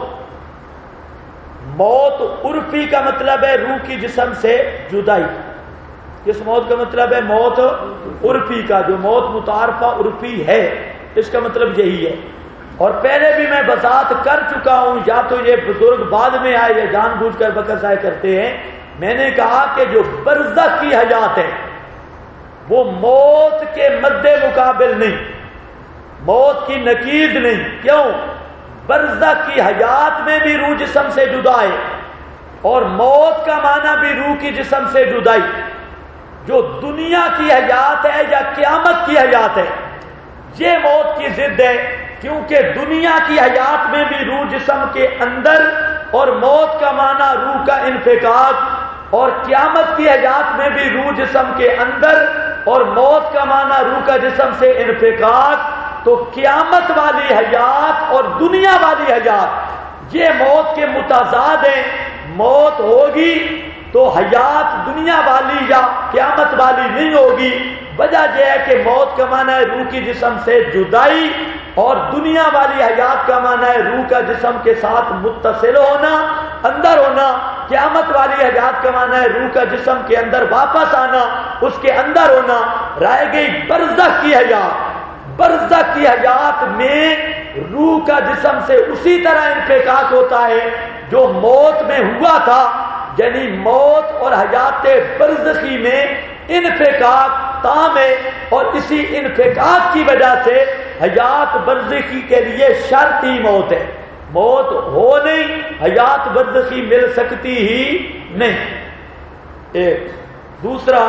موت عرفی کا مطلب ہے روح کی جسم سے جدائی۔ کس موت کا مطلب ہے؟ موت عرفی کا، جو موت متعارفہ عرفی ہے اس کا مطلب یہی ہے۔ اور پہلے بھی میں وضاحت کر چکا ہوں، یا تو یہ بزرگ بعد میں آئے یا جان بوجھ کر وقت ضائع کرتے ہیں، میں نے کہا کہ جو برزخ کی حیات ہے وہ موت کے مد مقابل نہیں، موت کی نقیض نہیں۔ کیوں؟ برزخ کی حیات میں بھی روح جسم سے جدا ہے، اور موت کا معنی بھی روح کی جسم سے جدائی۔ جو دنیا کی حیات ہے یا قیامت کی حیات ہے یہ موت کی ضد ہے، کیونکہ دنیا کی حیات میں بھی روح جسم کے اندر، اور موت کا معنی روح کا انفکاک، اور قیامت کی حیات میں بھی روح جسم کے اندر اور موت کا معنی روح کا جسم سے انفکاک۔ تو قیامت والی حیات اور دنیا والی حیات یہ موت کے متضاد ہیں۔ موت ہوگی تو حیات دنیا والی یا قیامت والی نہیں ہوگی۔ وجہ یہ ہے کہ موت کا معنی ہے روح کی جسم سے جدائی، اور دنیا والی حیات کا معنی ہے روح کا جسم کے ساتھ متصل ہونا، اندر ہونا۔ قیامت والی حیات کا معنی ہے روح کا جسم کے اندر واپس آنا، اس کے اندر ہونا۔ رہ گئی برزخ کی حیات، برزخ کی حیات میں روح کا جسم سے اسی طرح انفکاک ہوتا ہے جو موت میں ہوا تھا، یعنی موت اور حیات برزخی میں انفکاک تام ہے، اور اسی انفکاک کی وجہ سے حیات برزخی کے لیے شرطی موت ہے۔ موت ہو نہیں، حیات برزخی مل سکتی ہی نہیں۔ ایک دوسرا،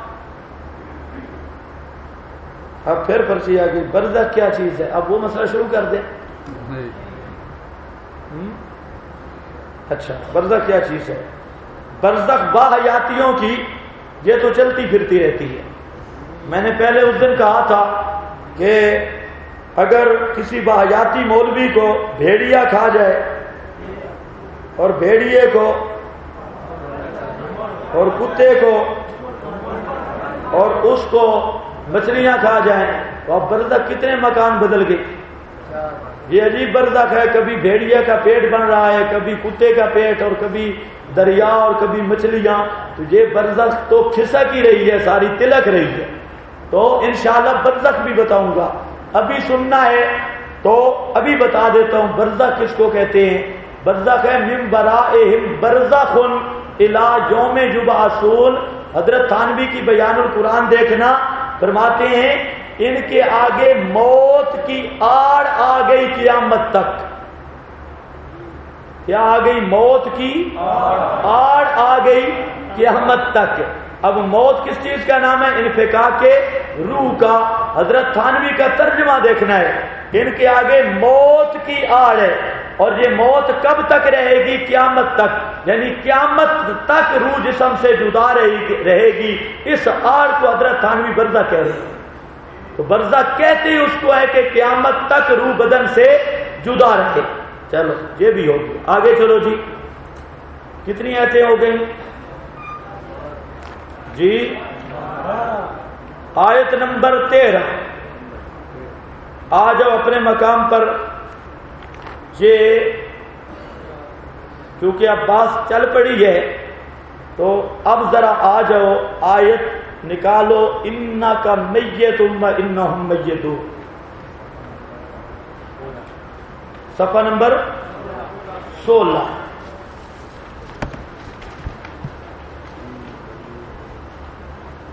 اب پھر پرچی آ گئی، برزخ کیا چیز ہے؟ اب وہ مسئلہ شروع کر دیں۔ اچھا برزخ کیا چیز ہے؟ برزخ باحیاتیوں کی یہ تو چلتی پھرتی رہتی ہے۔ میں نے پہلے اس دن کہا تھا کہ اگر کسی باحیاتی مولوی کو بھیڑیا کھا جائے، اور بھیڑیے کو اور کتے کو اور اس کو مچھلیاں کھا جائیں، تو اب برزخ کتنے مکان بدل گئے؟ یہ عجیب برزخ ہے، کبھی بھیڑیا کا پیٹ بن رہا ہے، کبھی کتے کا پیٹ، اور کبھی دریا، اور کبھی مچھلیاں۔ تو یہ برزخ تو کھسک ہی رہی ہے، ساری تلک رہی ہے۔ تو انشاءاللہ برزخ بھی بتاؤں گا، ابھی سننا ہے تو ابھی بتا دیتا ہوں برزخ کس کو کہتے ہیں۔ برزخ ہے من ورائہم برزخ الی یوم یبعثون۔ حضرت تھانوی کی بیان القرآن دیکھنا، فرماتے ہیں ان کے آگے موت کی آڑ آ گئی قیامت تک۔ کیا آ گئی؟ موت کی آڑ آ گئی قیامت تک۔ اب موت کس چیز کا نام ہے؟ انفکاک کے روح کا۔ حضرت تھانوی کا ترجمہ دیکھنا ہے، ان کے آگے موت کی آڑ ہے، اور یہ موت کب تک رہے گی؟ قیامت تک، یعنی قیامت تک روح جسم سے جدا رہے گی۔ اس آڑ کو حضرت تھانوی برزخ کہہ رہے ہیں۔ تو برزخ کہتے ہی اس کو ہے کہ قیامت تک روح بدن سے جدا رہے۔ چلو یہ بھی ہوگی، آگے چلو جی۔ کتنی آیتیں ہو گئی جی؟ آیت نمبر 13۔ آ جاؤ اپنے مقام پر۔ یہ کیونکہ اب بات چل پڑی ہے تو اب ذرا آ جاؤ، آیت نکالو۔ انکا میت و انہم میتون، صفحہ نمبر 16۔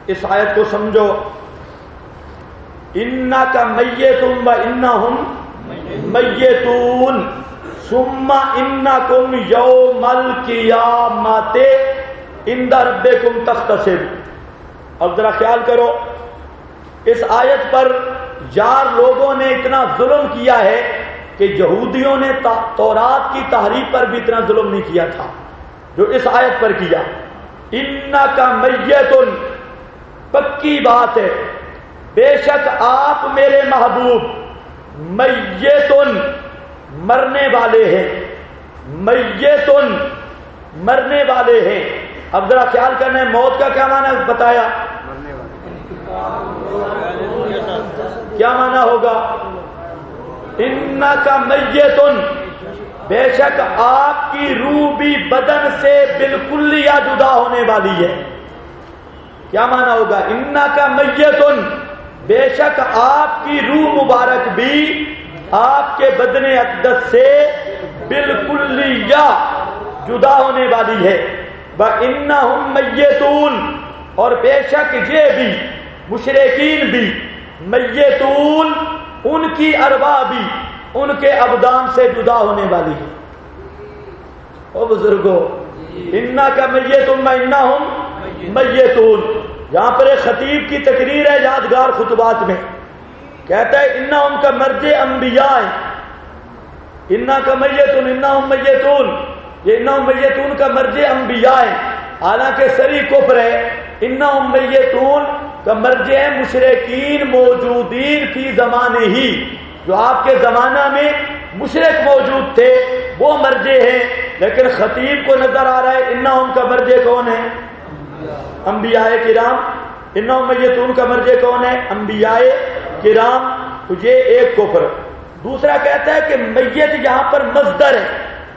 اس آیت کو سمجھو. انک میتون و انہم میتون ثم انکم یوم القیامت عند ربکم تختصمون. اب ذرا خیال کرو، اس آیت پر یار لوگوں نے اتنا ظلم کیا ہے کہ یہودیوں نے تورات کی تحریف پر بھی اتنا ظلم نہیں کیا تھا جو اس آیت پر کیا. انک میتون، پکی بات ہے، بے شک آپ میرے محبوب میتون، مرنے والے ہیں، میتون، مرنے والے ہیں. اب ذرا خیال کرنا ہے موت کا کیا معنی بتایا، کیا معنی ہوگا؟ انک میتون، بے شک آپ کی روح بھی بدن سے بالکل یا جدا ہونے والی ہے. کیا معنی ہوگا؟ انک میتون، بے شک آپ کی روح مبارک بھی آپ کے بدن اقدس سے بالکل یا جدا ہونے والی ہے. وَإِنَّهُمْ مَيِّتُونَ، اور بے شک یہ بھی مشرکین بھی میتون، ان کی ارواح بھی ان کے ابدان سے جدا ہونے والی ہے. او بزرگو، انک میتون وَإِنَّهُمْ میتون. یہاں پر ایک خطیب کی تقریر ہے یادگار خطبات میں، کہتا ہے انہم کا مرج انبیاء ہے. انک میتون انہم میتون، یہ انہم میتون کا مرج انبیاء ہے، حالانکہ سری کفر ہے. انہم میتون کا مرج ہے مشرکین موجودین فی زمانے ہی، جو آپ کے زمانہ میں مشرک موجود تھے وہ مرجے ہیں. لیکن خطیب کو نظر آ رہا ہے انہم کا مرجے کون ہے؟ انبیاء کرام. انہم میتون کا مرجے کون ہے؟ انبیاء کرام. تو یہ ایک کفر. دوسرا کہتا ہے کہ میت یہاں پر مصدر ہے.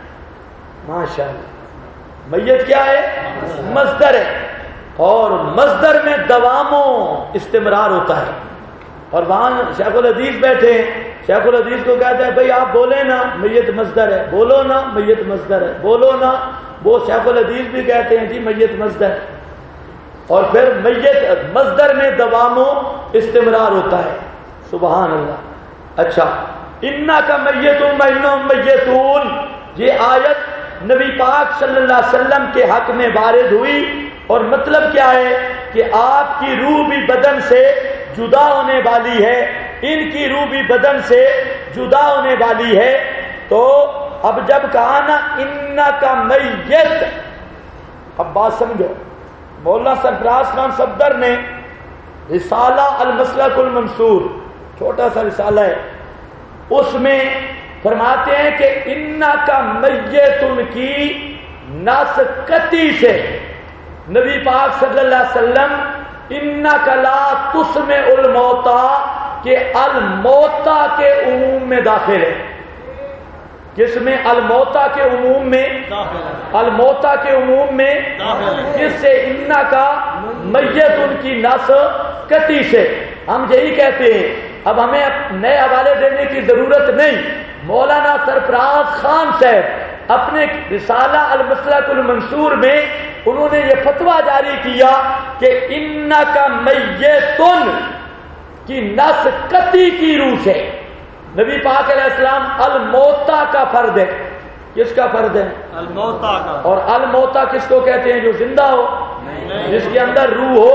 ماشاءاللہ، میت کیا ہے؟ مصدر ہے، اور مصدر میں دوام و استمرار ہوتا ہے. اور وہاں شیخ الحدیث بیٹھے ہیں، شیخ الحدیث کو کہتا ہے بھئی آپ بولیں نا میت مصدر ہے، بولو نا میت مصدر ہے، بولو نا. وہ شیخ الحدیث بھی کہتے ہیں جی میت مصدر ہے. اور پھر میت مصدر میں دوام و استمرار ہوتا ہے. سبحان اللہ. اچھا، انک میتون وانہم میتون، یہ آیت نبی پاک صلی اللہ علیہ وسلم کے حق میں وارد ہوئی. اور مطلب کیا ہے کہ آپ کی روح بھی بدن سے جدا ہونے والی ہے، ان کی روح بھی بدن سے جدا ہونے والی ہے. تو اب جب کہا نا انک میت، اب بات سمجھو. مولانا سرفراز خان صفدر نے رسالہ المسلک المنصور، چھوٹا سا رسالہ ہے، اس میں فرماتے ہیں کہ انک میتون کی نس قطعی سے نبی پاک صلی اللہ علیہ وسلم انک لا تسمع الموتى کہ الموتى کے عموم میں داخل ہے. کس میں؟ الموتى کے عموم میں، الموتى کے عموم میں، جس سے انک میتون کی نس قطعی سے. ہم یہی کہتے ہیں. اب ہمیں نئے حوالے دینے کی ضرورت نہیں. مولانا سرفراز خان صاحب اپنے رسالہ المسلک المنصور میں انہوں نے یہ فتویٰ جاری کیا کہ انک میتون کی نس قطعی کی روح سے نبی پاک علیہ السلام الموتى کا فرد ہے. کس کا فرد ہے؟ الموتى کا. اور الموتى کس کو کہتے ہیں؟ جو زندہ ہو، جس کے اندر روح ہو.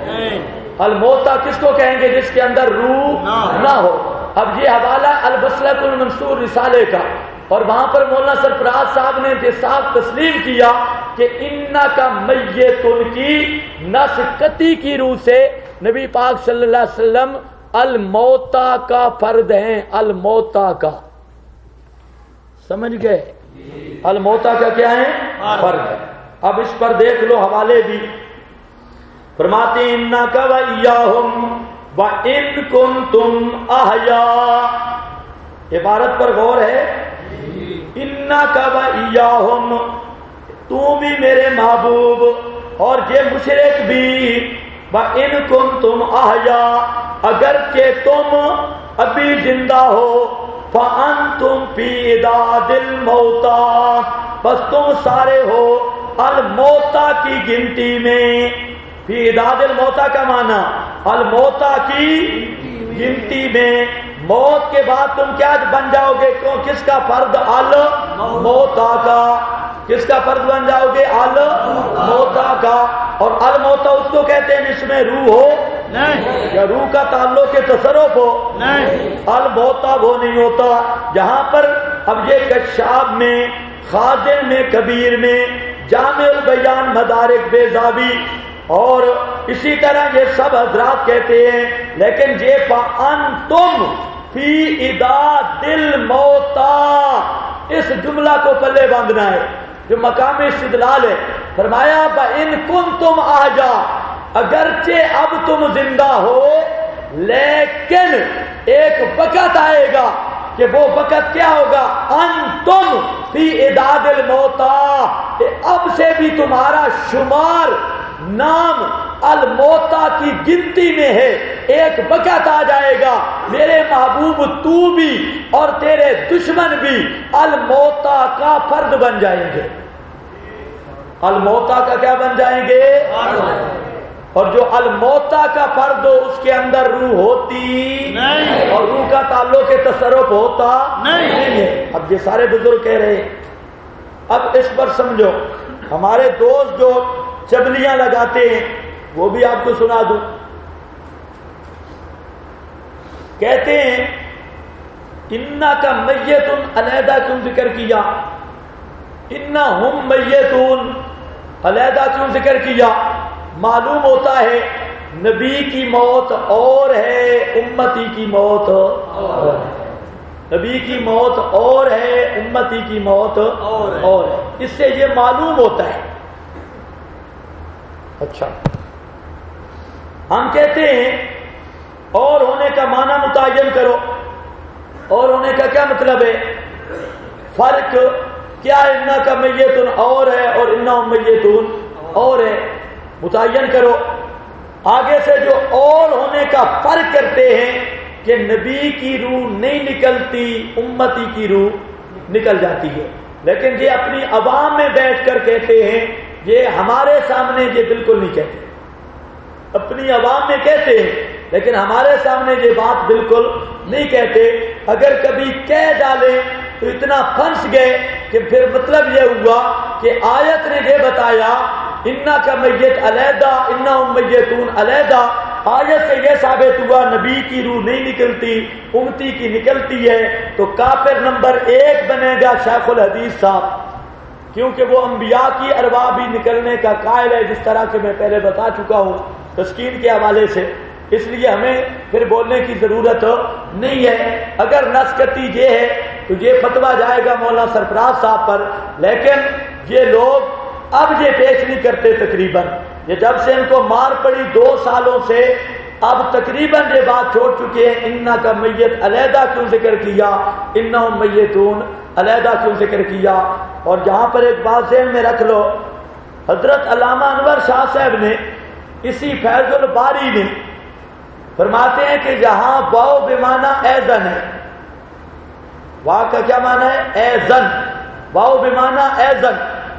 الموتى کس کو کہیں گے؟ جس کے اندر روح نہ ہو. اب یہ حوالہ المسلک المنصور رسالے کا، اور وہاں پر مولانا سرفراز صاحب نے یہ صاحب تسلیم کیا کہ انک میتون کی نس قطعی کی روح سے نبی پاک صلی اللہ علیہ وسلم الموتى کا فرد ہیں. الموتى کا، سمجھ گئے؟ الموتى کا کیا ہے؟ فرد ہے. اب اس پر دیکھ لو حوالے بھی. فرماتے ہیں انک وإیاہم وإن کنتم احیاء. عبارت پر غور ہے. انک وإیاہم، تو بھی میرے محبوب اور یہ مشرک بھی. وإن کنتم احیاء، اگر کہ تم ابھی زندہ ہو. فأنتم فی عداد الموتى، بس تم سارے ہو الموتى کی گنتی میں. فی عداد الموتا کا معنی الموتا کی گنتی میں، موت کے بعد تم کیا بن جاؤ گے؟ کیوں؟ کس کا فرد؟ الموتا کا. کس کا فرد بن جاؤ گے؟ الموتا کا. اور الموتا اس کو کہتے ہیں جس میں روح ہو نہیں، یا روح کا تعلق کے تصرف ہو نہیں. الموتا وہ نہیں ہوتا جہاں پر اب یہ کشاف میں، خازن میں، کبیر میں، جامع البیان، مدارک بیضاوی اور اسی طرح یہ سب حضرات کہتے ہیں. لیکن یہ فَأَنْتُمْ فِي عِدَادِ الْمَوْتَى، اس جملہ کو پلے باندھنا ہے جو مقام استدلال ہے. فرمایا بَإِن كُنْتُمْ أَحْيَاء، اگرچہ اب تم زندہ ہو لیکن ایک وقت آئے گا کہ وہ وقت کیا ہوگا؟ انتم فی عداد الموتى، اب سے بھی تمہارا شمار نام الموتا کی گنتی میں ہے. ایک وقت آ جائے گا میرے محبوب تو بھی اور تیرے دشمن بھی الموتا کا فرد بن جائیں گے. الموتا کا کیا بن جائیں گے؟ اور جو الموتا کا فرد ہو اس کے اندر روح ہوتی نہیں، اور روح کا تعلق کے تصرف ہوتا نہیں ہے. اب یہ سارے بزرگ کہہ رہے ہیں. اب اس پر سمجھو، ہمارے دوست جو چبلیاں لگاتے ہیں وہ بھی آپ کو سنا دوں. کہتے ہیں انا کا میتون علیحدہ کیوں ذکر کیا؟ انا ہم میتون علیحدہ کیوں ذکر کیا؟ معلوم ہوتا ہے نبی کی موت اور ہے، امتی کی موت اور ہے. نبی کی موت اور ہے، امتی کی موت اور ہے. اس سے یہ معلوم ہوتا ہے. اچھا، ہم کہتے ہیں اور ہونے کا معنی متعین کرو. اور ہونے کا کیا مطلب ہے؟ فرق کیا؟ انا کا میتون اور ہے اور انا میتون اور ہے. متعین کرو. آگے سے جو اور ہونے کا فرق کرتے ہیں کہ نبی کی روح نہیں نکلتی، امتی کی روح نکل جاتی ہے. لیکن یہ اپنی عوام میں بیٹھ کر کہتے ہیں، یہ ہمارے سامنے یہ بالکل نہیں کہتے. اپنی عوام میں کہتے ہیں لیکن ہمارے سامنے یہ بات بالکل نہیں کہتے. اگر کبھی کہہ ڈالیں تو اتنا پھنس گئے کہ پھر مطلب یہ ہوا کہ آیت نے یہ بتایا انا کا میت علیحدہ، انا میتون علیحدہ. آیت سے یہ ثابت ہوا نبی کی روح نہیں نکلتی، امتی کی نکلتی ہے. تو کافر نمبر 1 بنے گا شیخ الحدیث صاحب، کیونکہ وہ انبیاء کی ارواح بھی نکلنے کا قائل ہے، جس طرح کہ میں پہلے بتا چکا ہوں تسکین کے حوالے سے. اس لیے ہمیں پھر بولنے کی ضرورت نہیں ہے. اگر نسکتی یہ ہے تو یہ فتویٰ جائے گا مولانا سرفراز صاحب پر. لیکن یہ لوگ اب یہ پیش نہیں کرتے. تقریباً یہ جب سے ان کو مار پڑی 2 سالوں سے اب تقریباً یہ بات چھوڑ چکے ہیں. انا کا میت علیحدہ کیوں ذکر کیا، انا میتون علیحدہ کیوں ذکر کیا. اور جہاں پر ایک بات ذہن میں رکھ لو، حضرت علامہ انور شاہ صاحب نے اسی فیض الباری میں فرماتے ہیں کہ جہاں واو بمعنی ایزن ہے، واو کا کیا معنی ہے؟ ایزن. واو بمعنی ایزن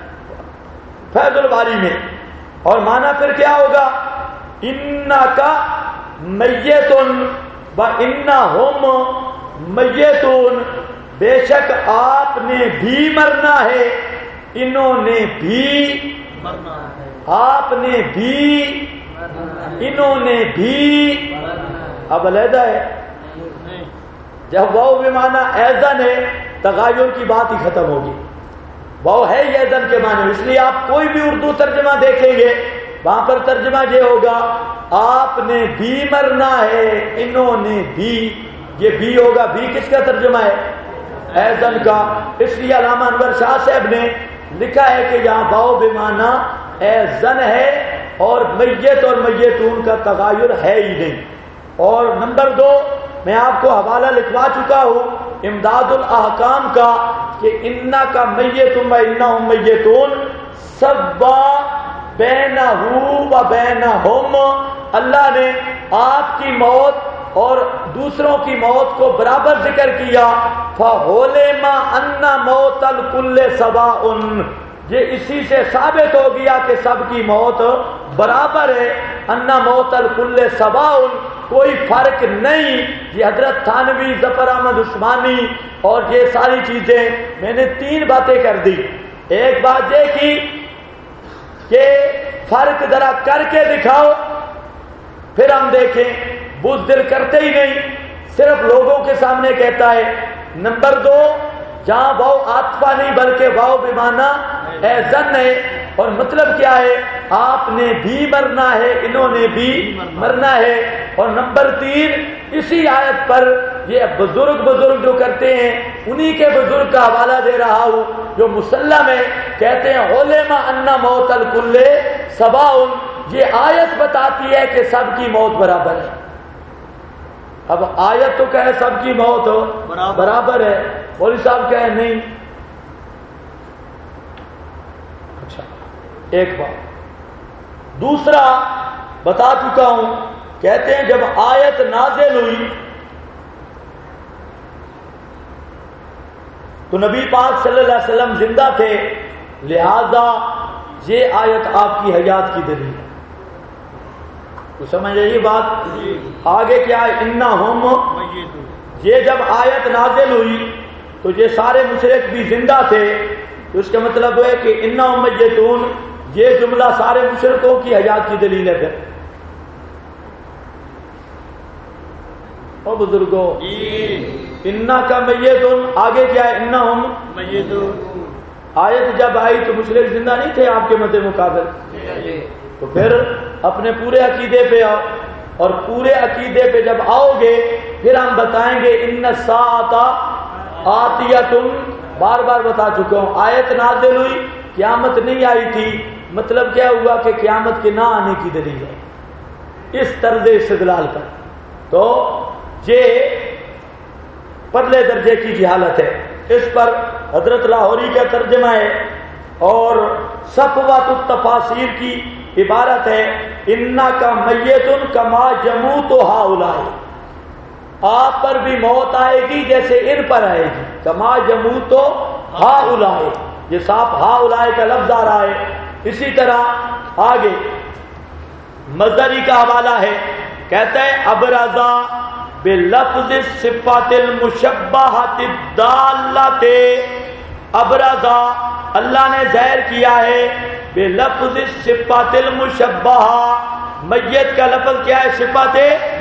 فیض الباری میں. اور معنی پھر کیا ہوگا؟ انا کا میتون و انا ہم میتون، بے شک آپ نے بھی مرنا ہے، انہوں نے بھی مرنا ہے. آپ نے بھی، انہوں نے بھی. اب علیحدہ ہے. جب واو بمعنی ایزن ہے تغیر کی بات ہی ختم ہوگی. واو ہے یہ ایزن کے معنی. اس لیے آپ کوئی بھی اردو ترجمہ دیکھیں گے وہاں پر ترجمہ یہ ہوگا آپ نے بھی مرنا ہے، انہوں نے بھی. یہ بھی ہوگا. بھی کس کا ترجمہ ہے؟ ایزن کا. اس لیے علامہ انور شاہ صاحب نے لکھا ہے کہ یہاں واو بمعنی ایزن ہے اور میت اور میتون کا تغیر ہے ہی نہیں. اور نمبر 2 میں آپ کو حوالہ لکھوا چکا ہوں امداد الاحکام کا کہ انا کا میتون و انا میتون سوا بینہ و بینہم. اللہ نے آپ کی موت اور دوسروں کی موت کو برابر ذکر کیا. فَعُلِمَ أَنَّ مَوْتَ الْكُلِّ سَوَاءٌ. یہ اسی سے ثابت ہو گیا کہ سب کی موت برابر ہے. انا موت الکل سواء، کوئی فرق نہیں. یہ حضرت تھانوی، ظفر احمد عثمانی اور یہ ساری چیزیں میں نے 3 باتیں کر دی. ایک بات یہ کی کہ فرق ذرا کر کے دکھاؤ پھر ہم دیکھیں. بزدل کرتے ہی نہیں، صرف لوگوں کے سامنے کہتا ہے. نمبر 2، جہاں واو عاطفہ نہیں بلکہ واو بمانا اذن ہے، اور مطلب کیا ہے؟ آپ نے بھی مرنا ہے، انہوں نے بھی مرنا ہے. اور نمبر 3، اسی آیت پر یہ بزرگ جو کرتے ہیں انہی کے بزرگ کا حوالہ دے رہا ہوں جو مسلم ہے. کہتے ہیں علم ان موت الکل سواء، یہ آیت بتاتی ہے کہ سب کی موت برابر ہے. اب آیت تو کہے سب کی موت برابر ہے، مولوی صاحب کہے نہیں. اچھا ایک بات. دوسرا بتا چکا ہوں، کہتے ہیں جب آیت نازل ہوئی تو نبی پاک صلی اللہ علیہ وسلم زندہ تھے، لہذا یہ آیت آپ کی حیات کی دلیل ہے. تو سمجھ یہ بات. آگے کیا ہے؟ انہم، یہ جب آیت نازل ہوئی تو یہ سارے مشرک بھی زندہ تھے. تو اس کا مطلب ہے کہ انہم میتون، یہ جملہ سارے مشرکوں کی حیات کی دلیل ہے. پھر او بزرگوں، انا کا میتون، آگے کیا ہے؟ انہم میتون. آیت جب آئی تو مشرک زندہ نہیں تھے آپ کے مد مقابل. تو پھر اپنے پورے عقیدے پہ آؤ، اور پورے عقیدے پہ جب آؤ گے پھر ہم بتائیں گے ان الساعۃ آتیۃ. بار بار بتا چکا ہوں، آیت نازل ہوئی، قیامت نہیں آئی تھی. مطلب کیا ہوا کہ قیامت کے نہ آنے کی دلیل ہے اس طرز استدلال پر. تو یہ پرلے درجے کی جہالت ہے. اس پر حضرت لاہوری کا ترجمہ ہے اور صفوۃ التفاسیر کی عبارت ہے انا کا میتن کما یموت ہؤلاء، آپ پر بھی موت آئے گی جیسے ان پر آئے گی. کما یموت ہؤلاء، یہ صاف ہؤلاء کا لفظ آ رہا ہے. اسی طرح آگے مصدری کا حوالہ ہے، کہتا ہے ابرزا بلفظ صفات المشبہۃ الدالۃ. ابرزا، اللہ نے ظاہر کیا ہے، بلفظ صفات المشبہہ، میت کا لفظ کیا ہے؟ صفات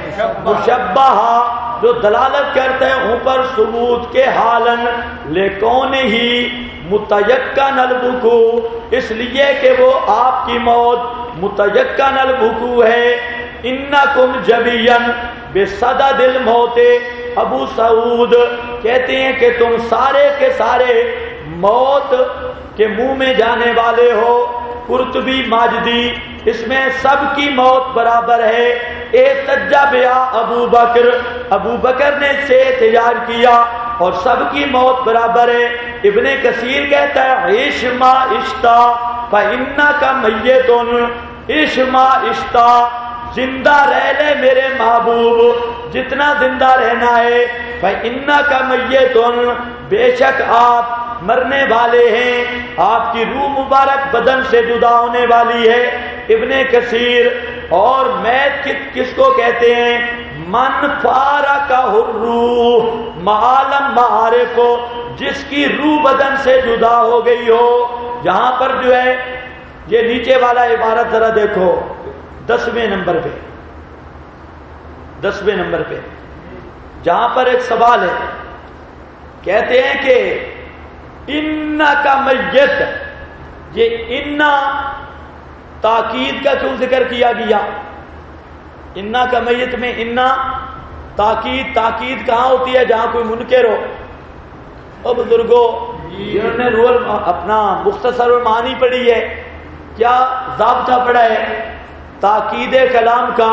مشبہہ، جو دلالت کرتے ہیں اوپر ثبوت کے حالن لکون ہی متیقن الوقوع، اس لیے کہ وہ آپ کی موت متیقن الوقوع ہے. انکم جبین بصدد الموت، ابو سعود کہتے ہیں کہ تم سارے کے سارے موت کے منہ میں جانے والے ہو. قرطبی ماجدی، اس میں سب کی موت برابر ہے. احتج بہا ابو بکر، ابو بکر نے اس سے احتجاج کیا اور سب کی موت برابر ہے. ابن کثیر کہتا ہے عیش ما اشتا فإنک میت، عیش ما اشتا، زندہ رہ لے میرے محبوب جتنا زندہ رہنا ہے. فإنک میت، بے شک آپ مرنے والے ہیں، آپ کی روح مبارک بدن سے جدا ہونے والی ہے. ابن کثیر، اور میت کس کو کہتے ہیں؟ من فارقہ الروح معالم معارف، جس کی روح بدن سے جدا ہو گئی ہو. یہاں پر جو ہے یہ نیچے والا عبارت ذرا دیکھو 10ویں نمبر پہ، 10ویں نمبر پہ جہاں پر ایک سوال ہے، کہتے ہیں کہ انا کا میت، یہ انا تاکید کا کیوں ذکر کیا گیا؟ انا کا میت میں انا تاکید، تاکید کہاں ہوتی ہے؟ جہاں کوئی منکر ہو. اور بزرگوں جنہوں نے رول اپنا مختصر المعانی پڑھی ہے، کیا ضابطہ پڑھا ہے تاکید کلام کا؟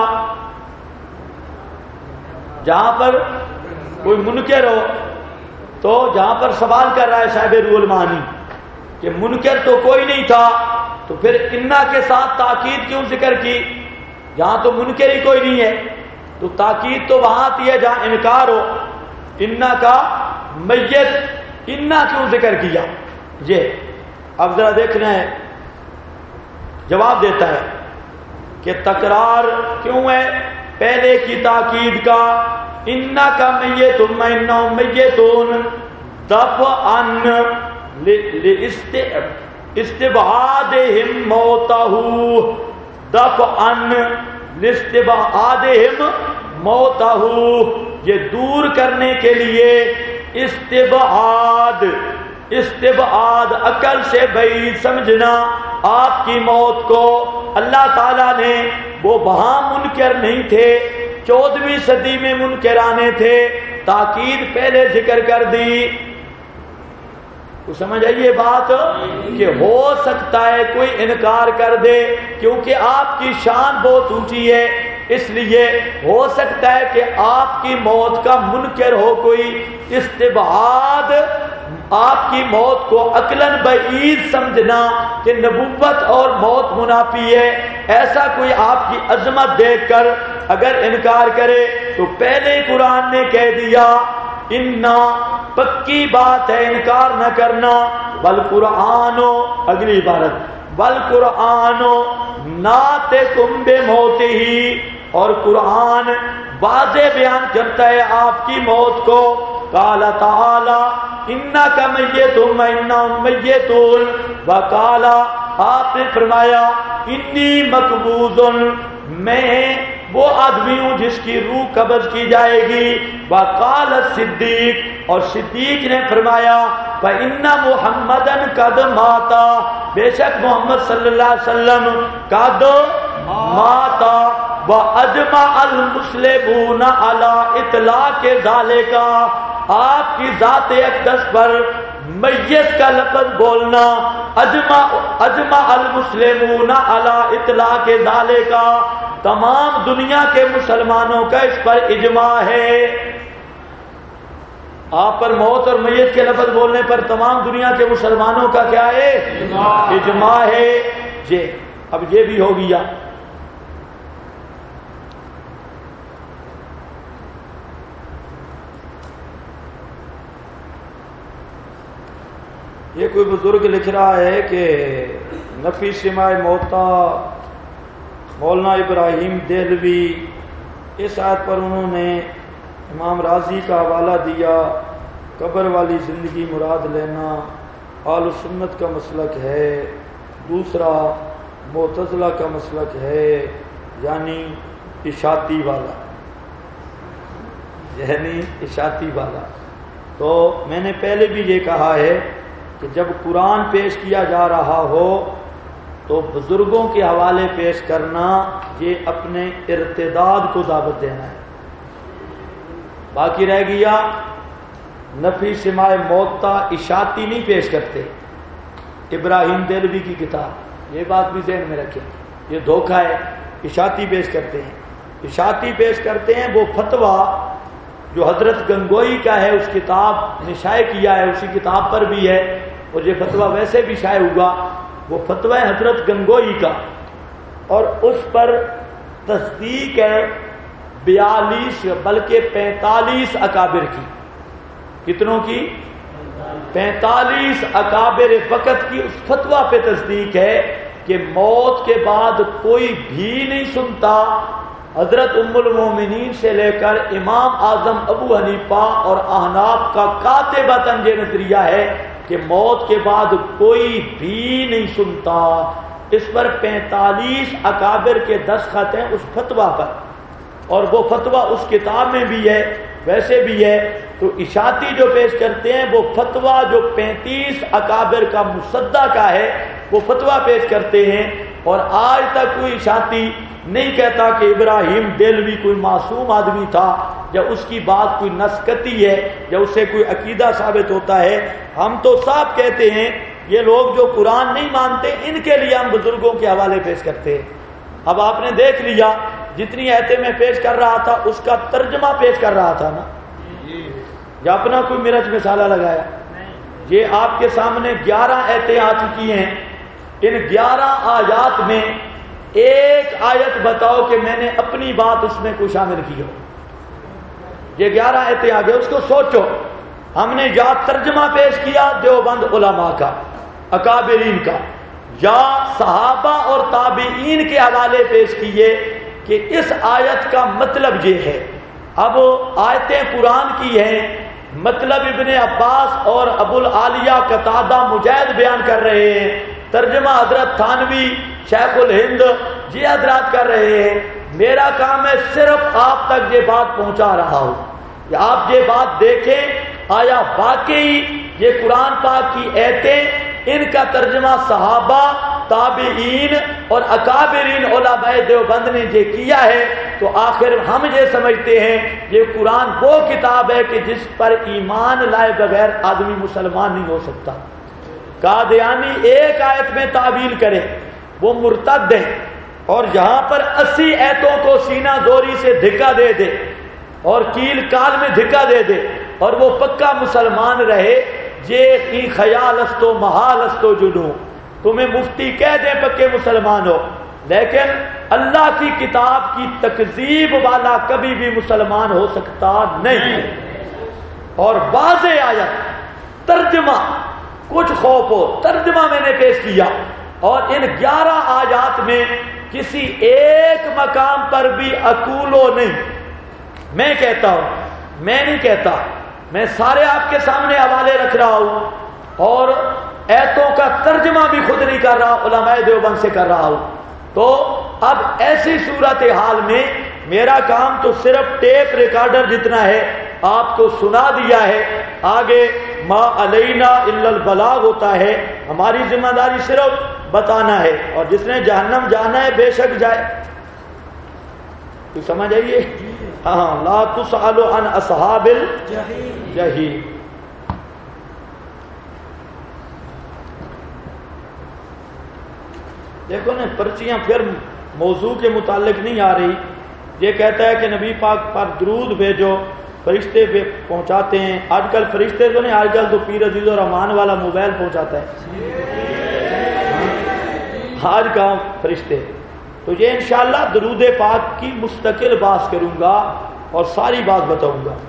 جہاں پر کوئی منکر ہو، تو جہاں پر سوال کر رہا ہے صاحب روح المعانی کہ منکر تو کوئی نہیں تھا، تو پھر انا کے ساتھ تاکید کیوں ذکر کی؟ جہاں تو منکر ہی کوئی نہیں ہے تو تاکید تو وہاں آتی ہے جہاں انکار ہو. انا کا میت، انا کیوں ذکر کیا؟ یہ اب ذرا دیکھنا ہے، جواب دیتا ہے کہ تکرار کیوں ہے؟ پہلے کی تاکید کا انک میتم انہم میتون دفعا لاستبعادہم موتہ، دفعا لاستبعادہم موتہ، یہ دور کرنے کے لیے استبعاد عقل سے بعید سمجھنا آپ کی موت کو اللہ تعالیٰ نے، وہ وہاں منکر نہیں تھے، 14ویں صدی میں منکرانے تھے، تاکید پہلے ذکر کر دی۔ تو سمجھ آئیے بات کہ ہو سکتا ہے کوئی انکار کر دے، کیونکہ آپ کی شان بہت اونچی ہے، اس لیے ہو سکتا ہے کہ آپ کی موت کا منکر ہو کوئی، استبعاد آپ کی موت کو عقلاً بعید سمجھنا کہ نبوت اور موت منافی ہے، ایسا کوئی آپ کی عظمت دیکھ کر اگر انکار کرے تو پہلے قرآن نے کہہ دیا انا، پکی بات ہے انکار نہ کرنا، والقرآن، اگلی عبارت والقرآن ناطقٌ بموتہ، اور قرآن واضح بیان کرتا ہے آپ کی موت کو۔ قال تعالی انک میتٌ وانہم میتون، وقال، آپ نے فرمایا انی مقبوض، میں وہ آدمی ہوں جس کی روح قبض کی جائے گی۔ وقال الصدیق، اور صدیق نے فرمایا فإن محمدا قد مات، بے شک محمد صلی اللہ علیہ وسلم قد مات، وأجمع المسلمون على اطلاق ذلك، آپ کی ذات اقدس پر میت کا لفظ بولنا، اجمع المسلمون علی اطلاق ذالک، تمام دنیا کے مسلمانوں کا اس پر اجماع ہے۔ آپ پر موت اور میت کے لفظ بولنے پر تمام دنیا کے مسلمانوں کا کیا ہے؟ اجماع ہے۔ جی اب یہ بھی ہو گیا۔ یہ کوئی بزرگ لکھ رہا ہے کہ نفی سماع موتا مولانا ابراہیم دہلوی، اس آیت پر انہوں نے امام راضی کا حوالہ دیا، قبر والی زندگی مراد لینا اہل سنت کا مسلک ہے، دوسرا معتزلہ کا مسلک ہے، یعنی اشاعتی والا، یعنی اشاعتی والا۔ تو میں نے پہلے بھی یہ کہا ہے کہ جب قرآن پیش کیا جا رہا ہو تو بزرگوں کے حوالے پیش کرنا یہ اپنے ارتداد کو دعوت دینا ہے۔ باقی رہ گیا نفی سماع موتا، اشاعتی نہیں پیش کرتے، ابراہیم دہلوی کی کتاب، یہ بات بھی ذہن میں رکھیں، یہ دھوکہ ہے، اشاعتی پیش کرتے ہیں۔ اشاعتی پیش کرتے ہیں وہ فتویٰ جو حضرت گنگوئی کا ہے، اس کتاب نے شائع کیا ہے، اسی کتاب پر بھی ہے، اور یہ فتویٰ ویسے بھی شائع ہوگا، وہ فتویٰ ہے حضرت گنگوئی کا، اور اس پر تصدیق ہے 42 بلکہ 45 اکابر کی۔ کتنوں کی؟ 45 اکابر وقت کی اس فتویٰ پہ تصدیق ہے کہ موت کے بعد کوئی بھی نہیں سنتا۔ حضرت ام المومنین سے لے کر امام اعظم ابو حنیفہ اور احناف کا قاطبتاً یہ نظریہ ہے کہ موت کے بعد کوئی بھی نہیں سنتا۔ اس پر 45 اکابر کے دستخط ہیں اس فتویٰ پر، اور وہ فتویٰ اس کتاب میں بھی ہے، ویسے بھی ہے۔ تو اشاعتی جو پیش کرتے ہیں وہ فتویٰ جو 35 اکابر کا مصدع کا ہے وہ فتویٰ پیش کرتے ہیں، اور آج تک کوئی اشاعتی نہیں کہتا کہ ابراہیم دہلوی کوئی معصوم آدمی تھا، یا اس کی بات کوئی نسکتی ہے، یا اس سے کوئی عقیدہ ثابت ہوتا ہے۔ ہم تو صاحب کہتے ہیں یہ لوگ جو قرآن نہیں مانتے ان کے لیے ہم بزرگوں کے حوالے پیش کرتے ہیں۔ اب آپ نے دیکھ لیا جتنی ایتیں میں پیش کر رہا تھا اس کا ترجمہ پیش کر رہا تھا نا، یا اپنا کوئی مرچ مسالہ لگایا؟ یہ آپ کے سامنے 11 ایتیں آ چکی ہیں، ان 11 آیات میں ایک آیت بتاؤ کہ میں نے اپنی بات اس میں کوئی شامل کی ہو۔ یہ 11 ایتیں آ گئے، اس کو سوچو۔ ہم نے یا ترجمہ پیش کیا دیوبند علماء کا، اکابرین کا یا صحابہ اور تابعین کے حوالے پیش کیے کہ اس آیت کا مطلب یہ ہے. اب آیتیں قرآن کی ہیں، مطلب ابن عباس اور ابو العالیہ قتادہ مجاہد بیان کر رہے ہیں، ترجمہ حضرت تھانوی شیخ الہند یہ حضرات کر رہے ہیں. میرا کام ہے صرف آپ تک یہ بات پہنچا رہا ہوں کہ آپ یہ بات دیکھیں آیا واقعی یہ قرآن پاک کی آیتیں ان کا ترجمہ صحابہ، تابعین اور اکابرین علماء دیوبند نے یہ کیا ہے تو آخر ہم یہ سمجھتے ہیں یہ قرآن وہ کتاب ہے کہ جس پر ایمان لائے بغیر آدمی مسلمان نہیں ہو سکتا. قادیانی ایک آیت میں تعویل کرے وہ مرتد ہے، اور یہاں پر 80 آیتوں کو سینہ زوری سے دھکا دے دے اور کیل کال میں دھکا دے دے اور وہ پکا مسلمان رہے. یہ خیال استو محال استو جنو، تمہیں مفتی کہہ دیں پکے مسلمان ہو، لیکن اللہ کی کتاب کی تکذیب والا کبھی بھی مسلمان ہو سکتا نہیں. اور واضح آیت ترجمہ کچھ خوف ہو، ترجمہ میں نے پیش کیا، اور ان 11 آیات میں کسی ایک مقام پر بھی اکولو نہیں. میں کہتا ہوں، میں نہیں کہتا، میں سارے آپ کے سامنے حوالے رکھ رہا ہوں، اور ایتوں کا ترجمہ بھی خود نہیں کر رہا، علماء دیوبند سے کر رہا ہوں. تو اب ایسی صورتحال میں میرا کام تو صرف ٹیپ ریکارڈر جتنا ہے آپ کو سنا دیا ہے، آگے ما علینا الا البلاغ ہوتا ہے. ہماری ذمہ داری صرف بتانا ہے، اور جس نے جہنم جانا ہے بے شک جائے. تو سمجھ آئیے؟ ہاں، لا تسألوا عن اصحاب الجحیم. دیکھو نا، پرچیاں پھر موضوع کے متعلق نہیں آ رہی. یہ کہتا ہے کہ نبی پاک پر درود بھیجو، فرشتے پہنچاتے ہیں. آج کل فرشتے تو نہیں، آج کل تو پیر عزیز الرحمان والا موبائل پہنچاتا ہے آج کہاں فرشتے. تو یہ انشاءاللہ درود پاک کی مستقل بات کروں گا اور ساری بات بتاؤں گا.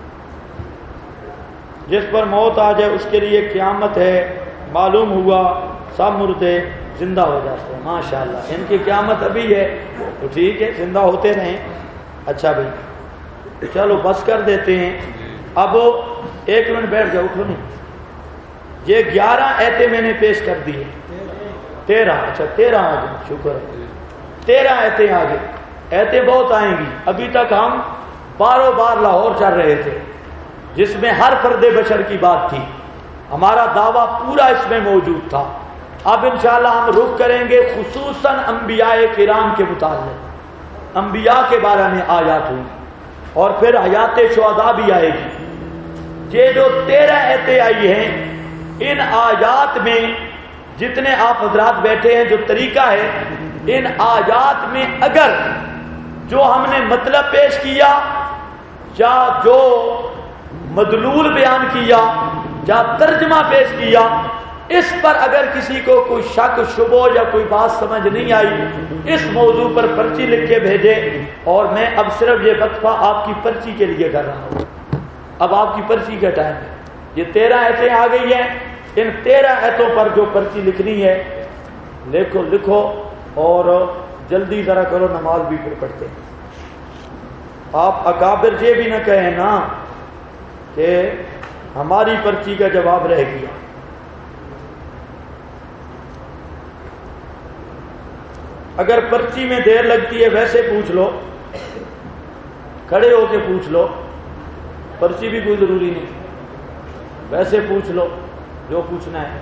جس پر موت آ جائے اس کے لیے قیامت ہے. معلوم ہوا سب مردے زندہ ہو جاتے ہیں. ماشاءاللہ ان کی قیامت ابھی ہے تو ٹھیک ہے، زندہ ہوتے رہیں. اچھا بھائی چلو بس کر دیتے ہیں. اب 1 منٹ بیٹھ جاؤ، اٹھو نہیں. یہ 11 آیتیں میں نے پیش کر دی ہیں. 13 اچھا 13 آگے، شکر ہے 13 آیتیں آگے. آیتیں بہت آئیں گی. ابھی تک ہم باروں بار لاہور چل رہے تھے جس میں ہر فرد بشر کی بات تھی. ہمارا دعویٰ پورا اس میں موجود تھا. اب انشاءاللہ ہم رخ کریں گے خصوصاً انبیاء کرام کے متعلق. انبیاء کے بارے میں آیات ہوئی اور پھر حیات شہداء بھی آئے گی. یہ جو 13 آیتیں آئی ہیں، ان آیات میں جتنے آپ حضرات بیٹھے ہیں جو طریقہ ہے، ان آیات میں اگر جو ہم نے مطلب پیش کیا یا جو مدلول بیان کیا یا ترجمہ پیش کیا، اس پر اگر کسی کو کوئی شک شبہ یا کوئی بات سمجھ نہیں آئی، اس موضوع پر پرچی لکھ کے بھیجے. اور میں اب صرف یہ وقفہ آپ کی پرچی کے لیے کر رہا ہوں. اب آپ کی پرچی کا ٹائم ہے. یہ 13 آیتیں آ گئی ہیں. ان 13 آیتوں پر جو پرچی لکھنی ہے لکھو اور جلدی ذرا کرو، نماز بھی پھر پڑھتے ہیں. آپ اکابر یہ بھی نہ کہیں نا کہ ہماری پرچی کا جواب رہ گیا. اگر پرچی میں دیر لگتی ہے ویسے پوچھ لو، کھڑے ہو کے پوچھ لو، پرچی بھی کوئی ضروری نہیں، ویسے پوچھ لو جو پوچھنا ہے.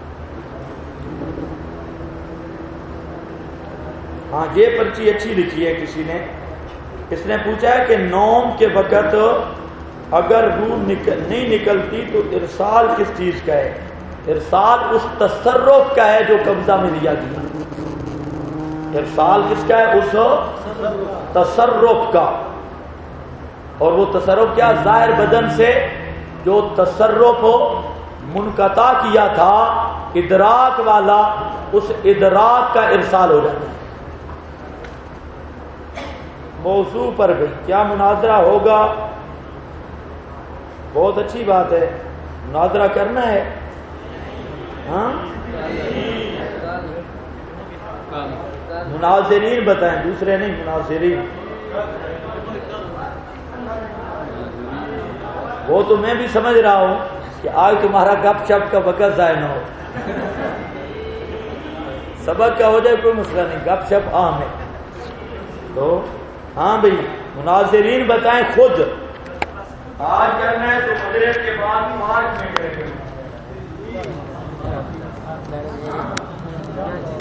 ہاں یہ پرچی اچھی لکھی ہے کسی نے. اس نے پوچھا ہے کہ نوم کے وقت اگر روح نہیں نکلتی تو ارسال کس چیز کا ہے؟ ارسال اس تصرف کا ہے جو قبضہ میں لیا گیا. ارسال کس کا ہے؟ اس تصرف کا. اور وہ تصرف کیا؟ ظاہر بدن سے جو تصرف منقطع کیا تھا ادراک والا، اس ادراک کا ارسال ہو جاتا ہے. موضوع پر بھی کیا مناظرہ ہوگا؟ بہت اچھی بات ہے، مناظرہ کرنا ہے. ہاں مناظرین بتائیں، دوسرے نہیں، مناظرین. وہ تو میں بھی سمجھ رہا ہوں کہ آج تمہارا گپ شپ کا وقت ضائع نہ ہو. سبق کا ہو جائے کوئی مسئلہ نہیں، گپ شپ عام ہے. تو ہاں بھائی مناظرین بتائیں خود. آج کرنا ہے تو مغرب کے بعد 5 منٹ رہے گا.